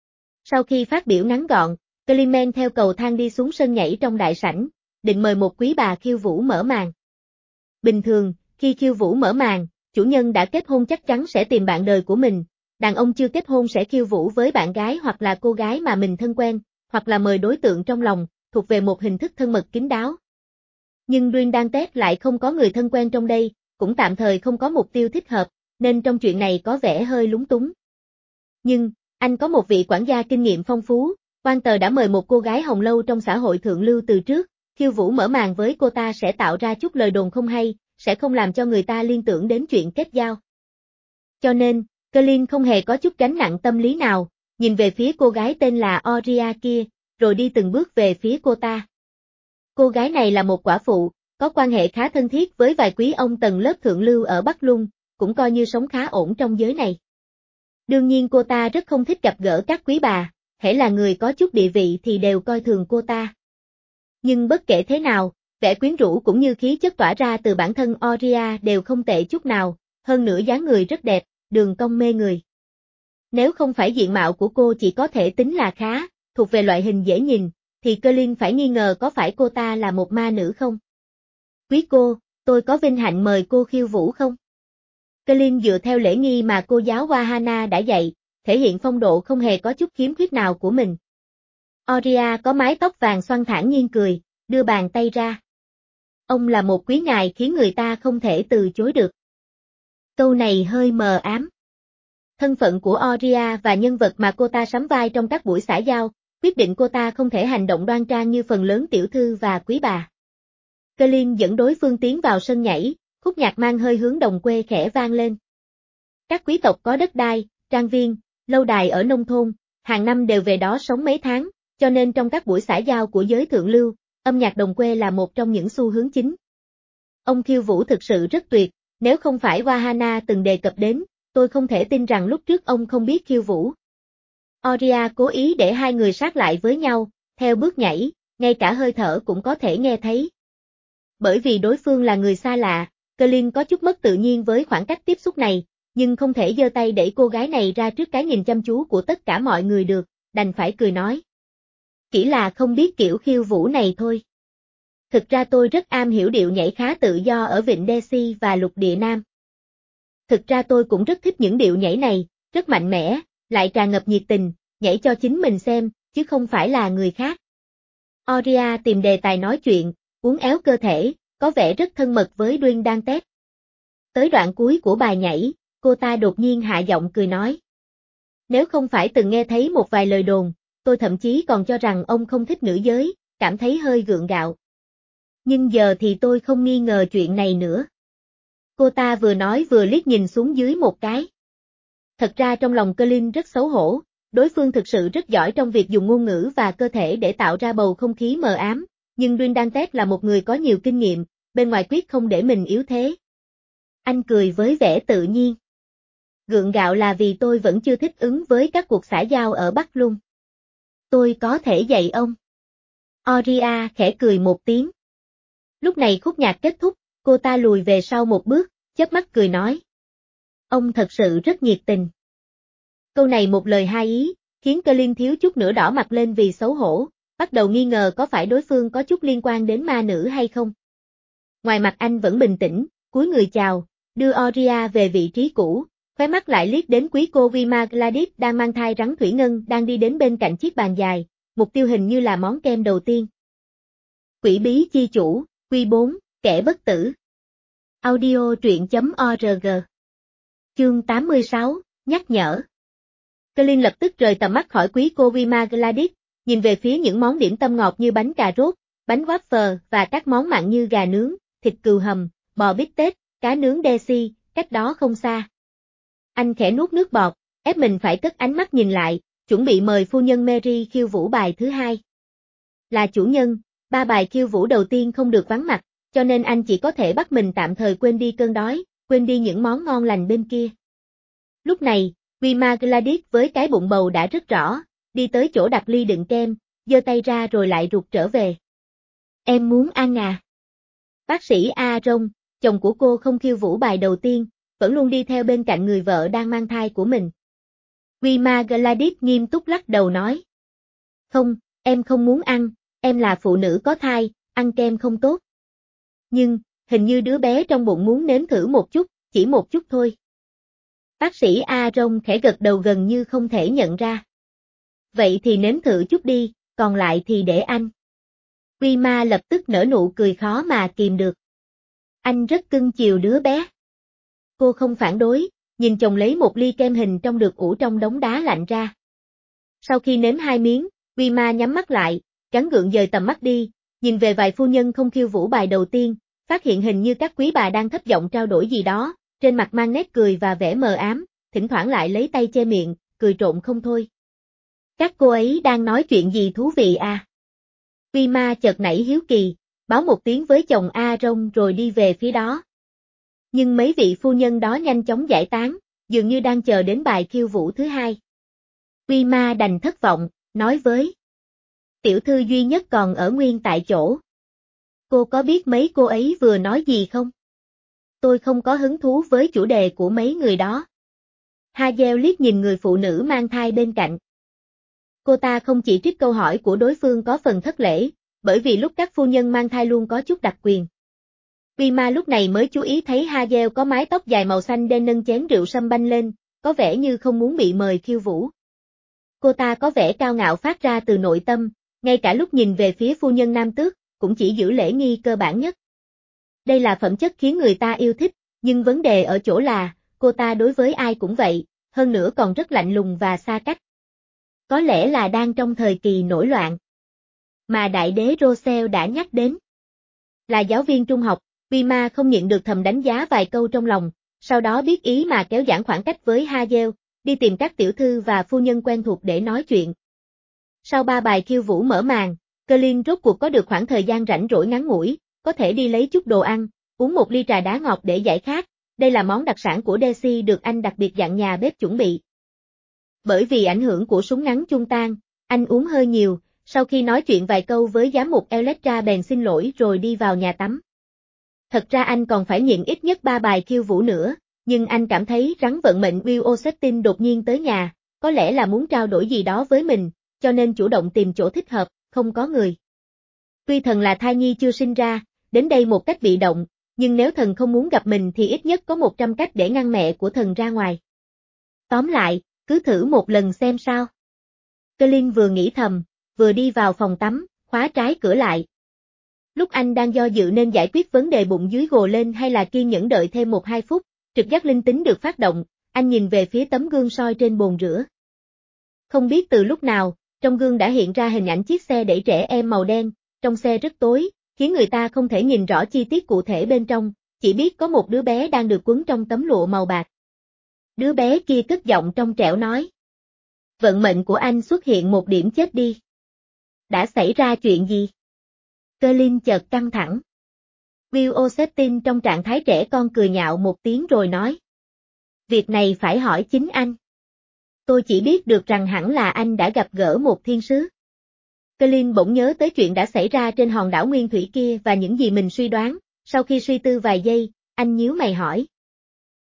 Sau khi phát biểu ngắn gọn, Clement theo cầu thang đi xuống sân nhảy trong đại sảnh, định mời một quý bà khiêu vũ mở màn. Bình thường, khi khiêu vũ mở màn, chủ nhân đã kết hôn chắc chắn sẽ tìm bạn đời của mình, đàn ông chưa kết hôn sẽ khiêu vũ với bạn gái hoặc là cô gái mà mình thân quen, hoặc là mời đối tượng trong lòng, thuộc về một hình thức thân mật kín đáo. Nhưng Duyên Đan Tết lại không có người thân quen trong đây, cũng tạm thời không có mục tiêu thích hợp, nên trong chuyện này có vẻ hơi lúng túng. Nhưng, anh có một vị quản gia kinh nghiệm phong phú, quan tờ đã mời một cô gái hồng lâu trong xã hội thượng lưu từ trước, khiêu vũ mở màn với cô ta sẽ tạo ra chút lời đồn không hay, sẽ không làm cho người ta liên tưởng đến chuyện kết giao. Cho nên, Colin không hề có chút gánh nặng tâm lý nào, nhìn về phía cô gái tên là Aurea kia, rồi đi từng bước về phía cô ta. Cô gái này là một quả phụ, có quan hệ khá thân thiết với vài quý ông tầng lớp thượng lưu ở Bắc Lung, cũng coi như sống khá ổn trong giới này. Đương nhiên cô ta rất không thích gặp gỡ các quý bà, hễ là người có chút địa vị thì đều coi thường cô ta. Nhưng bất kể thế nào, vẻ quyến rũ cũng như khí chất tỏa ra từ bản thân Aurea đều không tệ chút nào, hơn nữa dáng người rất đẹp, đường cong mê người. Nếu không phải diện mạo của cô chỉ có thể tính là khá, thuộc về loại hình dễ nhìn, thì Colin phải nghi ngờ có phải cô ta là một ma nữ không? Quý cô, tôi có vinh hạnh mời cô khiêu vũ không? Colin dựa theo lễ nghi mà cô giáo Wahana đã dạy, thể hiện phong độ không hề có chút khiếm khuyết nào của mình. Aurea có mái tóc vàng xoăn thản nhiên cười, đưa bàn tay ra. Ông là một quý ngài khiến người ta không thể từ chối được. Câu này hơi mờ ám. Thân phận của Aurea và nhân vật mà cô ta sắm vai trong các buổi xã giao, quyết định cô ta không thể hành động đoan trang như phần lớn tiểu thư và quý bà. Colin dẫn đối phương tiến vào sân nhảy, khúc nhạc mang hơi hướng đồng quê khẽ vang lên. Các quý tộc có đất đai, trang viên, lâu đài ở nông thôn, hàng năm đều về đó sống mấy tháng, cho nên trong các buổi xã giao của giới thượng lưu, âm nhạc đồng quê là một trong những xu hướng chính. Ông khiêu vũ thực sự rất tuyệt, nếu không phải Wahana từng đề cập đến, tôi không thể tin rằng lúc trước ông không biết khiêu vũ. Aurea cố ý để hai người sát lại với nhau, theo bước nhảy, ngay cả hơi thở cũng có thể nghe thấy. Bởi vì đối phương là người xa lạ, Colin có chút mất tự nhiên với khoảng cách tiếp xúc này, nhưng không thể giơ tay đẩy cô gái này ra trước cái nhìn chăm chú của tất cả mọi người được, đành phải cười nói. Chỉ là không biết kiểu khiêu vũ này thôi. Thực ra tôi rất am hiểu điệu nhảy khá tự do ở Vịnh Daisy và Lục Địa Nam. Thực ra tôi cũng rất thích những điệu nhảy này, rất mạnh mẽ, lại tràn ngập nhiệt tình, nhảy cho chính mình xem, chứ không phải là người khác. Aurea tìm đề tài nói chuyện, uốn éo cơ thể, có vẻ rất thân mật với Duyên Đan Tết. Tới đoạn cuối của bài nhảy, cô ta đột nhiên hạ giọng cười nói. Nếu không phải từng nghe thấy một vài lời đồn, tôi thậm chí còn cho rằng ông không thích nữ giới, cảm thấy hơi gượng gạo. Nhưng giờ thì tôi không nghi ngờ chuyện này nữa. Cô ta vừa nói vừa liếc nhìn xuống dưới một cái. Thật ra trong lòng Colin rất xấu hổ, đối phương thực sự rất giỏi trong việc dùng ngôn ngữ và cơ thể để tạo ra bầu không khí mờ ám, nhưng Duyên Đan Tết là một người có nhiều kinh nghiệm, bên ngoài quyết không để mình yếu thế. Anh cười với vẻ tự nhiên. Gượng gạo là vì tôi vẫn chưa thích ứng với các cuộc xã giao ở Bắc Lung. Tôi có thể dạy ông. Aurea khẽ cười một tiếng. Lúc này khúc nhạc kết thúc, cô ta lùi về sau một bước, chớp mắt cười nói. Ông thật sự rất nhiệt tình. Câu này một lời hai ý, khiến Colin thiếu chút nữa đỏ mặt lên vì xấu hổ, bắt đầu nghi ngờ có phải đối phương có chút liên quan đến ma nữ hay không. Ngoài mặt anh vẫn bình tĩnh, cúi người chào, đưa Oria về vị trí cũ, khóe mắt lại liếc đến quý cô Vilma Gladys đang mang thai rắn thủy ngân đang đi đến bên cạnh chiếc bàn dài, mục tiêu hình như là món kem đầu tiên. Quỷ bí chi chủ, Quy bốn, kẻ bất tử. Audio truyện chấm org. Chương tám mươi sáu, nhắc nhở. Colin lập tức rời tầm mắt khỏi quý cô Vilma Gladys, nhìn về phía những món điểm tâm ngọt như bánh cà rốt, bánh waffle và các món mặn như gà nướng, thịt cừu hầm, bò bít tết, cá nướng Desi, cách đó không xa. Anh khẽ nuốt nước bọt, ép mình phải cất ánh mắt nhìn lại, chuẩn bị mời phu nhân Mary khiêu vũ bài thứ hai. Là chủ nhân, ba bài khiêu vũ đầu tiên không được vắng mặt, cho nên anh chỉ có thể bắt mình tạm thời quên đi cơn đói, quên đi những món ngon lành bên kia. Lúc này, Vilma Gladys với cái bụng bầu đã rất rõ, đi tới chỗ đặt ly đựng kem, giơ tay ra rồi lại rụt trở về. Em muốn ăn à? Bác sĩ Aaron, chồng của cô không khiêu vũ bài đầu tiên, vẫn luôn đi theo bên cạnh người vợ đang mang thai của mình. Vilma Gladys nghiêm túc lắc đầu nói. Không, em không muốn ăn, em là phụ nữ có thai, ăn kem không tốt. Nhưng, hình như đứa bé trong bụng muốn nếm thử một chút, chỉ một chút thôi. Bác sĩ Aaron khẽ gật đầu gần như không thể nhận ra. Vậy thì nếm thử chút đi, còn lại thì để anh. Vilma lập tức nở nụ cười khó mà kìm được. Anh rất cưng chiều đứa bé. Cô không phản đối, nhìn chồng lấy một ly kem hình trong được ủ trong đống đá lạnh ra. Sau khi nếm hai miếng, Vilma nhắm mắt lại, gắng gượng dời tầm mắt đi, nhìn về vài phu nhân không khiêu vũ bài đầu tiên, phát hiện hình như các quý bà đang thấp giọng trao đổi gì đó, trên mặt mang nét cười và vẻ mờ ám, thỉnh thoảng lại lấy tay che miệng, cười trộn không thôi. Các cô ấy đang nói chuyện gì thú vị à? Vilma chợt nảy hiếu kỳ, báo một tiếng với chồng Aaron rồi đi về phía đó. Nhưng mấy vị phu nhân đó nhanh chóng giải tán, dường như đang chờ đến bài khiêu vũ thứ hai. Vilma đành thất vọng, nói với tiểu thư duy nhất còn ở nguyên tại chỗ. Cô có biết mấy cô ấy vừa nói gì không? Tôi không có hứng thú với chủ đề của mấy người đó. Hazel liếc nhìn người phụ nữ mang thai bên cạnh. Cô ta không chỉ trích câu hỏi của đối phương có phần thất lễ, bởi vì lúc các phu nhân mang thai luôn có chút đặc quyền. Vilma lúc này mới chú ý thấy Hazel có mái tóc dài màu xanh đen nâng chén rượu sâm banh lên, có vẻ như không muốn bị mời khiêu vũ. Cô ta có vẻ cao ngạo phát ra từ nội tâm, ngay cả lúc nhìn về phía phu nhân nam tước, cũng chỉ giữ lễ nghi cơ bản nhất. Đây là phẩm chất khiến người ta yêu thích, nhưng vấn đề ở chỗ là, cô ta đối với ai cũng vậy, hơn nữa còn rất lạnh lùng và xa cách. Có lẽ là đang trong thời kỳ nổi loạn. Mà đại đế Rosel đã nhắc đến. Là giáo viên trung học, Vilma không nhịn được thầm đánh giá vài câu trong lòng, sau đó biết ý mà kéo giãn khoảng cách với Hazel, đi tìm các tiểu thư và phu nhân quen thuộc để nói chuyện. Sau ba bài khiêu vũ mở màn, Colin rốt cuộc có được khoảng thời gian rảnh rỗi ngắn ngủi, có thể đi lấy chút đồ ăn, uống một ly trà đá ngọt để giải khát, đây là món đặc sản của Desi được anh đặc biệt dặn nhà bếp chuẩn bị. Bởi vì ảnh hưởng của súng ngắn chung tan, anh uống hơi nhiều, sau khi nói chuyện vài câu với giám mục Electra bèn xin lỗi rồi đi vào nhà tắm. Thật ra anh còn phải nhịn ít nhất ba bài khiêu vũ nữa, nhưng anh cảm thấy rắn vận mệnh Will Ossetin đột nhiên tới nhà, có lẽ là muốn trao đổi gì đó với mình, cho nên chủ động tìm chỗ thích hợp, không có người. Tuy thần là thai nhi chưa sinh ra, đến đây một cách bị động, nhưng nếu thần không muốn gặp mình thì ít nhất có một trăm cách để ngăn mẹ của thần ra ngoài. Tóm lại, cứ thử một lần xem sao. Colin vừa nghĩ thầm, vừa đi vào phòng tắm, khóa trái cửa lại. Lúc anh đang do dự nên giải quyết vấn đề bụng dưới gồ lên hay là kiên nhẫn đợi thêm một hai phút, trực giác linh tính được phát động, anh nhìn về phía tấm gương soi trên bồn rửa. Không biết từ lúc nào, trong gương đã hiện ra hình ảnh chiếc xe đẩy trẻ em màu đen, trong xe rất tối, khiến người ta không thể nhìn rõ chi tiết cụ thể bên trong, chỉ biết có một đứa bé đang được quấn trong tấm lụa màu bạc. Đứa bé kia cất giọng trong trẻo nói. Vận mệnh của anh xuất hiện một điểm chết đi. Đã xảy ra chuyện gì? Colin chợt căng thẳng. Will Ossetin trong trạng thái trẻ con cười nhạo một tiếng rồi nói. Việc này phải hỏi chính anh. Tôi chỉ biết được rằng hẳn là anh đã gặp gỡ một thiên sứ. Colin bỗng nhớ tới chuyện đã xảy ra trên hòn đảo nguyên thủy kia và những gì mình suy đoán, sau khi suy tư vài giây, anh nhíu mày hỏi.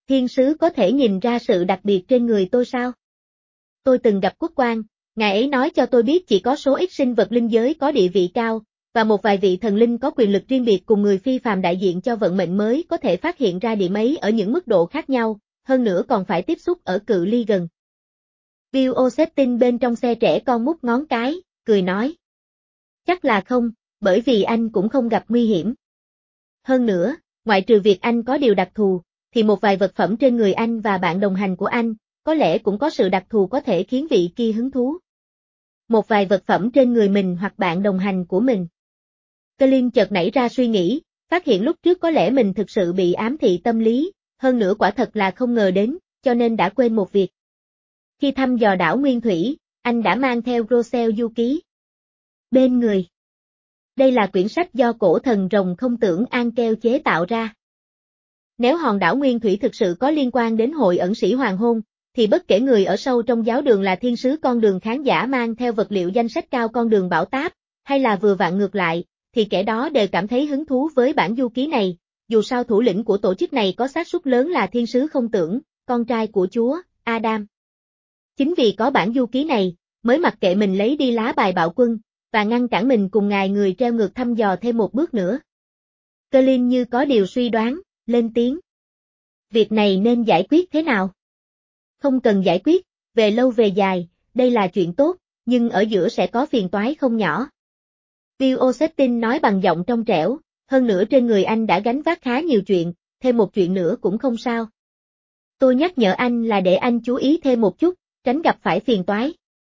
Thiên sứ có thể nhìn ra sự đặc biệt trên người tôi sao? Tôi từng gặp quốc quan, ngài ấy nói cho tôi biết chỉ có số ít sinh vật linh giới có địa vị cao, và một vài vị thần linh có quyền lực riêng biệt cùng người phi phàm đại diện cho vận mệnh mới có thể phát hiện ra điểm ấy ở những mức độ khác nhau, hơn nữa còn phải tiếp xúc ở cự ly gần. Bill O'Settin bên trong xe trẻ con mút ngón cái, cười nói. Chắc là không, bởi vì anh cũng không gặp nguy hiểm. Hơn nữa, ngoại trừ việc anh có điều đặc thù, thì một vài vật phẩm trên người anh và bạn đồng hành của anh, có lẽ cũng có sự đặc thù có thể khiến vị kia hứng thú. Một vài vật phẩm trên người mình hoặc bạn đồng hành của mình. Colin chợt nảy ra suy nghĩ, phát hiện lúc trước có lẽ mình thực sự bị ám thị tâm lý, hơn nữa quả thật là không ngờ đến, cho nên đã quên một việc. Khi thăm dò đảo Nguyên Thủy, anh đã mang theo Rossel du ký bên người. Đây là quyển sách do cổ thần rồng không tưởng Ankel chế tạo ra. Nếu hòn đảo Nguyên Thủy thực sự có liên quan đến hội ẩn sĩ hoàng hôn, thì bất kể người ở sâu trong giáo đường là thiên sứ con đường khán giả mang theo vật liệu danh sách cao con đường bảo táp, hay là vừa vặn ngược lại, thì kẻ đó đều cảm thấy hứng thú với bản du ký này, dù sao thủ lĩnh của tổ chức này có xác suất lớn là thiên sứ không tưởng, con trai của Chúa, Adam. Chính vì có bản du ký này, mới mặc kệ mình lấy đi lá bài bạo quân, và ngăn cản mình cùng ngài người treo ngược thăm dò thêm một bước nữa. Colin như có điều suy đoán, lên tiếng. Việc này nên giải quyết thế nào? Không cần giải quyết, về lâu về dài, đây là chuyện tốt, nhưng ở giữa sẽ có phiền toái không nhỏ. Bill O'Settin nói bằng giọng trong trẻo, hơn nữa trên người anh đã gánh vác khá nhiều chuyện, thêm một chuyện nữa cũng không sao. Tôi nhắc nhở anh là để anh chú ý thêm một chút, tránh gặp phải phiền toái.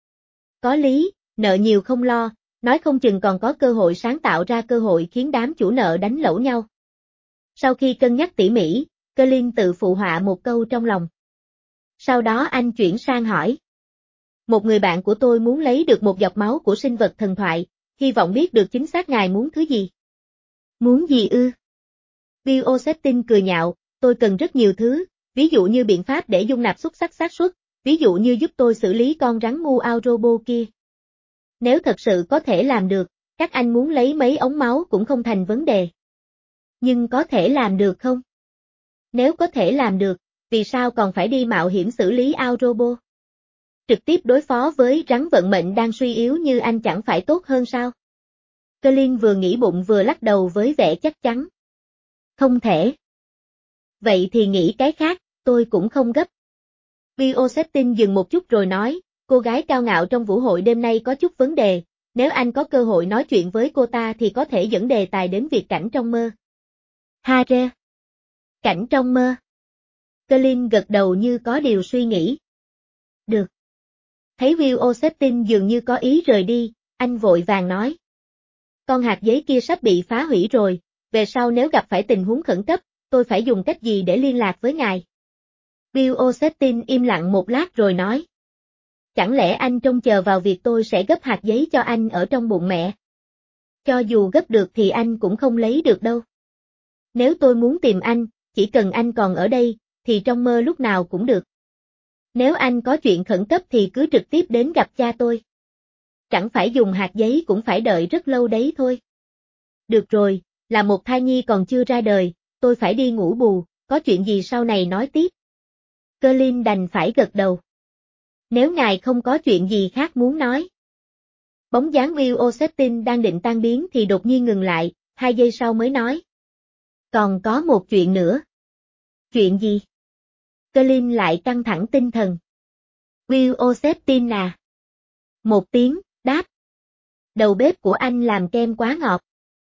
Có lý, nợ nhiều không lo, nói không chừng còn có cơ hội sáng tạo ra cơ hội khiến đám chủ nợ đánh lẩu nhau. Sau khi cân nhắc tỉ mỉ, Colin tự phụ họa một câu trong lòng. Sau đó anh chuyển sang hỏi. Một người bạn của tôi muốn lấy được một giọt máu của sinh vật thần thoại, hy vọng biết được chính xác ngài muốn thứ gì. Muốn gì ư? Bill O'Settin cười nhạo, tôi cần rất nhiều thứ, ví dụ như biện pháp để dung nạp xúc xắc xác suất, ví dụ như giúp tôi xử lý con rắn mu ao robot kia. Nếu thật sự có thể làm được, các anh muốn lấy mấy ống máu cũng không thành vấn đề. Nhưng có thể làm được không? Nếu có thể làm được, vì sao còn phải đi mạo hiểm xử lý ao robot? Trực tiếp đối phó với rắn vận mệnh đang suy yếu như anh chẳng phải tốt hơn sao? Colin vừa nghĩ bụng vừa lắc đầu với vẻ chắc chắn. Không thể. Vậy thì nghĩ cái khác, tôi cũng không gấp. Bill O'Settin dừng một chút rồi nói, cô gái cao ngạo trong vũ hội đêm nay có chút vấn đề, nếu anh có cơ hội nói chuyện với cô ta thì có thể dẫn đề tài đến việc cảnh trong mơ. Hare. Cảnh trong mơ. Colin gật đầu như có điều suy nghĩ. Được. Thấy Bill O'Settin dường như có ý rời đi, anh vội vàng nói. Con hạt giấy kia sắp bị phá hủy rồi, về sau nếu gặp phải tình huống khẩn cấp, tôi phải dùng cách gì để liên lạc với ngài? Bill O'Settin im lặng một lát rồi nói. Chẳng lẽ anh trông chờ vào việc tôi sẽ gấp hạt giấy cho anh ở trong bụng mẹ? Cho dù gấp được thì anh cũng không lấy được đâu. Nếu tôi muốn tìm anh, chỉ cần anh còn ở đây, thì trong mơ lúc nào cũng được. Nếu anh có chuyện khẩn cấp thì cứ trực tiếp đến gặp cha tôi. Chẳng phải dùng hạt giấy cũng phải đợi rất lâu đấy thôi. Được rồi, là một thai nhi còn chưa ra đời, tôi phải đi ngủ bù, có chuyện gì sau này nói tiếp. Colin đành phải gật đầu. Nếu ngài không có chuyện gì khác muốn nói. Bóng dáng Bill O'Settin đang định tan biến thì đột nhiên ngừng lại, hai giây sau mới nói. Còn có một chuyện nữa. Chuyện gì? Colin lại căng thẳng tinh thần. Bill O'Settin à? Một tiếng, đáp. Đầu bếp của anh làm kem quá ngọt.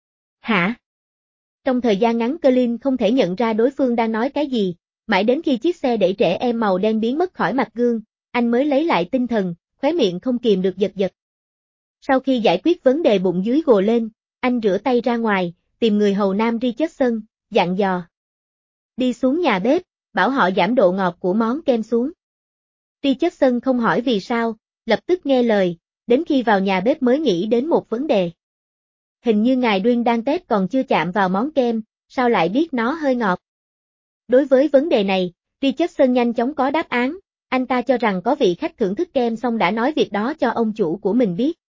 Hả? Trong thời gian ngắn Colin không thể nhận ra đối phương đang nói cái gì, mãi đến khi chiếc xe để trẻ em màu đen biến mất khỏi mặt gương, anh mới lấy lại tinh thần, khóe miệng không kìm được giật giật. Sau khi giải quyết vấn đề bụng dưới gồ lên, anh rửa tay ra ngoài, tìm người hầu nam Richardson, dặn dò. Đi xuống nhà bếp, bảo họ giảm độ ngọt của món kem xuống. Richardson không hỏi vì sao, lập tức nghe lời, đến khi vào nhà bếp mới nghĩ đến một vấn đề. Hình như ngài Duyên đang test còn chưa chạm vào món kem, sao lại biết nó hơi ngọt? Đối với vấn đề này, Richardson nhanh chóng có đáp án, anh ta cho rằng có vị khách thưởng thức kem xong đã nói việc đó cho ông chủ của mình biết.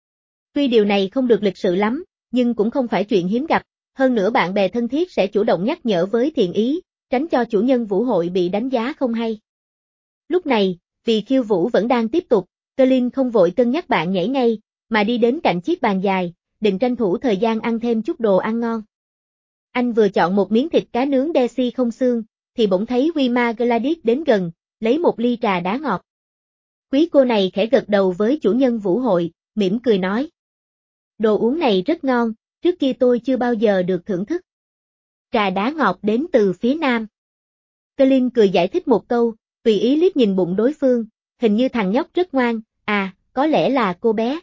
Tuy điều này không được lịch sự lắm, nhưng cũng không phải chuyện hiếm gặp, hơn nữa bạn bè thân thiết sẽ chủ động nhắc nhở với thiện ý, tránh cho chủ nhân vũ hội bị đánh giá không hay. Lúc này, vì khiêu vũ vẫn đang tiếp tục, Colin không vội cân nhắc bạn nhảy ngay, mà đi đến cạnh chiếc bàn dài, định tranh thủ thời gian ăn thêm chút đồ ăn ngon. Anh vừa chọn một miếng thịt cá nướng Desi không xương, thì bỗng thấy Wilma Gladys đến gần, lấy một ly trà đá ngọt. Quý cô này khẽ gật đầu với chủ nhân vũ hội, mỉm cười nói. Đồ uống này rất ngon, trước kia tôi chưa bao giờ được thưởng thức. Trà đá ngọt đến từ phía Nam. Colin cười giải thích một câu, tùy ý liếc nhìn bụng đối phương, hình như thằng nhóc rất ngoan, à, có lẽ là cô bé.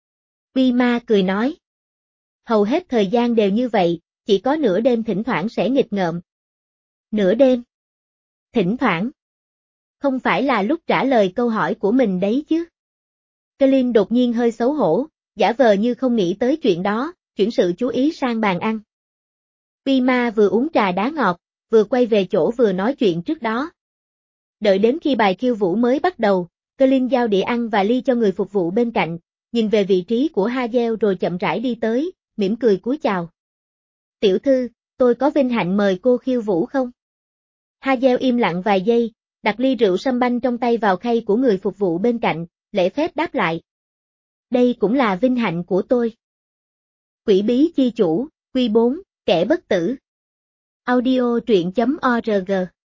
Wilma cười nói. Hầu hết thời gian đều như vậy, chỉ có nửa đêm thỉnh thoảng sẽ nghịch ngợm. Nửa đêm? Thỉnh thoảng? Không phải là lúc trả lời câu hỏi của mình đấy chứ. Colin đột nhiên hơi xấu hổ, giả vờ như không nghĩ tới chuyện đó, chuyển sự chú ý sang bàn ăn. Wilma vừa uống trà đá ngọt, vừa quay về chỗ vừa nói chuyện trước đó. Đợi đến khi bài khiêu vũ mới bắt đầu, Colin giao đĩa ăn và ly cho người phục vụ bên cạnh, nhìn về vị trí của Hazel rồi chậm rãi đi tới, mỉm cười cúi chào. Tiểu thư, tôi có vinh hạnh mời cô khiêu vũ không? Hazel im lặng vài giây, đặt ly rượu sâm banh trong tay vào khay của người phục vụ bên cạnh, lễ phép đáp lại. Đây cũng là vinh hạnh của tôi. Quỷ bí chi chủ, Quy bốn, kẻ bất tử. Audio truyện chấm org.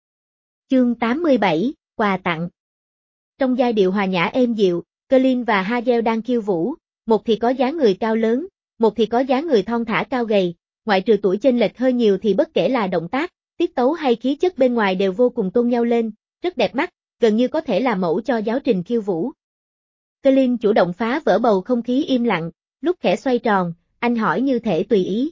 Chương tám mươi bảy, quà tặng. Trong giai điệu hòa nhã êm dịu, Colin và Hazel đang khiêu vũ, một thì có dáng người cao lớn, một thì có dáng người thon thả cao gầy, ngoại trừ tuổi chênh lệch hơi nhiều thì bất kể là động tác, tiết tấu hay khí chất bên ngoài đều vô cùng tôn nhau lên, rất đẹp mắt, gần như có thể là mẫu cho giáo trình khiêu vũ. Colin chủ động phá vỡ bầu không khí im lặng, lúc khẽ xoay tròn, anh hỏi như thể tùy ý.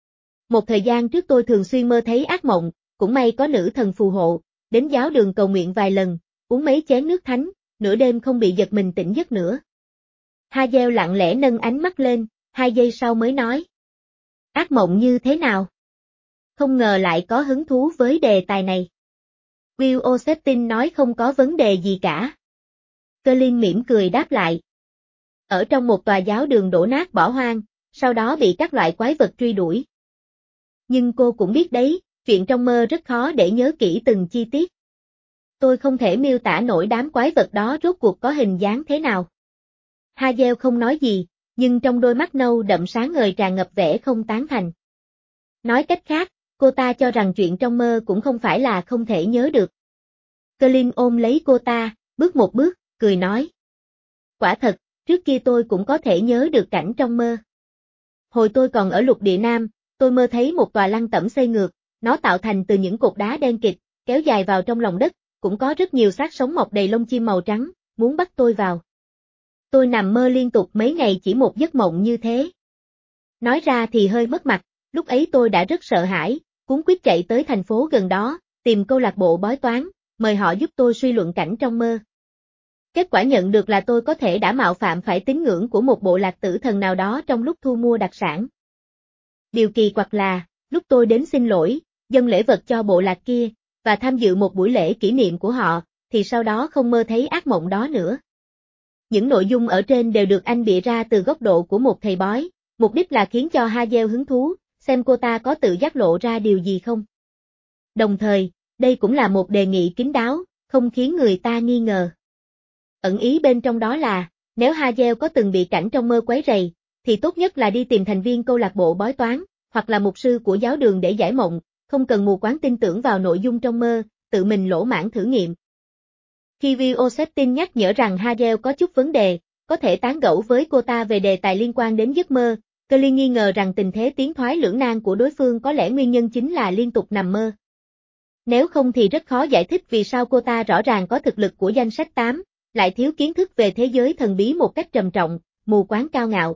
Một thời gian trước tôi thường xuyên mơ thấy ác mộng, cũng may có nữ thần phù hộ, đến giáo đường cầu nguyện vài lần, uống mấy chén nước thánh, nửa đêm không bị giật mình tỉnh giấc nữa. Hazel lặng lẽ nâng ánh mắt lên, hai giây sau mới nói. Ác mộng như thế nào? Không ngờ lại có hứng thú với đề tài này. Will Oseptin nói không có vấn đề gì cả. Colin mỉm cười đáp lại. Ở trong một tòa giáo đường đổ nát bỏ hoang, sau đó bị các loại quái vật truy đuổi. Nhưng cô cũng biết đấy, chuyện trong mơ rất khó để nhớ kỹ từng chi tiết. Tôi không thể miêu tả nổi đám quái vật đó rốt cuộc có hình dáng thế nào. Hazel không nói gì, nhưng trong đôi mắt nâu đậm sáng ngời tràn ngập vẻ không tán thành. Nói cách khác, cô ta cho rằng chuyện trong mơ cũng không phải là không thể nhớ được. Colin ôm lấy cô ta, bước một bước, cười nói. Quả thật, trước kia tôi cũng có thể nhớ được cảnh trong mơ. Hồi tôi còn ở lục địa Nam, tôi mơ thấy một tòa lăng tẩm xây ngược, nó tạo thành từ những cột đá đen kịt, kéo dài vào trong lòng đất, cũng có rất nhiều xác sống mọc đầy lông chim màu trắng, muốn bắt tôi vào. Tôi nằm mơ liên tục mấy ngày chỉ một giấc mộng như thế. Nói ra thì hơi mất mặt, lúc ấy tôi đã rất sợ hãi, cuống quýt chạy tới thành phố gần đó, tìm câu lạc bộ bói toán, mời họ giúp tôi suy luận cảnh trong mơ. Kết quả nhận được là tôi có thể đã mạo phạm phải tín ngưỡng của một bộ lạc tử thần nào đó trong lúc thu mua đặc sản. Điều kỳ quặc là, lúc tôi đến xin lỗi, dâng lễ vật cho bộ lạc kia, và tham dự một buổi lễ kỷ niệm của họ, thì sau đó không mơ thấy ác mộng đó nữa. Những nội dung ở trên đều được anh bịa ra từ góc độ của một thầy bói, mục đích là khiến cho Hazel hứng thú, xem cô ta có tự giác lộ ra điều gì không. Đồng thời, đây cũng là một đề nghị kín đáo, không khiến người ta nghi ngờ. Ẩn ý bên trong đó là, nếu Hazel có từng bị cảnh trong mơ quấy rầy, thì tốt nhất là đi tìm thành viên câu lạc bộ bói toán, hoặc là mục sư của giáo đường để giải mộng, không cần mù quáng tin tưởng vào nội dung trong mơ, tự mình lỗ mãng thử nghiệm. Khi Will Oseptin nhắc nhở rằng Hazel có chút vấn đề, có thể tán gẫu với cô ta về đề tài liên quan đến giấc mơ, Colin nghi ngờ rằng tình thế tiến thoái lưỡng nan của đối phương có lẽ nguyên nhân chính là liên tục nằm mơ. Nếu không thì rất khó giải thích vì sao cô ta rõ ràng có thực lực của danh sách tám, lại thiếu kiến thức về thế giới thần bí một cách trầm trọng, mù quáng cao ngạo.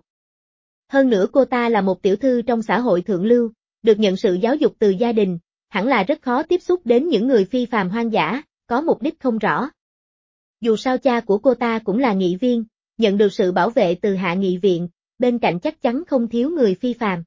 Hơn nữa cô ta là một tiểu thư trong xã hội thượng lưu, được nhận sự giáo dục từ gia đình, hẳn là rất khó tiếp xúc đến những người phi phàm hoang dã, có mục đích không rõ. Dù sao cha của cô ta cũng là nghị viên, nhận được sự bảo vệ từ hạ nghị viện, bên cạnh chắc chắn không thiếu người phi phàm.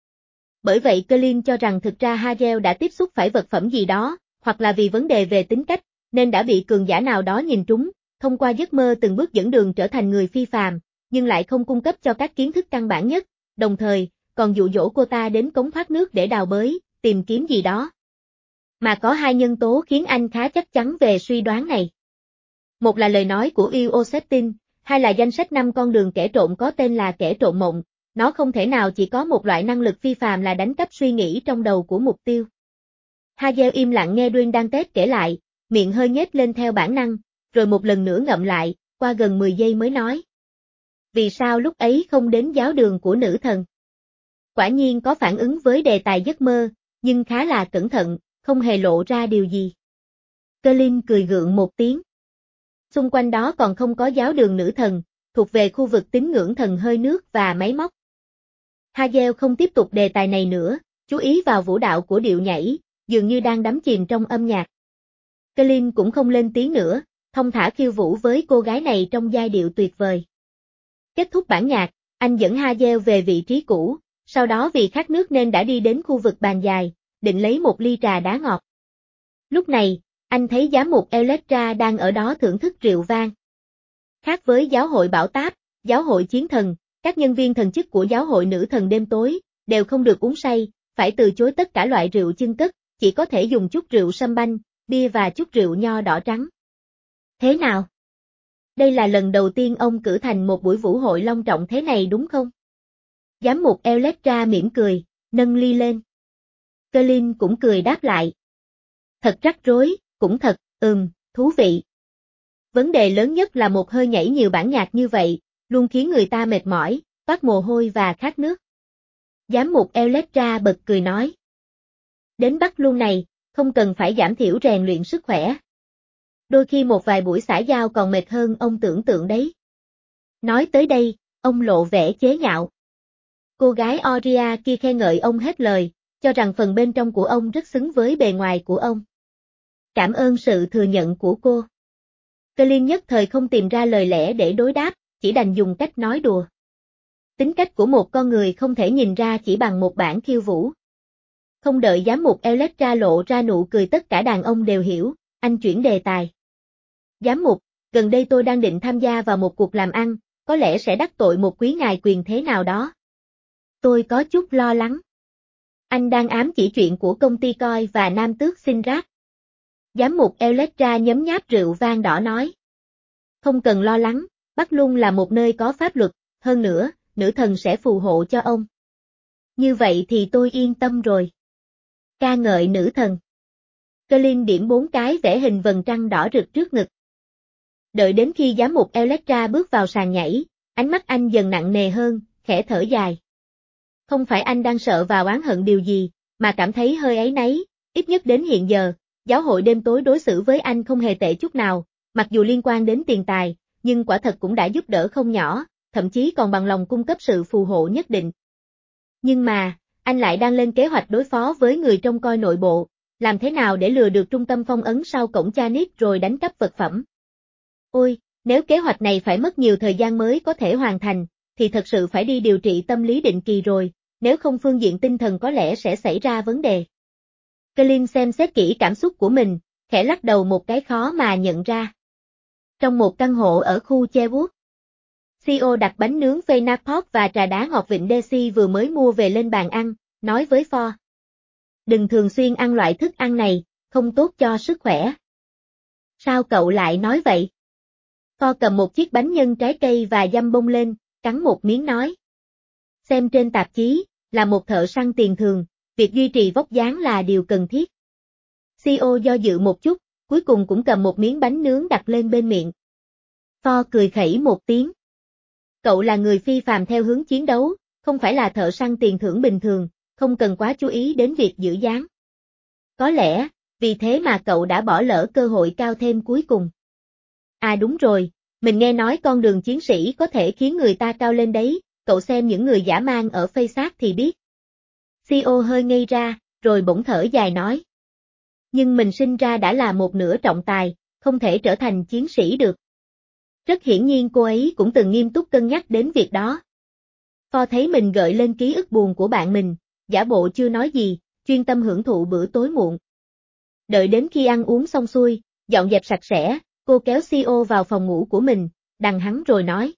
Bởi vậy Colin cho rằng thực ra Hazel đã tiếp xúc phải vật phẩm gì đó, hoặc là vì vấn đề về tính cách, nên đã bị cường giả nào đó nhìn trúng, thông qua giấc mơ từng bước dẫn đường trở thành người phi phàm, nhưng lại không cung cấp cho các kiến thức căn bản nhất, đồng thời, còn dụ dỗ cô ta đến cống thoát nước để đào bới, tìm kiếm gì đó. Mà có hai nhân tố khiến anh khá chắc chắn về suy đoán này. Một là lời nói của Ioseftin, hai là danh sách năm con đường kẻ trộm có tên là kẻ trộm mộng, nó không thể nào chỉ có một loại năng lực phi phàm là đánh cắp suy nghĩ trong đầu của mục tiêu. Hazel im lặng nghe Duyên đang tết kể lại, miệng hơi nhếch lên theo bản năng, rồi một lần nữa ngậm lại, qua gần mười giây mới nói. Vì sao lúc ấy không đến giáo đường của nữ thần? Quả nhiên có phản ứng với đề tài giấc mơ, nhưng khá là cẩn thận, không hề lộ ra điều gì. Colin cười gượng một tiếng. Xung quanh đó còn không có giáo đường nữ thần, thuộc về khu vực tín ngưỡng thần hơi nước và máy móc. Hazel không tiếp tục đề tài này nữa, chú ý vào vũ đạo của điệu nhảy, dường như đang đắm chìm trong âm nhạc. Colin cũng không lên tiếng nữa, thong thả khiêu vũ với cô gái này trong giai điệu tuyệt vời. Kết thúc bản nhạc, anh dẫn Hazel về vị trí cũ, sau đó vì khát nước nên đã đi đến khu vực bàn dài, định lấy một ly trà đá ngọt. Lúc này, anh thấy giám mục Electra đang ở đó thưởng thức rượu vang. Khác với giáo hội Bảo Táp, giáo hội Chiến Thần, các nhân viên thần chức của giáo hội Nữ Thần đêm tối, đều không được uống say, phải từ chối tất cả loại rượu chưng cất, chỉ có thể dùng chút rượu sâm banh, bia và chút rượu nho đỏ trắng. Thế nào? Đây là lần đầu tiên ông cử thành một buổi vũ hội long trọng thế này đúng không? Giám mục Electra mỉm cười, nâng ly lên. Colin cũng cười đáp lại. Thật rắc rối, cũng thật, ừm, thú vị. Vấn đề lớn nhất là một hơi nhảy nhiều bản nhạc như vậy, luôn khiến người ta mệt mỏi, toát mồ hôi và khát nước. Giám mục Electra bật cười nói. Đến Bắc Luân này, không cần phải giảm thiểu rèn luyện sức khỏe. Đôi khi một vài buổi xã giao còn mệt hơn ông tưởng tượng đấy. Nói tới đây, ông lộ vẻ chế nhạo. Cô gái Oria kia khen ngợi ông hết lời, cho rằng phần bên trong của ông rất xứng với bề ngoài của ông. Cảm ơn sự thừa nhận của cô. Colin nhất thời không tìm ra lời lẽ để đối đáp, chỉ đành dùng cách nói đùa. Tính cách của một con người không thể nhìn ra chỉ bằng một bản khiêu vũ. Không đợi giám mục Electra lộ ra nụ cười tất cả đàn ông đều hiểu, anh chuyển đề tài. Giám mục, gần đây tôi đang định tham gia vào một cuộc làm ăn, có lẽ sẽ đắc tội một quý ngài quyền thế nào đó. Tôi có chút lo lắng. Anh đang ám chỉ chuyện của công ty Coi và nam tước Sinrat. Giám mục Electra nhấm nháp rượu vang đỏ nói. Không cần lo lắng, Bắc Luân là một nơi có pháp luật, hơn nữa, nữ thần sẽ phù hộ cho ông. Như vậy thì tôi yên tâm rồi. Ca ngợi nữ thần. Colin điểm bốn cái vẽ hình vầng trăng đỏ rực trước ngực. Đợi đến khi giám mục Electra bước vào sàn nhảy, ánh mắt anh dần nặng nề hơn, khẽ thở dài. Không phải anh đang sợ và oán hận điều gì, mà cảm thấy hơi áy náy, ít nhất đến hiện giờ, giáo hội đêm tối đối xử với anh không hề tệ chút nào, mặc dù liên quan đến tiền tài, nhưng quả thật cũng đã giúp đỡ không nhỏ, thậm chí còn bằng lòng cung cấp sự phù hộ nhất định. Nhưng mà, anh lại đang lên kế hoạch đối phó với người trông coi nội bộ, làm thế nào để lừa được trung tâm phong ấn sau cổng Chanit rồi đánh cắp vật phẩm. Ôi, nếu kế hoạch này phải mất nhiều thời gian mới có thể hoàn thành, thì thật sự phải đi điều trị tâm lý định kỳ rồi, nếu không phương diện tinh thần có lẽ sẽ xảy ra vấn đề. Colin xem xét kỹ cảm xúc của mình, khẽ lắc đầu một cái khó mà nhận ra. Trong một căn hộ ở khu Cherwood, xê e ô đặt bánh nướng Phenaport và trà đá ngọt vịnh Daisy vừa mới mua về lên bàn ăn, nói với Ford. Đừng thường xuyên ăn loại thức ăn này, không tốt cho sức khỏe. Sao cậu lại nói vậy? Ford cầm một chiếc bánh nhân trái cây và dăm bông lên, cắn một miếng nói. Xem trên tạp chí, là một thợ săn tiền thường, việc duy trì vóc dáng là điều cần thiết. xê e ô do dự một chút, cuối cùng cũng cầm một miếng bánh nướng đặt lên bên miệng. Ford cười khẩy một tiếng. Cậu là người phi phàm theo hướng chiến đấu, không phải là thợ săn tiền thưởng bình thường, không cần quá chú ý đến việc giữ dáng. Có lẽ, vì thế mà cậu đã bỏ lỡ cơ hội cao thêm cuối cùng. À đúng rồi, mình nghe nói con đường chiến sĩ có thể khiến người ta cao lên đấy, cậu xem những người dã man ở Facebook thì biết. xê e ô hơi ngây ra, rồi bỗng thở dài nói. Nhưng mình sinh ra đã là một nửa trọng tài, không thể trở thành chiến sĩ được. Rất hiển nhiên cô ấy cũng từng nghiêm túc cân nhắc đến việc đó. Ford thấy mình gợi lên ký ức buồn của bạn mình, giả bộ chưa nói gì, chuyên tâm hưởng thụ bữa tối muộn. Đợi đến khi ăn uống xong xuôi, dọn dẹp sạch sẽ, cô kéo xê e ô vào phòng ngủ của mình, đằng hắn rồi nói.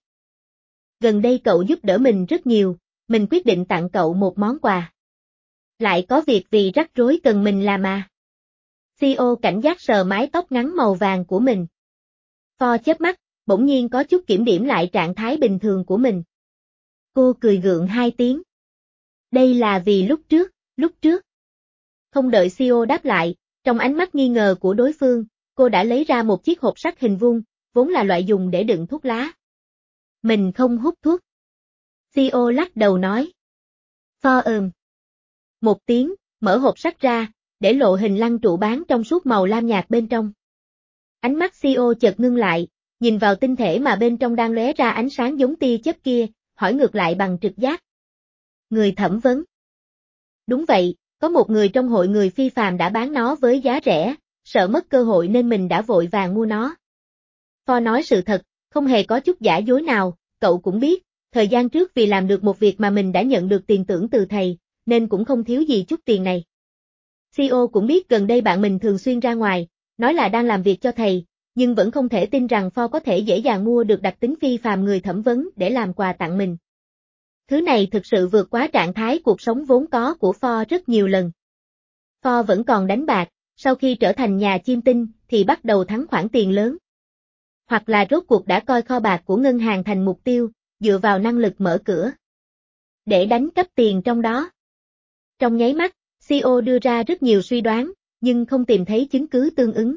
Gần đây cậu giúp đỡ mình rất nhiều, mình quyết định tặng cậu một món quà. Lại có việc vì rắc rối cần mình làm à? xê e ô cảnh giác sờ mái tóc ngắn màu vàng của mình. Ford chớp mắt, bỗng nhiên có chút kiểm điểm lại trạng thái bình thường của mình. Cô cười gượng hai tiếng. Đây là vì lúc trước, lúc trước. Không đợi xê e ô đáp lại, trong ánh mắt nghi ngờ của đối phương, cô đã lấy ra một chiếc hộp sắt hình vuông, vốn là loại dùng để đựng thuốc lá. Mình không hút thuốc. xê e ô lắc đầu nói. Ford ừm. Một tiếng, mở hộp sắt ra, để lộ hình lăng trụ bán trong suốt màu lam nhạt bên trong. Ánh mắt xê e ô chợt ngưng lại, nhìn vào tinh thể mà bên trong đang lóe ra ánh sáng giống tia chớp kia, hỏi ngược lại bằng trực giác. Người thẩm vấn. Đúng vậy, có một người trong hội người phi phàm đã bán nó với giá rẻ, sợ mất cơ hội nên mình đã vội vàng mua nó. Ford nói sự thật, không hề có chút giả dối nào, cậu cũng biết, thời gian trước vì làm được một việc mà mình đã nhận được tiền thưởng từ thầy, nên cũng không thiếu gì chút tiền này. xê e ô cũng biết gần đây bạn mình thường xuyên ra ngoài, nói là đang làm việc cho thầy, nhưng vẫn không thể tin rằng Ford có thể dễ dàng mua được đặc tính phi phàm người thẩm vấn để làm quà tặng mình. Thứ này thực sự vượt quá trạng thái cuộc sống vốn có của Ford rất nhiều lần. Ford vẫn còn đánh bạc, sau khi trở thành nhà chiêm tinh thì bắt đầu thắng khoản tiền lớn. Hoặc là rốt cuộc đã coi kho bạc của ngân hàng thành mục tiêu, dựa vào năng lực mở cửa để đánh cắp tiền trong đó. Trong nháy mắt, xê e ô đưa ra rất nhiều suy đoán, nhưng không tìm thấy chứng cứ tương ứng.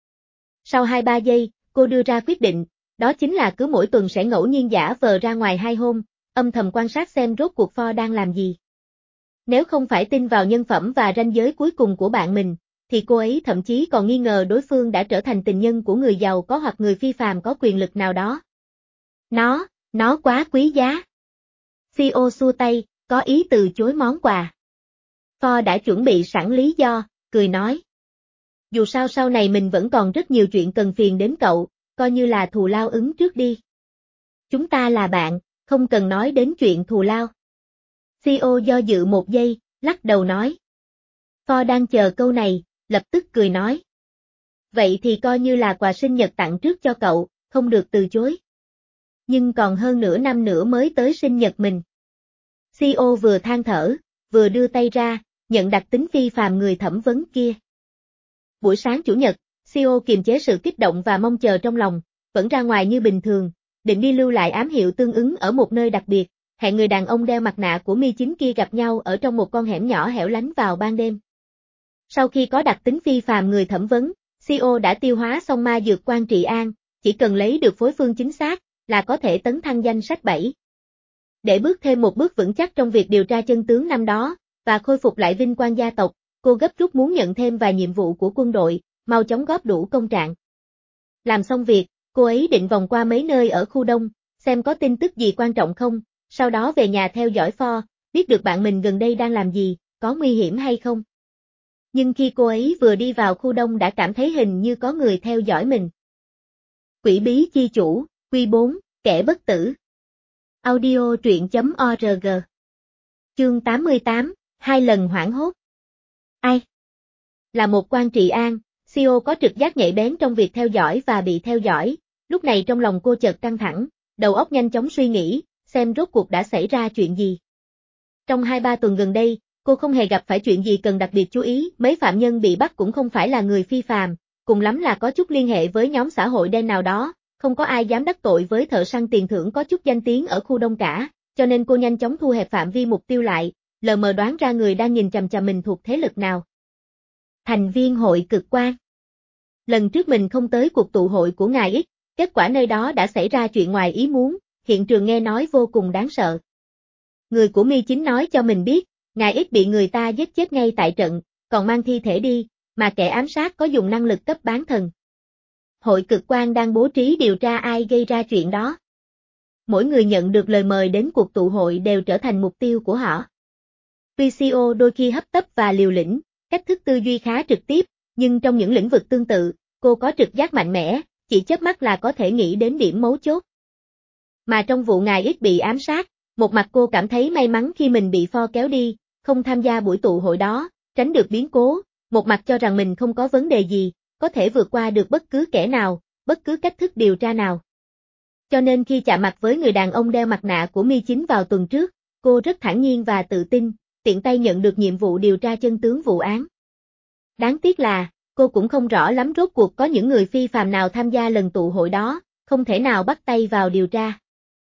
Sau hai ba giây, cô đưa ra quyết định, đó chính là cứ mỗi tuần sẽ ngẫu nhiên giả vờ ra ngoài hai hôm, âm thầm quan sát xem rốt cuộc Ford đang làm gì. Nếu không phải tin vào nhân phẩm và ranh giới cuối cùng của bạn mình, thì cô ấy thậm chí còn nghi ngờ đối phương đã trở thành tình nhân của người giàu có hoặc người phi phàm có quyền lực nào đó. Nó, nó quá quý giá. xê e ô xua tay, có ý từ chối món quà. Ford đã chuẩn bị sẵn lý do, cười nói. Dù sao sau này mình vẫn còn rất nhiều chuyện cần phiền đến cậu, coi như là thù lao ứng trước đi. Chúng ta là bạn, không cần nói đến chuyện thù lao. xê e ô do dự một giây, lắc đầu nói. Ford đang chờ câu này, lập tức cười nói. Vậy thì coi như là quà sinh nhật tặng trước cho cậu, không được từ chối. Nhưng còn hơn nửa năm nữa mới tới sinh nhật mình. xê e ô vừa than thở, vừa đưa tay ra, nhận đặc tính phi phàm người thẩm vấn kia. Buổi sáng Chủ nhật, xê e ô kiềm chế sự kích động và mong chờ trong lòng, vẫn ra ngoài như bình thường, định đi lưu lại ám hiệu tương ứng ở một nơi đặc biệt, hẹn người đàn ông đeo mặt nạ của Mi chín kia gặp nhau ở trong một con hẻm nhỏ hẻo lánh vào ban đêm. Sau khi có đặc tính phi phàm người thẩm vấn, xê e ô đã tiêu hóa xong ma dược quan trị an, chỉ cần lấy được phối phương chính xác, là có thể tấn thăng danh sách bảy. Để bước thêm một bước vững chắc trong việc điều tra chân tướng năm đó, và khôi phục lại vinh quang gia tộc, cô gấp rút muốn nhận thêm vài nhiệm vụ của quân đội, mau chóng góp đủ công trạng. Làm xong việc, cô ấy định vòng qua mấy nơi ở khu đông, xem có tin tức gì quan trọng không, sau đó về nhà theo dõi Ford, biết được bạn mình gần đây đang làm gì, có nguy hiểm hay không. Nhưng khi cô ấy vừa đi vào khu đông đã cảm thấy hình như có người theo dõi mình. Quỷ bí chi chủ, Quy bốn, kẻ bất tử. Audio truyện chấm org. Chương tám mươi tám, hai lần hoảng hốt. Ai? Là một quan trị an, xê e ô có trực giác nhạy bén trong việc theo dõi và bị theo dõi, lúc này trong lòng cô chợt căng thẳng, đầu óc nhanh chóng suy nghĩ, xem rốt cuộc đã xảy ra chuyện gì. Trong hai ba tuần gần đây, cô không hề gặp phải chuyện gì cần đặc biệt chú ý, mấy phạm nhân bị bắt cũng không phải là người phi phàm, cùng lắm là có chút liên hệ với nhóm xã hội đen nào đó, không có ai dám đắc tội với thợ săn tiền thưởng có chút danh tiếng ở khu đông cả, cho nên cô nhanh chóng thu hẹp phạm vi mục tiêu lại, lờ mờ đoán ra người đang nhìn chằm chằm mình thuộc thế lực nào. Thành viên hội cực quan. Lần trước mình không tới cuộc tụ hội của ngài X, kết quả nơi đó đã xảy ra chuyện ngoài ý muốn, hiện trường nghe nói vô cùng đáng sợ. Người của Mi chín nói cho mình biết, ngài X bị người ta giết chết ngay tại trận, còn mang thi thể đi, mà kẻ ám sát có dùng năng lực cấp bán thần. Hội cực quan đang bố trí điều tra ai gây ra chuyện đó. Mỗi người nhận được lời mời đến cuộc tụ hội đều trở thành mục tiêu của họ. pê xê ô đôi khi hấp tấp và liều lĩnh, cách thức tư duy khá trực tiếp, nhưng trong những lĩnh vực tương tự, cô có trực giác mạnh mẽ, chỉ chớp mắt là có thể nghĩ đến điểm mấu chốt. Mà trong vụ ngài X bị ám sát, một mặt cô cảm thấy may mắn khi mình bị Ford kéo đi, không tham gia buổi tụ hội đó, tránh được biến cố, một mặt cho rằng mình không có vấn đề gì, có thể vượt qua được bất cứ kẻ nào, bất cứ cách thức điều tra nào. Cho nên khi chạm mặt với người đàn ông đeo mặt nạ của Mi chín vào tuần trước, cô rất thản nhiên và tự tin, tiện tay nhận được nhiệm vụ điều tra chân tướng vụ án. Đáng tiếc là, cô cũng không rõ lắm rốt cuộc có những người phi phàm nào tham gia lần tụ hội đó, không thể nào bắt tay vào điều tra.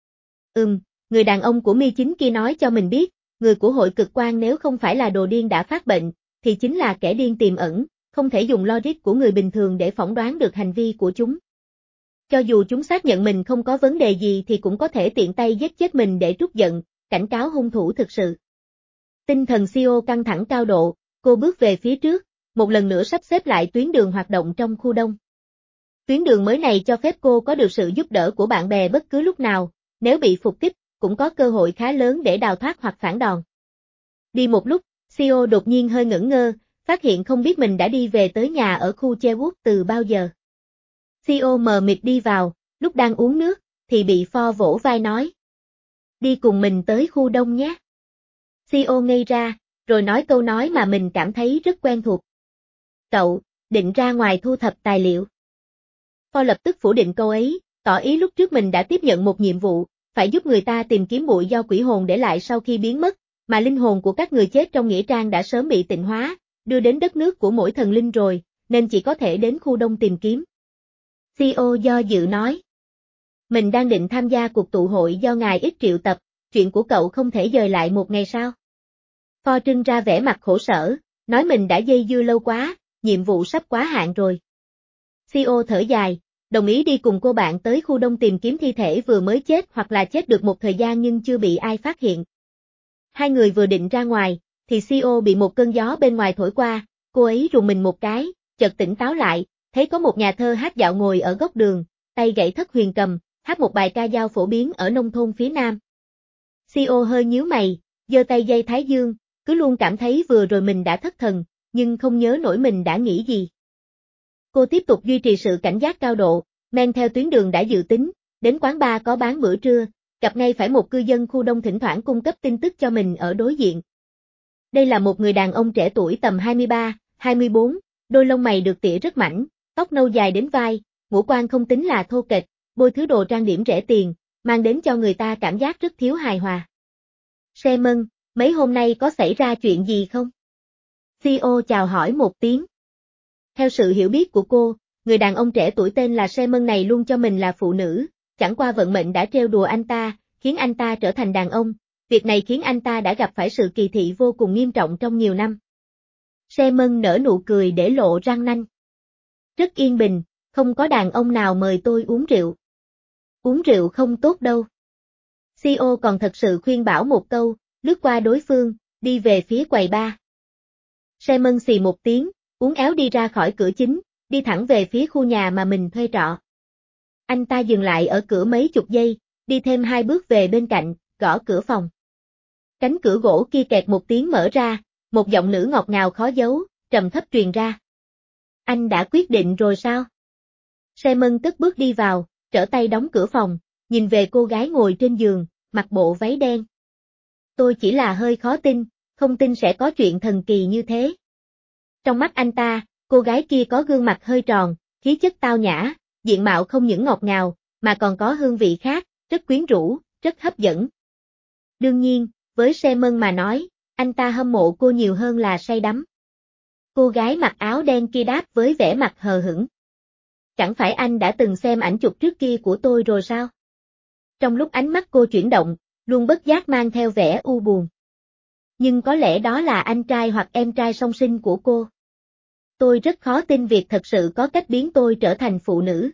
Ừm, người đàn ông của Mi Chính kia nói cho mình biết, người của hội cực quang nếu không phải là đồ điên đã phát bệnh, thì chính là kẻ điên tiềm ẩn, không thể dùng logic của người bình thường để phỏng đoán được hành vi của chúng. Cho dù chúng xác nhận mình không có vấn đề gì thì cũng có thể tiện tay giết chết mình để trút giận, cảnh cáo hung thủ thực sự. Tinh thần xê e ô căng thẳng cao độ, cô bước về phía trước, một lần nữa sắp xếp lại tuyến đường hoạt động trong khu đông. Tuyến đường mới này cho phép cô có được sự giúp đỡ của bạn bè bất cứ lúc nào, nếu bị phục kích, cũng có cơ hội khá lớn để đào thoát hoặc phản đòn. Đi một lúc, xê e ô đột nhiên hơi ngẩn ngơ, phát hiện không biết mình đã đi về tới nhà ở khu Cherwood từ bao giờ. xê e ô mờ mịt đi vào, lúc đang uống nước, thì bị Ford vỗ vai nói. Đi cùng mình tới khu đông nhé. xê e ô ngây ra, rồi nói câu nói mà mình cảm thấy rất quen thuộc. Cậu, định ra ngoài thu thập tài liệu. Ford lập tức phủ định câu ấy, tỏ ý lúc trước mình đã tiếp nhận một nhiệm vụ, phải giúp người ta tìm kiếm bụi do quỷ hồn để lại sau khi biến mất, mà linh hồn của các người chết trong nghĩa trang đã sớm bị tịnh hóa, đưa đến đất nước của mỗi thần linh rồi, nên chỉ có thể đến khu đông tìm kiếm. xê e ô do dự nói. Mình đang định tham gia cuộc tụ hội do ngài ít triệu tập, chuyện của cậu không thể dời lại một ngày sao? Ford trưng ra vẻ mặt khổ sở, nói mình đã dây dưa lâu quá, nhiệm vụ sắp quá hạn rồi. xê e ô thở dài, đồng ý đi cùng cô bạn tới khu đông tìm kiếm thi thể vừa mới chết hoặc là chết được một thời gian nhưng chưa bị ai phát hiện. Hai người vừa định ra ngoài, thì xê e ô bị một cơn gió bên ngoài thổi qua, cô ấy rùng mình một cái, chợt tỉnh táo lại, thấy có một nhà thơ hát dạo ngồi ở góc đường, tay gậy thất huyền cầm, hát một bài ca dao phổ biến ở nông thôn phía Nam. xê e ô hơi nhíu mày, giơ tay dây thái dương, cứ luôn cảm thấy vừa rồi mình đã thất thần, nhưng không nhớ nổi mình đã nghĩ gì. Cô tiếp tục duy trì sự cảnh giác cao độ, men theo tuyến đường đã dự tính, đến quán bar có bán bữa trưa, gặp ngay phải một cư dân khu đông thỉnh thoảng cung cấp tin tức cho mình ở đối diện. Đây là một người đàn ông trẻ tuổi tầm hai mươi ba, hai mươi bốn, đôi lông mày được tỉa rất mảnh, tóc nâu dài đến vai, ngũ quan không tính là thô kệch, bôi thứ đồ trang điểm rẻ tiền, mang đến cho người ta cảm giác rất thiếu hài hòa. Simon, mấy hôm nay có xảy ra chuyện gì không? xê e ô chào hỏi một tiếng. Theo sự hiểu biết của cô, người đàn ông trẻ tuổi tên là Simon này luôn cho mình là phụ nữ, chẳng qua vận mệnh đã trêu đùa anh ta, khiến anh ta trở thành đàn ông, việc này khiến anh ta đã gặp phải sự kỳ thị vô cùng nghiêm trọng trong nhiều năm. Simon nở nụ cười để lộ răng nanh. Rất yên bình, không có đàn ông nào mời tôi uống rượu. Uống rượu không tốt đâu. xê e ô còn thật sự khuyên bảo một câu, lướt qua đối phương, đi về phía quầy bar. Simon xì một tiếng, uốn éo đi ra khỏi cửa chính, đi thẳng về phía khu nhà mà mình thuê trọ. Anh ta dừng lại ở cửa mấy chục giây, đi thêm hai bước về bên cạnh, gõ cửa phòng. Cánh cửa gỗ kia kẹt một tiếng mở ra, một giọng nữ ngọt ngào khó giấu, trầm thấp truyền ra. Anh đã quyết định rồi sao? Simon cất bước đi vào, trở tay đóng cửa phòng, nhìn về cô gái ngồi trên giường, mặc bộ váy đen. Tôi chỉ là hơi khó tin, không tin sẽ có chuyện thần kỳ như thế. Trong mắt anh ta, cô gái kia có gương mặt hơi tròn, khí chất tao nhã, diện mạo không những ngọt ngào, mà còn có hương vị khác, rất quyến rũ, rất hấp dẫn. Đương nhiên, với Simon mà nói, anh ta hâm mộ cô nhiều hơn là say đắm. Cô gái mặc áo đen kia đáp với vẻ mặt hờ hững. Chẳng phải anh đã từng xem ảnh chụp trước kia của tôi rồi sao? Trong lúc ánh mắt cô chuyển động, luôn bất giác mang theo vẻ u buồn. Nhưng có lẽ đó là anh trai hoặc em trai song sinh của cô. Tôi rất khó tin việc thật sự có cách biến tôi trở thành phụ nữ.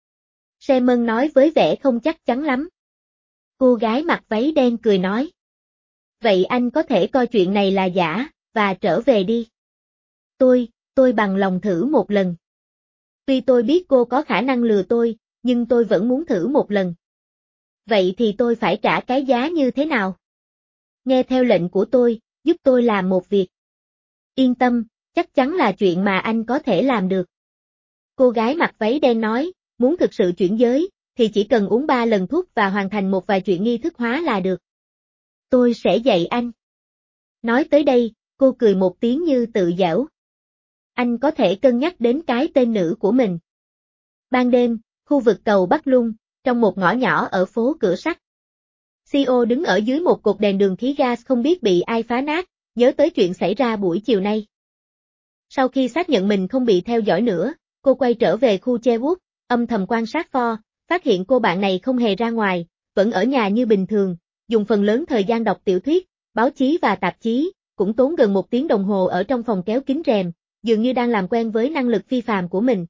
Simon nói với vẻ không chắc chắn lắm. Cô gái mặc váy đen cười nói. Vậy anh có thể coi chuyện này là giả, và trở về đi. Tôi, tôi bằng lòng thử một lần. Tuy tôi biết cô có khả năng lừa tôi, nhưng tôi vẫn muốn thử một lần. Vậy thì tôi phải trả cái giá như thế nào? Nghe theo lệnh của tôi, giúp tôi làm một việc. Yên tâm, chắc chắn là chuyện mà anh có thể làm được. Cô gái mặc váy đen nói, muốn thực sự chuyển giới, thì chỉ cần uống ba lần thuốc và hoàn thành một vài chuyện nghi thức hóa là được. Tôi sẽ dạy anh. Nói tới đây, cô cười một tiếng như tự giễu. Anh có thể cân nhắc đến cái tên nữ của mình. Ban đêm, khu vực cầu Bắc Lung, trong một ngõ nhỏ ở phố Cửa Sắt. xê e ô đứng ở dưới một cột đèn đường khí gas không biết bị ai phá nát, nhớ tới chuyện xảy ra buổi chiều nay. Sau khi xác nhận mình không bị theo dõi nữa, cô quay trở về khu Cherwood, âm thầm quan sát Ford, phát hiện cô bạn này không hề ra ngoài, vẫn ở nhà như bình thường, dùng phần lớn thời gian đọc tiểu thuyết, báo chí và tạp chí, cũng tốn gần một tiếng đồng hồ ở trong phòng kéo kín rèm, dường như đang làm quen với năng lực phi phàm của mình.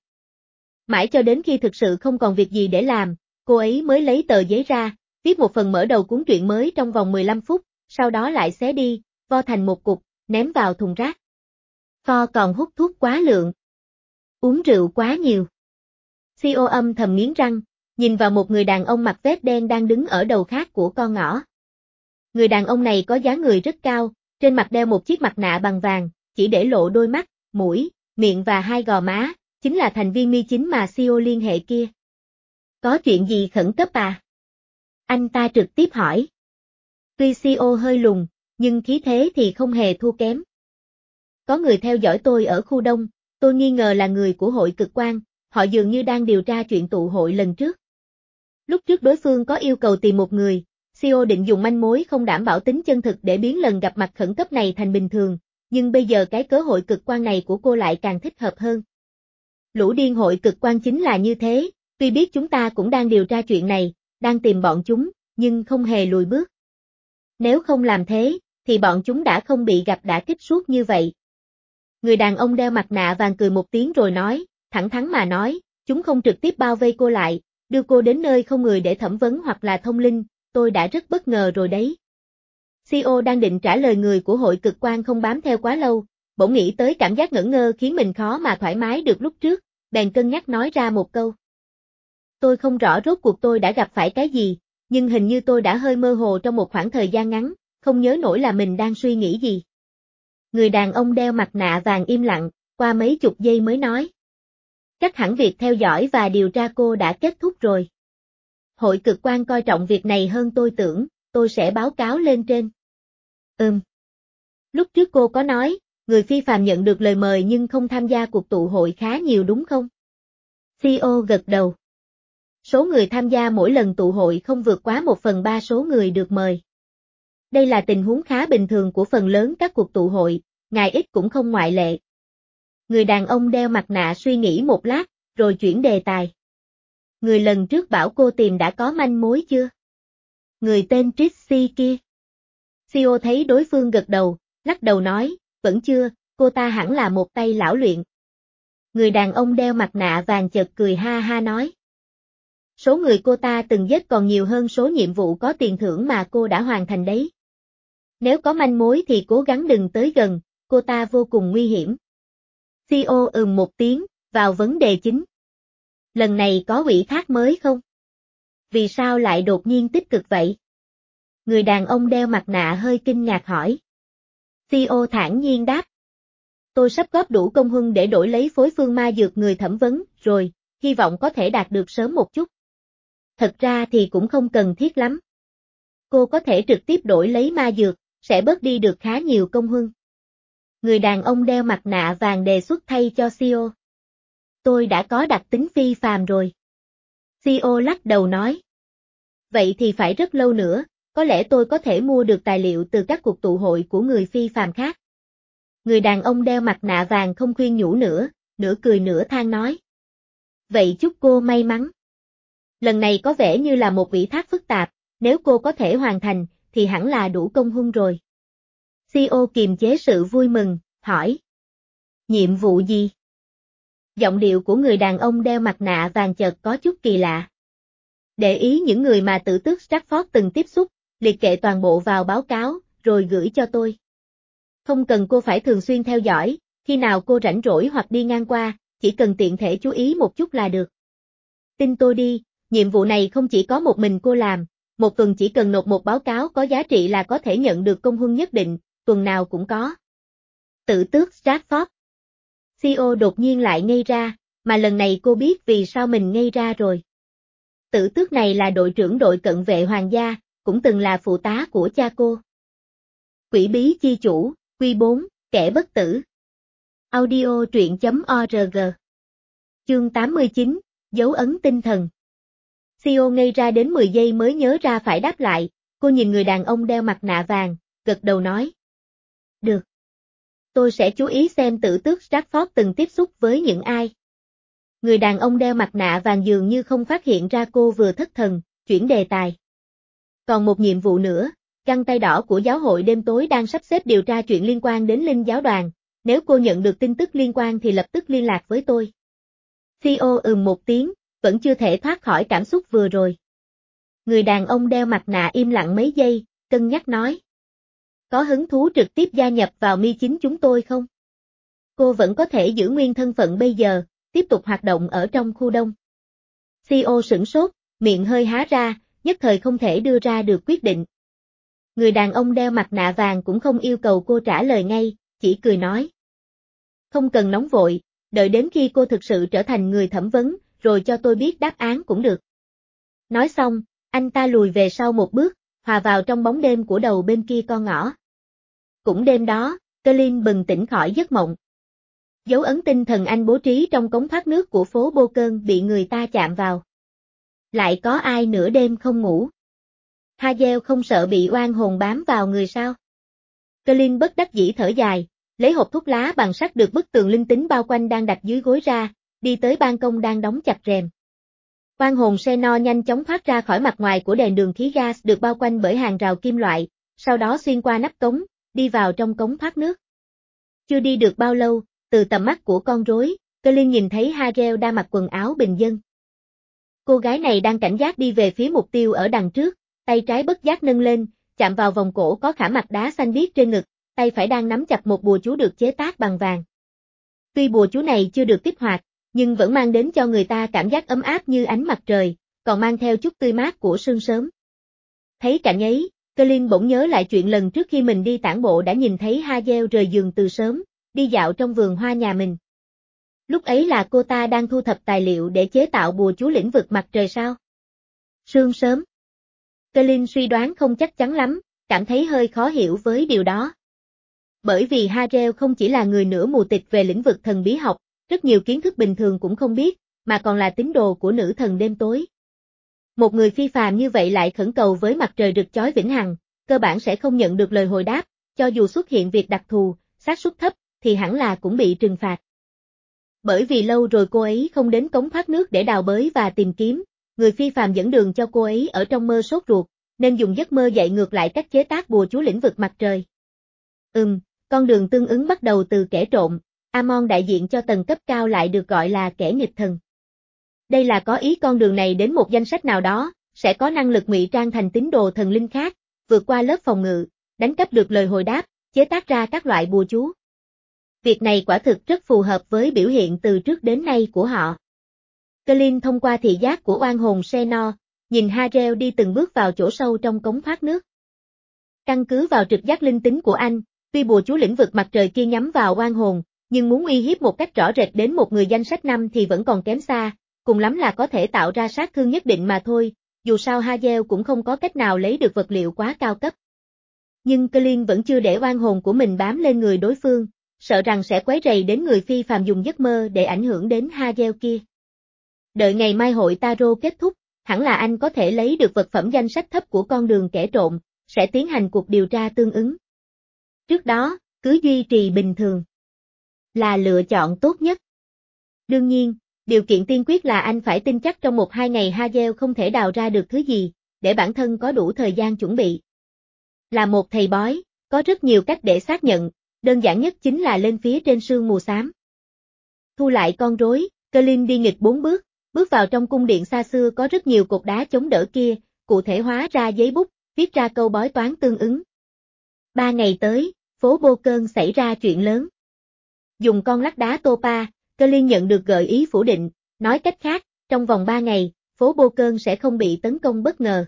Mãi cho đến khi thực sự không còn việc gì để làm, cô ấy mới lấy tờ giấy ra, viết một phần mở đầu cuốn truyện mới trong vòng mười lăm phút, sau đó lại xé đi, vo thành một cục, ném vào thùng rác. Ford còn hút thuốc quá lượng, uống rượu quá nhiều. xê e ô âm thầm nghiến răng, nhìn vào một người đàn ông mặc vest đen đang đứng ở đầu khác của con ngõ. Người đàn ông này có dáng người rất cao, trên mặt đeo một chiếc mặt nạ bằng vàng, chỉ để lộ đôi mắt, mũi, miệng và hai gò má, chính là thành viên mi chín mà xê e ô liên hệ kia. Có chuyện gì khẩn cấp à? Anh ta trực tiếp hỏi. Tuy xê e ô hơi lùn, nhưng khí thế thì không hề thua kém. Có người theo dõi tôi ở khu đông, tôi nghi ngờ là người của hội cực quang, họ dường như đang điều tra chuyện tụ hội lần trước. Lúc trước đối phương có yêu cầu tìm một người, xê e ô định dùng manh mối không đảm bảo tính chân thực để biến lần gặp mặt khẩn cấp này thành bình thường, nhưng bây giờ cái cơ hội cực quan này của cô lại càng thích hợp hơn. Lũ điên hội cực quan chính là như thế, tuy biết chúng ta cũng đang điều tra chuyện này, đang tìm bọn chúng, nhưng không hề lùi bước. Nếu không làm thế, thì bọn chúng đã không bị gặp đả kích suốt như vậy. Người đàn ông đeo mặt nạ vàng cười một tiếng rồi nói, thẳng thắn mà nói, chúng không trực tiếp bao vây cô lại, đưa cô đến nơi không người để thẩm vấn hoặc là thông linh, tôi đã rất bất ngờ rồi đấy. xê e ô đang định trả lời người của hội cực quang không bám theo quá lâu, bỗng nghĩ tới cảm giác ngẩn ngơ khiến mình khó mà thoải mái được lúc trước, bèn cân nhắc nói ra một câu. Tôi không rõ rốt cuộc tôi đã gặp phải cái gì, nhưng hình như tôi đã hơi mơ hồ trong một khoảng thời gian ngắn, không nhớ nổi là mình đang suy nghĩ gì. Người đàn ông đeo mặt nạ vàng im lặng, qua mấy chục giây mới nói. Chắc hẳn việc theo dõi và điều tra cô đã kết thúc rồi. Hội cực quang coi trọng việc này hơn tôi tưởng, tôi sẽ báo cáo lên trên. Ừm. Lúc trước cô có nói, người phi phàm nhận được lời mời nhưng không tham gia cuộc tụ hội khá nhiều đúng không? xê e ô gật đầu. Số người tham gia mỗi lần tụ hội không vượt quá một phần ba số người được mời. Đây là tình huống khá bình thường của phần lớn các cuộc tụ hội, ngài ít cũng không ngoại lệ. Người đàn ông đeo mặt nạ suy nghĩ một lát, rồi chuyển đề tài. Người lần trước bảo cô tìm đã có manh mối chưa? Người tên Trixie kia. xê e ô thấy đối phương gật đầu, lắc đầu nói, vẫn chưa, cô ta hẳn là một tay lão luyện. Người đàn ông đeo mặt nạ vàng chợt cười ha ha nói. Số người cô ta từng giết còn nhiều hơn số nhiệm vụ có tiền thưởng mà cô đã hoàn thành đấy. Nếu có manh mối thì cố gắng đừng tới gần, cô ta vô cùng nguy hiểm. xê e ô ừm một tiếng, vào vấn đề chính. Lần này có ủy thác mới không? Vì sao lại đột nhiên tích cực vậy? Người đàn ông đeo mặt nạ hơi kinh ngạc hỏi. xê e ô thản nhiên đáp. Tôi sắp góp đủ công huân để đổi lấy phối phương ma dược người thẩm vấn, rồi, hy vọng có thể đạt được sớm một chút. Thật ra thì cũng không cần thiết lắm. Cô có thể trực tiếp đổi lấy ma dược, sẽ bớt đi được khá nhiều công huân. Người đàn ông đeo mặt nạ vàng đề xuất thay cho xê e ô. Tôi đã có đặc tính phi phàm rồi. xê e ô lắc đầu nói. Vậy thì phải rất lâu nữa, có lẽ tôi có thể mua được tài liệu từ các cuộc tụ hội của người phi phàm khác. Người đàn ông đeo mặt nạ vàng không khuyên nhủ nữa, nửa cười nửa than nói. Vậy chúc cô may mắn. Lần này có vẻ như là một ủy thác phức tạp, nếu cô có thể hoàn thành, thì hẳn là đủ công huân rồi. xê e ô kiềm chế sự vui mừng, hỏi. Nhiệm vụ gì? Giọng điệu của người đàn ông đeo mặt nạ vàng chợt có chút kỳ lạ. Để ý những người mà tử tước Stratford từng tiếp xúc, liệt kê toàn bộ vào báo cáo, rồi gửi cho tôi. Không cần cô phải thường xuyên theo dõi, khi nào cô rảnh rỗi hoặc đi ngang qua, chỉ cần tiện thể chú ý một chút là được. Tin tôi đi, nhiệm vụ này không chỉ có một mình cô làm, một tuần chỉ cần nộp một báo cáo có giá trị là có thể nhận được công huân nhất định, tuần nào cũng có. Tử tước Stratford. xê e ô đột nhiên lại ngây ra, mà lần này cô biết vì sao mình ngây ra rồi. Tử tước này là đội trưởng đội cận vệ hoàng gia, cũng từng là phụ tá của cha cô. Quỷ bí chi chủ, Quy bốn, kẻ bất tử. Audio truyện chấm org. Chương tám mươi chín, dấu ấn tinh thần. xê e ô ngây ra đến mười giây mới nhớ ra phải đáp lại, cô nhìn người đàn ông đeo mặt nạ vàng, gật đầu nói. Được. Tôi sẽ chú ý xem tử tước Stratford từng tiếp xúc với những ai. Người đàn ông đeo mặt nạ vàng dường như không phát hiện ra cô vừa thất thần, chuyển đề tài. Còn một nhiệm vụ nữa, găng tay đỏ của giáo hội đêm tối đang sắp xếp điều tra chuyện liên quan đến linh giáo đoàn, nếu cô nhận được tin tức liên quan thì lập tức liên lạc với tôi. Theo ừm một tiếng, vẫn chưa thể thoát khỏi cảm xúc vừa rồi. Người đàn ông đeo mặt nạ im lặng mấy giây, cân nhắc nói. Có hứng thú trực tiếp gia nhập vào mi chín chúng tôi không? Cô vẫn có thể giữ nguyên thân phận bây giờ, tiếp tục hoạt động ở trong khu đông. Theo sửng sốt, miệng hơi há ra, nhất thời không thể đưa ra được quyết định. Người đàn ông đeo mặt nạ vàng cũng không yêu cầu cô trả lời ngay, chỉ cười nói. Không cần nóng vội, đợi đến khi cô thực sự trở thành người thẩm vấn, rồi cho tôi biết đáp án cũng được. Nói xong, anh ta lùi về sau một bước, hòa vào trong bóng đêm của đầu bên kia con ngõ. Cũng đêm đó, Colin bừng tỉnh khỏi giấc mộng. Dấu ấn tinh thần anh bố trí trong cống thoát nước của phố Bô Cơn bị người ta chạm vào. Lại có ai nửa đêm không ngủ? Hazel không sợ bị oan hồn bám vào người sao? Colin bất đắc dĩ thở dài, lấy hộp thuốc lá bằng sắt được bức tường linh tính bao quanh đang đặt dưới gối ra, đi tới ban công đang đóng chặt rèm. Oan hồn Xenor nhanh chóng thoát ra khỏi mặt ngoài của đèn đường khí gas được bao quanh bởi hàng rào kim loại, sau đó xuyên qua nắp cống, đi vào trong cống thoát nước. Chưa đi được bao lâu, từ tầm mắt của con rối, Colin nhìn thấy Hazel đang mặc quần áo bình dân. Cô gái này đang cảnh giác đi về phía mục tiêu ở đằng trước, tay trái bất giác nâng lên, chạm vào vòng cổ có khảm mặt đá xanh biếc trên ngực, tay phải đang nắm chặt một bùa chú được chế tác bằng vàng. Tuy bùa chú này chưa được kích hoạt, nhưng vẫn mang đến cho người ta cảm giác ấm áp như ánh mặt trời, còn mang theo chút tươi mát của sương sớm. Thấy cảnh ấy, Colin bỗng nhớ lại chuyện lần trước khi mình đi tản bộ đã nhìn thấy Hazel rời giường từ sớm, đi dạo trong vườn hoa nhà mình. Lúc ấy là cô ta đang thu thập tài liệu để chế tạo bùa chú lĩnh vực mặt trời sao? Sương sớm. Colin suy đoán không chắc chắn lắm, cảm thấy hơi khó hiểu với điều đó. Bởi vì Hazel không chỉ là người nửa mù tịt về lĩnh vực thần bí học, rất nhiều kiến thức bình thường cũng không biết, mà còn là tín đồ của nữ thần đêm tối. Một người phi phàm như vậy lại khẩn cầu với mặt trời rực chói vĩnh hằng, cơ bản sẽ không nhận được lời hồi đáp, cho dù xuất hiện việc đặc thù, xác suất thấp, thì hẳn là cũng bị trừng phạt. Bởi vì lâu rồi cô ấy không đến cống thoát nước để đào bới và tìm kiếm, người phi phàm dẫn đường cho cô ấy ở trong mơ sốt ruột, nên dùng giấc mơ dạy ngược lại cách chế tác bùa chú lĩnh vực mặt trời. Ừm, con đường tương ứng bắt đầu từ kẻ trộm, Amon đại diện cho tầng cấp cao lại được gọi là kẻ nghịch thần. Đây là có ý con đường này đến một danh sách nào đó, sẽ có năng lực ngụy trang thành tín đồ thần linh khác, vượt qua lớp phòng ngự, đánh cắp được lời hồi đáp, chế tác ra các loại bùa chú. Việc này quả thực rất phù hợp với biểu hiện từ trước đến nay của họ. Colin thông qua thị giác của oan hồn Xenor, nhìn Hazel đi từng bước vào chỗ sâu trong cống thoát nước. Căn cứ vào trực giác linh tính của anh, tuy bùa chú lĩnh vực mặt trời kia nhắm vào oan hồn, nhưng muốn uy hiếp một cách rõ rệt đến một người danh sách năm thì vẫn còn kém xa, cùng lắm là có thể tạo ra sát thương nhất định mà thôi, dù sao Hazel cũng không có cách nào lấy được vật liệu quá cao cấp. Nhưng Colin vẫn chưa để oan hồn của mình bám lên người đối phương, sợ rằng sẽ quấy rầy đến người phi phàm dùng giấc mơ để ảnh hưởng đến Hazel kia. Đợi ngày mai hội tarot kết thúc, hẳn là anh có thể lấy được vật phẩm danh sách thấp của con đường kẻ trộm, sẽ tiến hành cuộc điều tra tương ứng. Trước đó, cứ duy trì bình thường là lựa chọn tốt nhất. Đương nhiên, điều kiện tiên quyết là anh phải tin chắc trong một hai ngày Hazel không thể đào ra được thứ gì, để bản thân có đủ thời gian chuẩn bị. Là một thầy bói, có rất nhiều cách để xác nhận, đơn giản nhất chính là lên phía trên sương mù xám. Thu lại con rối, Colin đi nghịch bốn bước, bước vào trong cung điện xa xưa có rất nhiều cột đá chống đỡ kia, cụ thể hóa ra giấy bút, viết ra câu bói toán tương ứng. Ba ngày tới, phố Bô Cơn xảy ra chuyện lớn. Dùng con lắc đá Topa, Colin nhận được gợi ý phủ định, nói cách khác, trong vòng ba ngày, phố Bô Cơn sẽ không bị tấn công bất ngờ.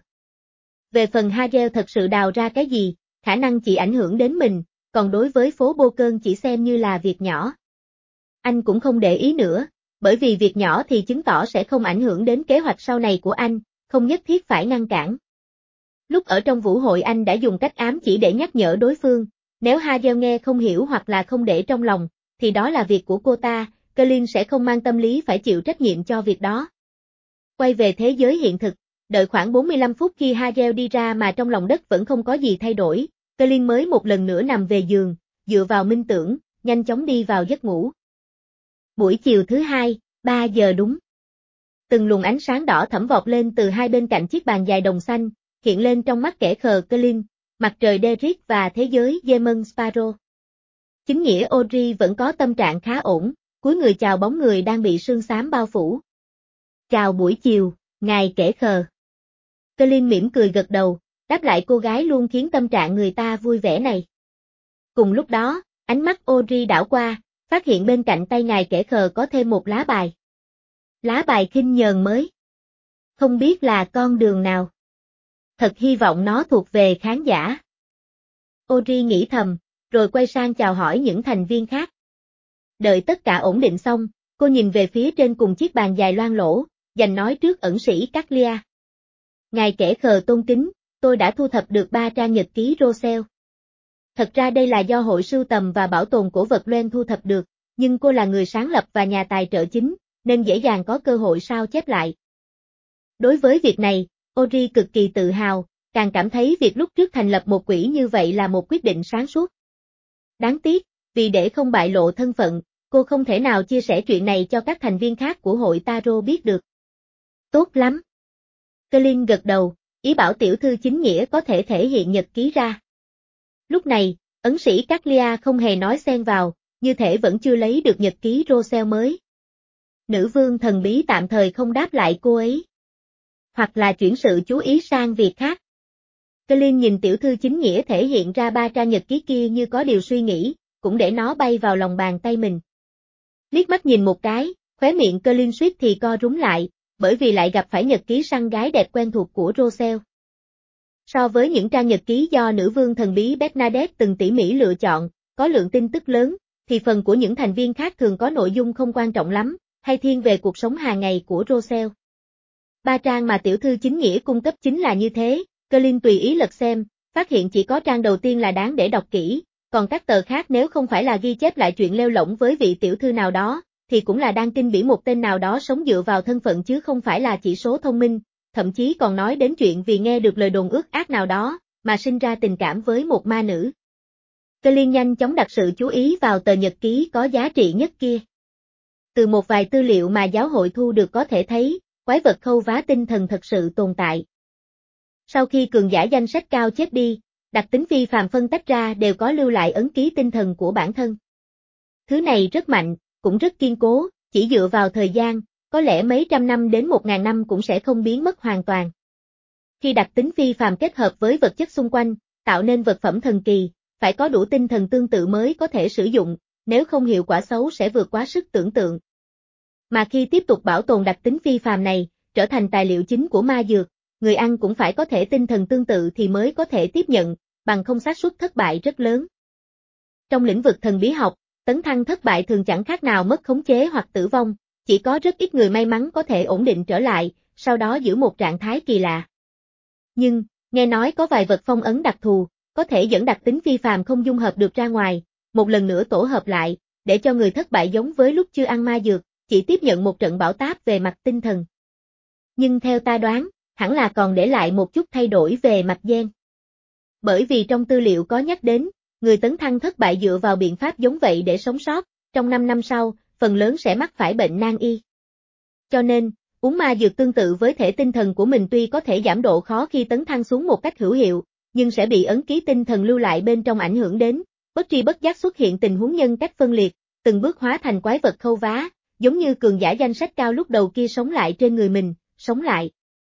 Về phần Hazel thật sự đào ra cái gì, khả năng chỉ ảnh hưởng đến mình, còn đối với phố Bô Cơn chỉ xem như là việc nhỏ. Anh cũng không để ý nữa, bởi vì việc nhỏ thì chứng tỏ sẽ không ảnh hưởng đến kế hoạch sau này của anh, không nhất thiết phải ngăn cản. Lúc ở trong vũ hội anh đã dùng cách ám chỉ để nhắc nhở đối phương, nếu Hazel nghe không hiểu hoặc là không để trong lòng, thì đó là việc của cô ta, Colin sẽ không mang tâm lý phải chịu trách nhiệm cho việc đó. Quay về thế giới hiện thực, đợi khoảng bốn mươi lăm phút khi Hazel đi ra mà trong lòng đất vẫn không có gì thay đổi, Colin mới một lần nữa nằm về giường, dựa vào minh tưởng, nhanh chóng đi vào giấc ngủ. Buổi chiều thứ hai, ba giờ đúng. Từng luồng ánh sáng đỏ thẫm vọt lên từ hai bên cạnh chiếc bàn dài đồng xanh, hiện lên trong mắt kẻ khờ Colin, mặt trời Derek và thế giới Demon Sparrow. Chính nghĩa Audrey vẫn có tâm trạng khá ổn, cúi người chào bóng người đang bị sương xám bao phủ. Chào buổi chiều, ngài kẻ khờ. Colin mỉm cười gật đầu, đáp lại cô gái luôn khiến tâm trạng người ta vui vẻ này. Cùng lúc đó, ánh mắt Audrey đảo qua, phát hiện bên cạnh tay ngài kẻ khờ có thêm một lá bài. Lá bài khinh nhờn mới. Không biết là con đường nào. Thật hy vọng nó thuộc về khán giả. Audrey nghĩ thầm, rồi quay sang chào hỏi những thành viên khác. Đợi tất cả ổn định xong, cô nhìn về phía trên cùng chiếc bàn dài loang lỗ, dành nói trước ẩn sĩ Caglia. Ngài kẻ khờ tôn kính, tôi đã thu thập được ba trang nhật ký Rochelle. Thật ra đây là do hội sưu tầm và bảo tồn cổ vật Loen thu thập được, nhưng cô là người sáng lập và nhà tài trợ chính, nên dễ dàng có cơ hội sao chép lại. Đối với việc này, Audrey cực kỳ tự hào, càng cảm thấy việc lúc trước thành lập một quỹ như vậy là một quyết định sáng suốt. Đáng tiếc, vì để không bại lộ thân phận, cô không thể nào chia sẻ chuyện này cho các thành viên khác của hội Tarot biết được. Tốt lắm. Colin gật đầu, ý bảo tiểu thư chính nghĩa có thể thể hiện nhật ký ra. Lúc này, ấn sĩ Caglia không hề nói xen vào, như thể vẫn chưa lấy được nhật ký Rochelle mới. Nữ vương thần bí tạm thời không đáp lại cô ấy. Hoặc là chuyển sự chú ý sang việc khác. Colin nhìn tiểu thư chính nghĩa thể hiện ra ba trang nhật ký kia như có điều suy nghĩ, cũng để nó bay vào lòng bàn tay mình. Liếc mắt nhìn một cái, khóe miệng Colin suýt thì co rúm lại, bởi vì lại gặp phải nhật ký săn gái đẹp quen thuộc của Rochelle. So với những trang nhật ký do nữ vương thần bí Bernadette từng tỉ mỉ lựa chọn, có lượng tin tức lớn, thì phần của những thành viên khác thường có nội dung không quan trọng lắm, hay thiên về cuộc sống hàng ngày của Rochelle. Ba trang mà tiểu thư chính nghĩa cung cấp chính là như thế, Colin tùy ý lật xem, phát hiện chỉ có trang đầu tiên là đáng để đọc kỹ, còn các tờ khác nếu không phải là ghi chép lại chuyện lêu lỏng với vị tiểu thư nào đó, thì cũng là đang kinh bỉ một tên nào đó sống dựa vào thân phận chứ không phải là chỉ số thông minh, thậm chí còn nói đến chuyện vì nghe được lời đồn ước ác nào đó, mà sinh ra tình cảm với một ma nữ. Colin nhanh chóng đặt sự chú ý vào tờ nhật ký có giá trị nhất kia. Từ một vài tư liệu mà giáo hội thu được có thể thấy, quái vật khâu vá tinh thần thật sự tồn tại. Sau khi cường giả danh sách cao chết đi, đặc tính phi phàm phân tách ra đều có lưu lại ấn ký tinh thần của bản thân. Thứ này rất mạnh, cũng rất kiên cố, chỉ dựa vào thời gian, có lẽ mấy trăm năm đến một ngàn năm cũng sẽ không biến mất hoàn toàn. Khi đặc tính phi phàm kết hợp với vật chất xung quanh, tạo nên vật phẩm thần kỳ, phải có đủ tinh thần tương tự mới có thể sử dụng, nếu không hiệu quả xấu sẽ vượt quá sức tưởng tượng. Mà khi tiếp tục bảo tồn đặc tính phi phàm này, trở thành tài liệu chính của ma dược, người ăn cũng phải có thể tinh thần tương tự thì mới có thể tiếp nhận, bằng không xác suất thất bại rất lớn. Trong lĩnh vực thần bí học, tấn thăng thất bại thường chẳng khác nào mất khống chế hoặc tử vong, chỉ có rất ít người may mắn có thể ổn định trở lại, sau đó giữ một trạng thái kỳ lạ. Nhưng, nghe nói có vài vật phong ấn đặc thù, có thể dẫn đặc tính phi phàm không dung hợp được ra ngoài, một lần nữa tổ hợp lại, để cho người thất bại giống với lúc chưa ăn ma dược, chỉ tiếp nhận một trận bão táp về mặt tinh thần. Nhưng theo ta đoán, hẳn là còn để lại một chút thay đổi về mặt gen. Bởi vì trong tư liệu có nhắc đến, người tấn thăng thất bại dựa vào biện pháp giống vậy để sống sót, trong năm năm sau, phần lớn sẽ mắc phải bệnh nan y. Cho nên, uống ma dược tương tự với thể tinh thần của mình tuy có thể giảm độ khó khi tấn thăng xuống một cách hữu hiệu, nhưng sẽ bị ấn ký tinh thần lưu lại bên trong ảnh hưởng đến, bất tri bất giác xuất hiện tình huống nhân cách phân liệt, từng bước hóa thành quái vật khâu vá, giống như cường giả danh sách cao lúc đầu kia sống lại trên người mình, sống lại.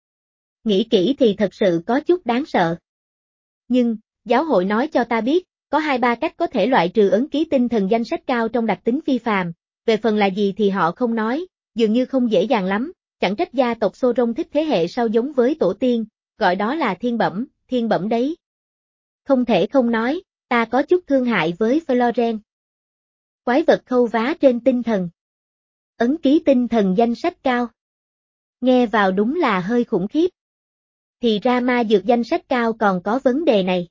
Nghĩ kỹ thì thật sự có chút đáng sợ. Nhưng, giáo hội nói cho ta biết, có hai ba cách có thể loại trừ ấn ký tinh thần danh sách cao trong đặc tính phi phàm, về phần là gì thì họ không nói, dường như không dễ dàng lắm, chẳng trách gia tộc Soron thích thế hệ sau giống với tổ tiên, gọi đó là thiên bẩm, thiên bẩm đấy. Không thể không nói, ta có chút thương hại với Florence. Quái vật khâu vá trên tinh thần. Ấn ký tinh thần danh sách cao. Nghe vào đúng là hơi khủng khiếp. Thì ra ma dược danh sách cao còn có vấn đề này.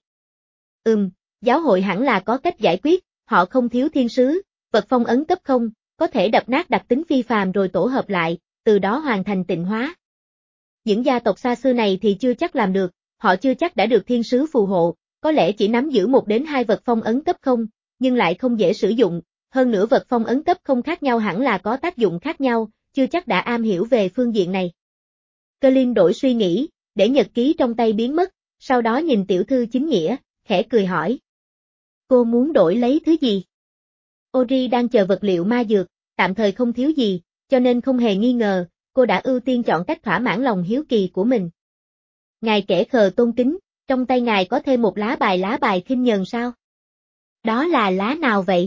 Ừm, giáo hội hẳn là có cách giải quyết, họ không thiếu thiên sứ, vật phong ấn cấp không, có thể đập nát đặc tính phi phàm rồi tổ hợp lại, từ đó hoàn thành tịnh hóa. Những gia tộc xa xưa này thì chưa chắc làm được, họ chưa chắc đã được thiên sứ phù hộ, có lẽ chỉ nắm giữ một đến hai vật phong ấn cấp không, nhưng lại không dễ sử dụng, hơn nữa vật phong ấn cấp không khác nhau hẳn là có tác dụng khác nhau, chưa chắc đã am hiểu về phương diện này. Colin đổi suy nghĩ, để nhật ký trong tay biến mất, sau đó nhìn tiểu thư chính nghĩa, khẽ cười hỏi. Cô muốn đổi lấy thứ gì? Ori đang chờ vật liệu ma dược, tạm thời không thiếu gì, cho nên không hề nghi ngờ, cô đã ưu tiên chọn cách thỏa mãn lòng hiếu kỳ của mình. Ngài kẻ khờ tôn kính, trong tay ngài có thêm một lá bài lá bài khinh nhờn sao? Đó là lá nào vậy?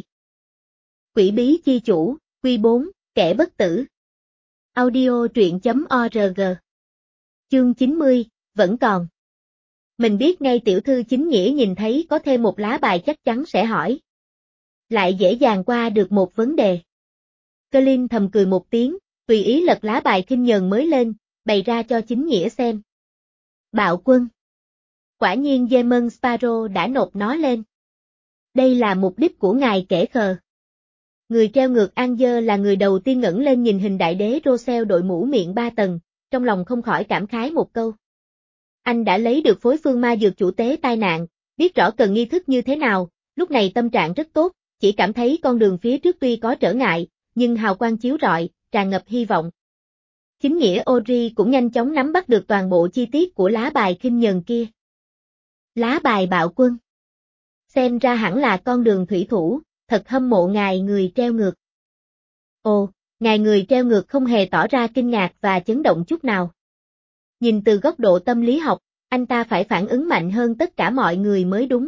Quỷ bí chi chủ, Quy bốn, kẻ bất tử. Audio truyện chấm org. Chương chín mươi, vẫn còn. Mình biết ngay tiểu thư chính nghĩa nhìn thấy có thêm một lá bài chắc chắn sẽ hỏi. Lại dễ dàng qua được một vấn đề. Colin thầm cười một tiếng, tùy ý lật lá bài khinh nhờn mới lên, bày ra cho chính nghĩa xem. Bạo quân. Quả nhiên Demon Sparrow đã nộp nó lên. Đây là mục đích của ngài kẻ khờ. Người treo ngược Anger là người đầu tiên ngẩng lên nhìn hình đại đế Rosel đội mũ miệng ba tầng, trong lòng không khỏi cảm khái một câu. Anh đã lấy được phối phương ma dược chủ tế tai nạn, biết rõ cần nghi thức như thế nào, lúc này tâm trạng rất tốt, chỉ cảm thấy con đường phía trước tuy có trở ngại, nhưng hào quang chiếu rọi, tràn ngập hy vọng. Chính nghĩa Ori cũng nhanh chóng nắm bắt được toàn bộ chi tiết của lá bài khinh nhờn kia. Lá bài bạo quân. Xem ra hẳn là con đường thủy thủ, thật hâm mộ ngài người treo ngược. Ồ, ngài người treo ngược không hề tỏ ra kinh ngạc và chấn động chút nào. Nhìn từ góc độ tâm lý học, anh ta phải phản ứng mạnh hơn tất cả mọi người mới đúng.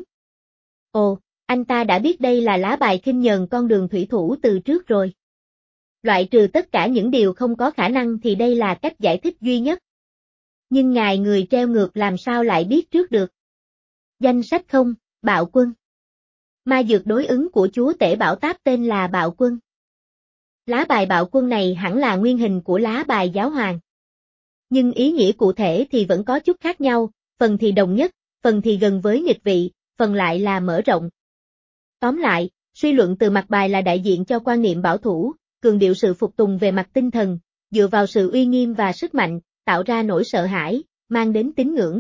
Ồ, anh ta đã biết đây là lá bài khinh nhờn con đường thủy thủ từ trước rồi. Loại trừ tất cả những điều không có khả năng thì đây là cách giải thích duy nhất. Nhưng ngài người treo ngược làm sao lại biết trước được? Danh sách không, bạo quân. Ma dược đối ứng của chúa tể bảo táp tên là bạo quân. Lá bài bạo quân này hẳn là nguyên hình của lá bài giáo hoàng. Nhưng ý nghĩa cụ thể thì vẫn có chút khác nhau, phần thì đồng nhất, phần thì gần với nghịch vị, phần lại là mở rộng. Tóm lại, suy luận từ mặt bài là đại diện cho quan niệm bảo thủ, cường điệu sự phục tùng về mặt tinh thần, dựa vào sự uy nghiêm và sức mạnh, tạo ra nỗi sợ hãi, mang đến tín ngưỡng.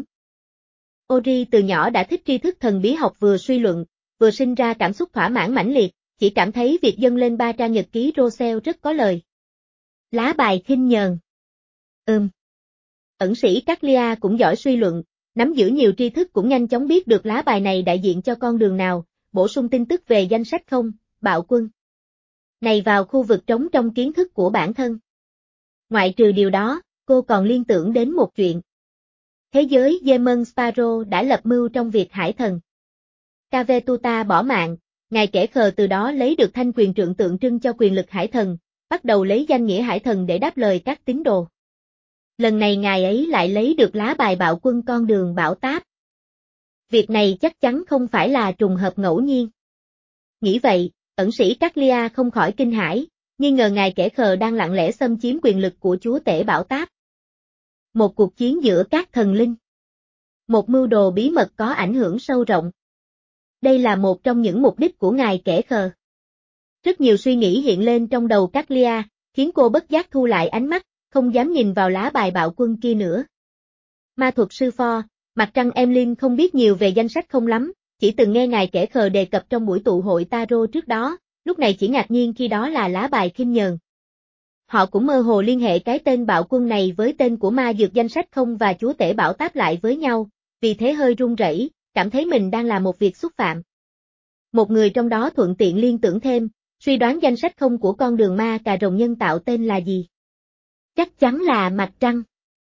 Ori từ nhỏ đã thích tri thức thần bí học vừa suy luận, vừa sinh ra cảm xúc thỏa mãn mãnh liệt, chỉ cảm thấy việc dâng lên ba trang nhật ký Rosel rất có lời. Lá bài khinh nhờn. Ừm. Ẩn sĩ Caglia cũng giỏi suy luận, nắm giữ nhiều tri thức cũng nhanh chóng biết được lá bài này đại diện cho con đường nào, bổ sung tin tức về danh sách không, bạo quân. Này vào khu vực trống trong kiến thức của bản thân. Ngoại trừ điều đó, cô còn liên tưởng đến một chuyện. Thế giới Demon Sparrow đã lập mưu trong việc hải thần. Cavetuta bỏ mạng, ngài kẻ khờ từ đó lấy được thanh quyền trượng tượng trưng cho quyền lực hải thần, bắt đầu lấy danh nghĩa hải thần để đáp lời các tín đồ. Lần này ngài ấy lại lấy được lá bài bạo quân con đường bảo táp. Việc này chắc chắn không phải là trùng hợp ngẫu nhiên. Nghĩ vậy, ẩn sĩ Caglia không khỏi kinh hãi, nghi ngờ ngài kẻ khờ đang lặng lẽ xâm chiếm quyền lực của chúa tể bảo táp. Một cuộc chiến giữa các thần linh. Một mưu đồ bí mật có ảnh hưởng sâu rộng. Đây là một trong những mục đích của ngài kẻ khờ. Rất nhiều suy nghĩ hiện lên trong đầu Caglia, khiến cô bất giác thu lại ánh mắt, không dám nhìn vào lá bài bạo quân kia nữa. Ma thuật sư Pho, mặt trăng Emlyn không biết nhiều về danh sách không lắm, chỉ từng nghe ngài kẻ khờ đề cập trong buổi tụ hội Tarot trước đó, lúc này chỉ ngạc nhiên khi đó là lá bài khinh nhờn. Họ cũng mơ hồ liên hệ cái tên bạo quân này với tên của ma dược danh sách không và chúa tể bảo táp lại với nhau, vì thế hơi run rẩy, cảm thấy mình đang làm một việc xúc phạm. Một người trong đó thuận tiện liên tưởng thêm, suy đoán danh sách không của con đường ma cà rồng nhân tạo tên là gì? Chắc chắn là mặt trăng.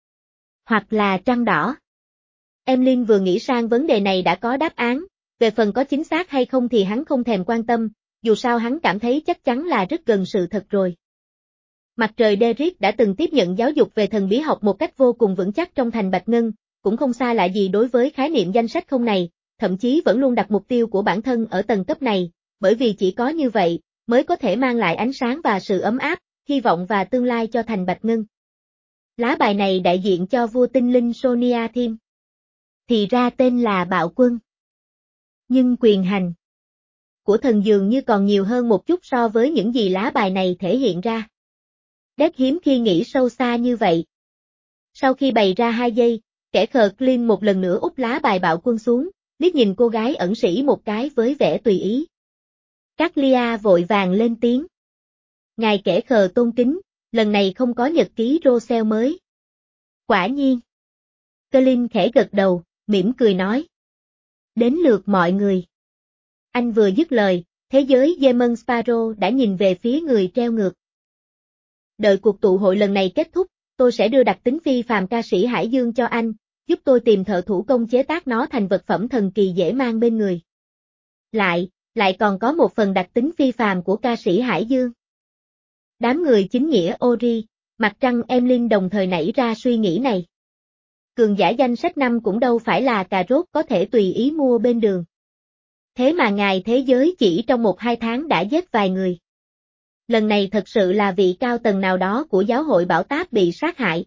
Hoặc là trăng đỏ. Emlyn vừa nghĩ sang vấn đề này đã có đáp án, về phần có chính xác hay không thì hắn không thèm quan tâm, dù sao hắn cảm thấy chắc chắn là rất gần sự thật rồi. Mặt trời Derek đã từng tiếp nhận giáo dục về thần bí học một cách vô cùng vững chắc trong thành Bạch Ngân, cũng không xa lạ gì đối với khái niệm danh sách không này, thậm chí vẫn luôn đặt mục tiêu của bản thân ở tầng cấp này, bởi vì chỉ có như vậy, mới có thể mang lại ánh sáng và sự ấm áp, hy vọng và tương lai cho thành Bạch Ngân. Lá bài này đại diện cho vua tinh linh Sonia Thiêm. Thì ra tên là bạo quân. Nhưng quyền hành của thần dường như còn nhiều hơn một chút so với những gì lá bài này thể hiện ra. Đét hiếm khi nghĩ sâu xa như vậy. Sau khi bày ra hai giây, kẻ khờ Clint một lần nữa úp lá bài bạo quân xuống, liếc nhìn cô gái ẩn sĩ một cái với vẻ tùy ý. Caglia vội vàng lên tiếng. Ngài kẻ khờ tôn kính, lần này không có nhật ký Rosell mới. Quả nhiên. Colin khẽ gật đầu, mỉm cười nói. Đến lượt mọi người. Anh vừa dứt lời, thế giới Demon Sparrow đã nhìn về phía người treo ngược. Đợi cuộc tụ hội lần này kết thúc, tôi sẽ đưa đặc tính phi phàm ca sĩ Hải Dương cho anh, giúp tôi tìm thợ thủ công chế tác nó thành vật phẩm thần kỳ dễ mang bên người. Lại, lại còn có một phần đặc tính phi phàm của ca sĩ Hải Dương. Đám người chính nghĩa Ori, Mặt Trăng Emlyn đồng thời nảy ra suy nghĩ này. Cường giả danh sách năm cũng đâu phải là cà rốt có thể tùy ý mua bên đường. Thế mà ngài thế giới chỉ trong một hai tháng đã giết vài người. Lần này thật sự là vị cao tầng nào đó của giáo hội Bảo Táp bị sát hại.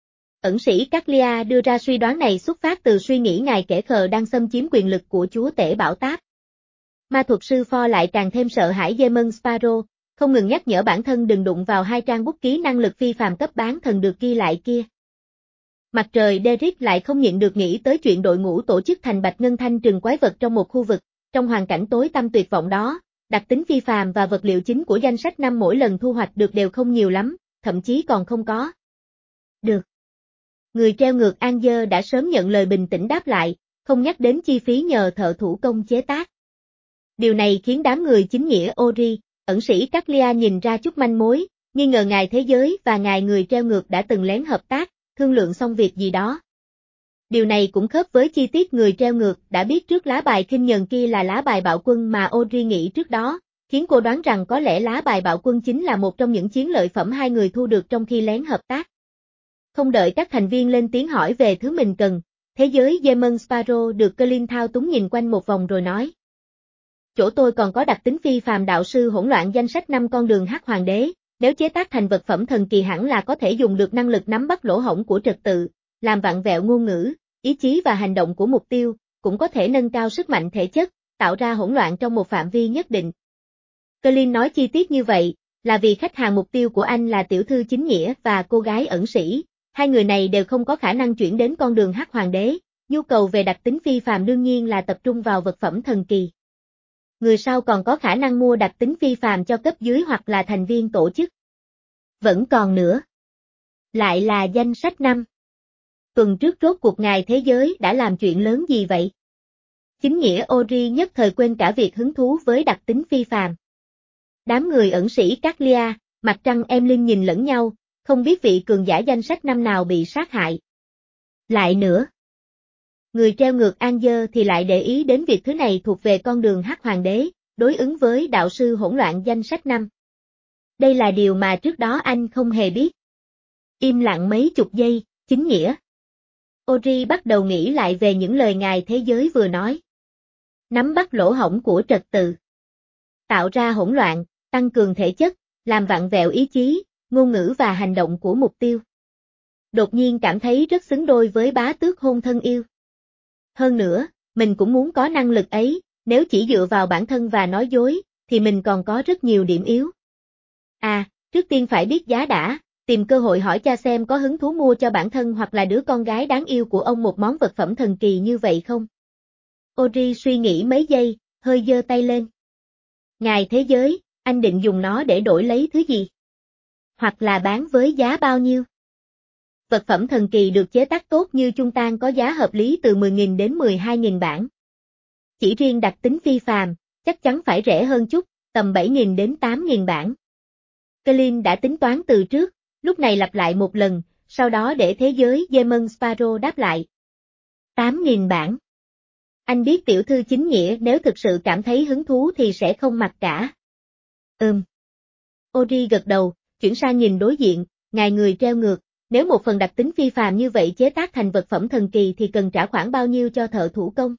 Ẩn sĩ Caglia đưa ra suy đoán này xuất phát từ suy nghĩ ngài kẻ khờ đang xâm chiếm quyền lực của chúa tể Bảo Táp. Ma thuật sư Fo lại càng thêm sợ hãi Demon Sparrow, không ngừng nhắc nhở bản thân đừng đụng vào hai trang bút ký năng lực phi phàm cấp bán thần được ghi lại kia. Mặt trời Derek lại không nhịn được nghĩ tới chuyện đội ngũ tổ chức thành Bạch Ngân Thanh trừng quái vật trong một khu vực, trong hoàn cảnh tối tăm tuyệt vọng đó, đặc tính phi phàm và vật liệu chính của danh sách năm mỗi lần thu hoạch được đều không nhiều lắm, thậm chí còn không có. Được. Người treo ngược Angel đã sớm nhận lời bình tĩnh đáp lại, không nhắc đến chi phí nhờ thợ thủ công chế tác. Điều này khiến đám người chính nghĩa Ori, ẩn sĩ Caglia nhìn ra chút manh mối, nghi ngờ ngài thế giới và ngài người treo ngược đã từng lén hợp tác, thương lượng xong việc gì đó. Điều này cũng khớp với chi tiết người treo ngược đã biết trước lá bài khinh nhờn kia là lá bài bạo quân mà Ori nghĩ trước đó, khiến cô đoán rằng có lẽ lá bài bạo quân chính là một trong những chiến lợi phẩm hai người thu được trong khi lén hợp tác. Không đợi các thành viên lên tiếng hỏi về thứ mình cần, thế giới Demon Sparrow được Colin thao túng nhìn quanh một vòng rồi nói. Chỗ tôi còn có đặc tính phi phàm đạo sư hỗn loạn danh sách năm con đường hắc hoàng đế, nếu chế tác thành vật phẩm thần kỳ hẳn là có thể dùng được năng lực nắm bắt lỗ hổng của trật tự, làm vặn vẹo ngôn ngữ, ý chí và hành động của mục tiêu, cũng có thể nâng cao sức mạnh thể chất, tạo ra hỗn loạn trong một phạm vi nhất định. Colin nói chi tiết như vậy, là vì khách hàng mục tiêu của anh là tiểu thư chính nghĩa và cô gái ẩn sĩ, hai người này đều không có khả năng chuyển đến con đường hắc hoàng đế, nhu cầu về đặc tính phi phàm đương nhiên là tập trung vào vật phẩm thần kỳ. Người sau còn có khả năng mua đặc tính phi phàm cho cấp dưới hoặc là thành viên tổ chức. Vẫn còn nữa. Lại là danh sách năm. Tuần trước rốt cuộc ngài thế giới đã làm chuyện lớn gì vậy? Chính nghĩa Ori nhất thời quên cả việc hứng thú với đặc tính phi phàm. Đám người ẩn sĩ Caglia, Mặt Trăng Emlyn nhìn lẫn nhau, không biết vị cường giả danh sách năm nào bị sát hại. Lại nữa. Người treo ngược Angel thì lại để ý đến việc thứ này thuộc về con đường hắc hoàng đế, đối ứng với đạo sư hỗn loạn danh sách năm. Đây là điều mà trước đó anh không hề biết. Im lặng mấy chục giây, chính nghĩa. Ori bắt đầu nghĩ lại về những lời ngài thế giới vừa nói. Nắm bắt lỗ hổng của trật tự. Tạo ra hỗn loạn, tăng cường thể chất, làm vặn vẹo ý chí, ngôn ngữ và hành động của mục tiêu. Đột nhiên cảm thấy rất xứng đôi với bá tước hôn thân yêu. Hơn nữa, mình cũng muốn có năng lực ấy, nếu chỉ dựa vào bản thân và nói dối, thì mình còn có rất nhiều điểm yếu. À, trước tiên phải biết giá đã, tìm cơ hội hỏi cha xem có hứng thú mua cho bản thân hoặc là đứa con gái đáng yêu của ông một món vật phẩm thần kỳ như vậy không? Ori suy nghĩ mấy giây, hơi giơ tay lên. Ngài thế giới, anh định dùng nó để đổi lấy thứ gì? Hoặc là bán với giá bao nhiêu? Vật phẩm thần kỳ được chế tác tốt như chung tan có giá hợp lý từ mười nghìn đến mười hai nghìn bảng. Chỉ riêng đặc tính phi phàm, chắc chắn phải rẻ hơn chút, tầm bảy nghìn đến tám nghìn bảng. Colin đã tính toán từ trước, lúc này lặp lại một lần, sau đó để thế giới Demon Sparrow đáp lại. tám nghìn bảng. Anh biết tiểu thư chính nghĩa nếu thực sự cảm thấy hứng thú thì sẽ không mặc cả. Ừm. Ori gật đầu, chuyển sang nhìn đối diện, ngài người treo ngược, nếu một phần đặc tính phi phàm như vậy chế tác thành vật phẩm thần kỳ thì cần trả khoản bao nhiêu cho thợ thủ công?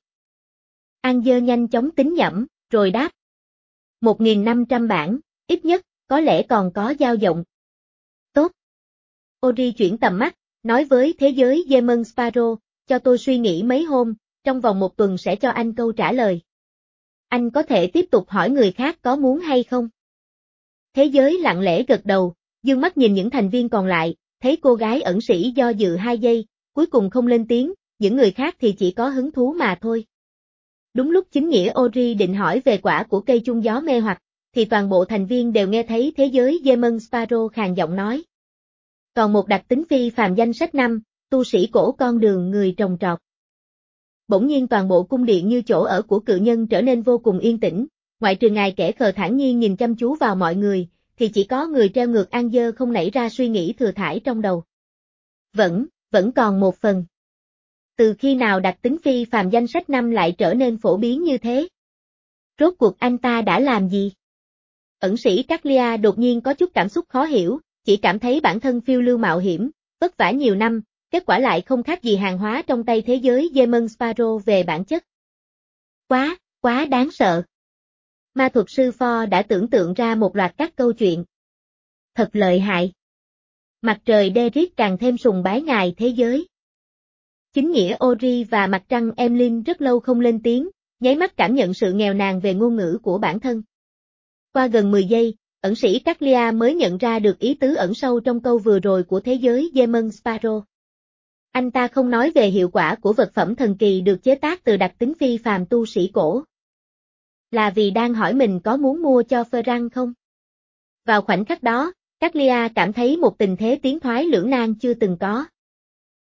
Angel nhanh chóng tính nhẩm, rồi đáp. một nghìn năm trăm bảng, ít nhất, có lẽ còn có dao động. Tốt. Ori chuyển tầm mắt, nói với thế giới Demon Sparrow, cho tôi suy nghĩ mấy hôm, trong vòng một tuần sẽ cho anh câu trả lời. Anh có thể tiếp tục hỏi người khác có muốn hay không? Thế giới lặng lẽ gật đầu, dương mắt nhìn những thành viên còn lại, thấy cô gái ẩn sĩ do dự hai giây, cuối cùng không lên tiếng, những người khác thì chỉ có hứng thú mà thôi. Đúng lúc chính nghĩa Ori định hỏi về quả của cây chung gió mê hoặc, thì toàn bộ thành viên đều nghe thấy thế giới Demon Sparrow khàn giọng nói. Còn một đặc tính phi phàm danh sách năm, tu sĩ cổ con đường người trồng trọt. Bỗng nhiên toàn bộ cung điện như chỗ ở của cự nhân trở nên vô cùng yên tĩnh, ngoại trừ ngài kẻ khờ thản nhiên nhìn chăm chú vào mọi người, thì chỉ có người treo ngược An Dơ không nảy ra suy nghĩ thừa thải trong đầu. Vẫn, vẫn còn một phần. Từ khi nào đặc tính phi phàm danh sách năm lại trở nên phổ biến như thế? Rốt cuộc anh ta đã làm gì? Ẩn sĩ Caglia đột nhiên có chút cảm xúc khó hiểu, chỉ cảm thấy bản thân phiêu lưu mạo hiểm, vất vả nhiều năm, kết quả lại không khác gì hàng hóa trong tay thế giới Demon Sparrow về bản chất. Quá, quá đáng sợ. Ma thuật sư Ford đã tưởng tượng ra một loạt các câu chuyện. Thật lợi hại. Mặt trời Derek càng thêm sùng bái ngài thế giới. Chính nghĩa Ori và mặt trăng Emlyn rất lâu không lên tiếng, nháy mắt cảm nhận sự nghèo nàn về ngôn ngữ của bản thân. Qua gần mười giây, ẩn sĩ Caglia mới nhận ra được ý tứ ẩn sâu trong câu vừa rồi của thế giới Demon Sparrow. Anh ta không nói về hiệu quả của vật phẩm thần kỳ được chế tác từ đặc tính phi phàm tu sĩ cổ. Là vì đang hỏi mình có muốn mua cho Ferran không? Vào khoảnh khắc đó, Caglia cảm thấy một tình thế tiến thoái lưỡng nan chưa từng có.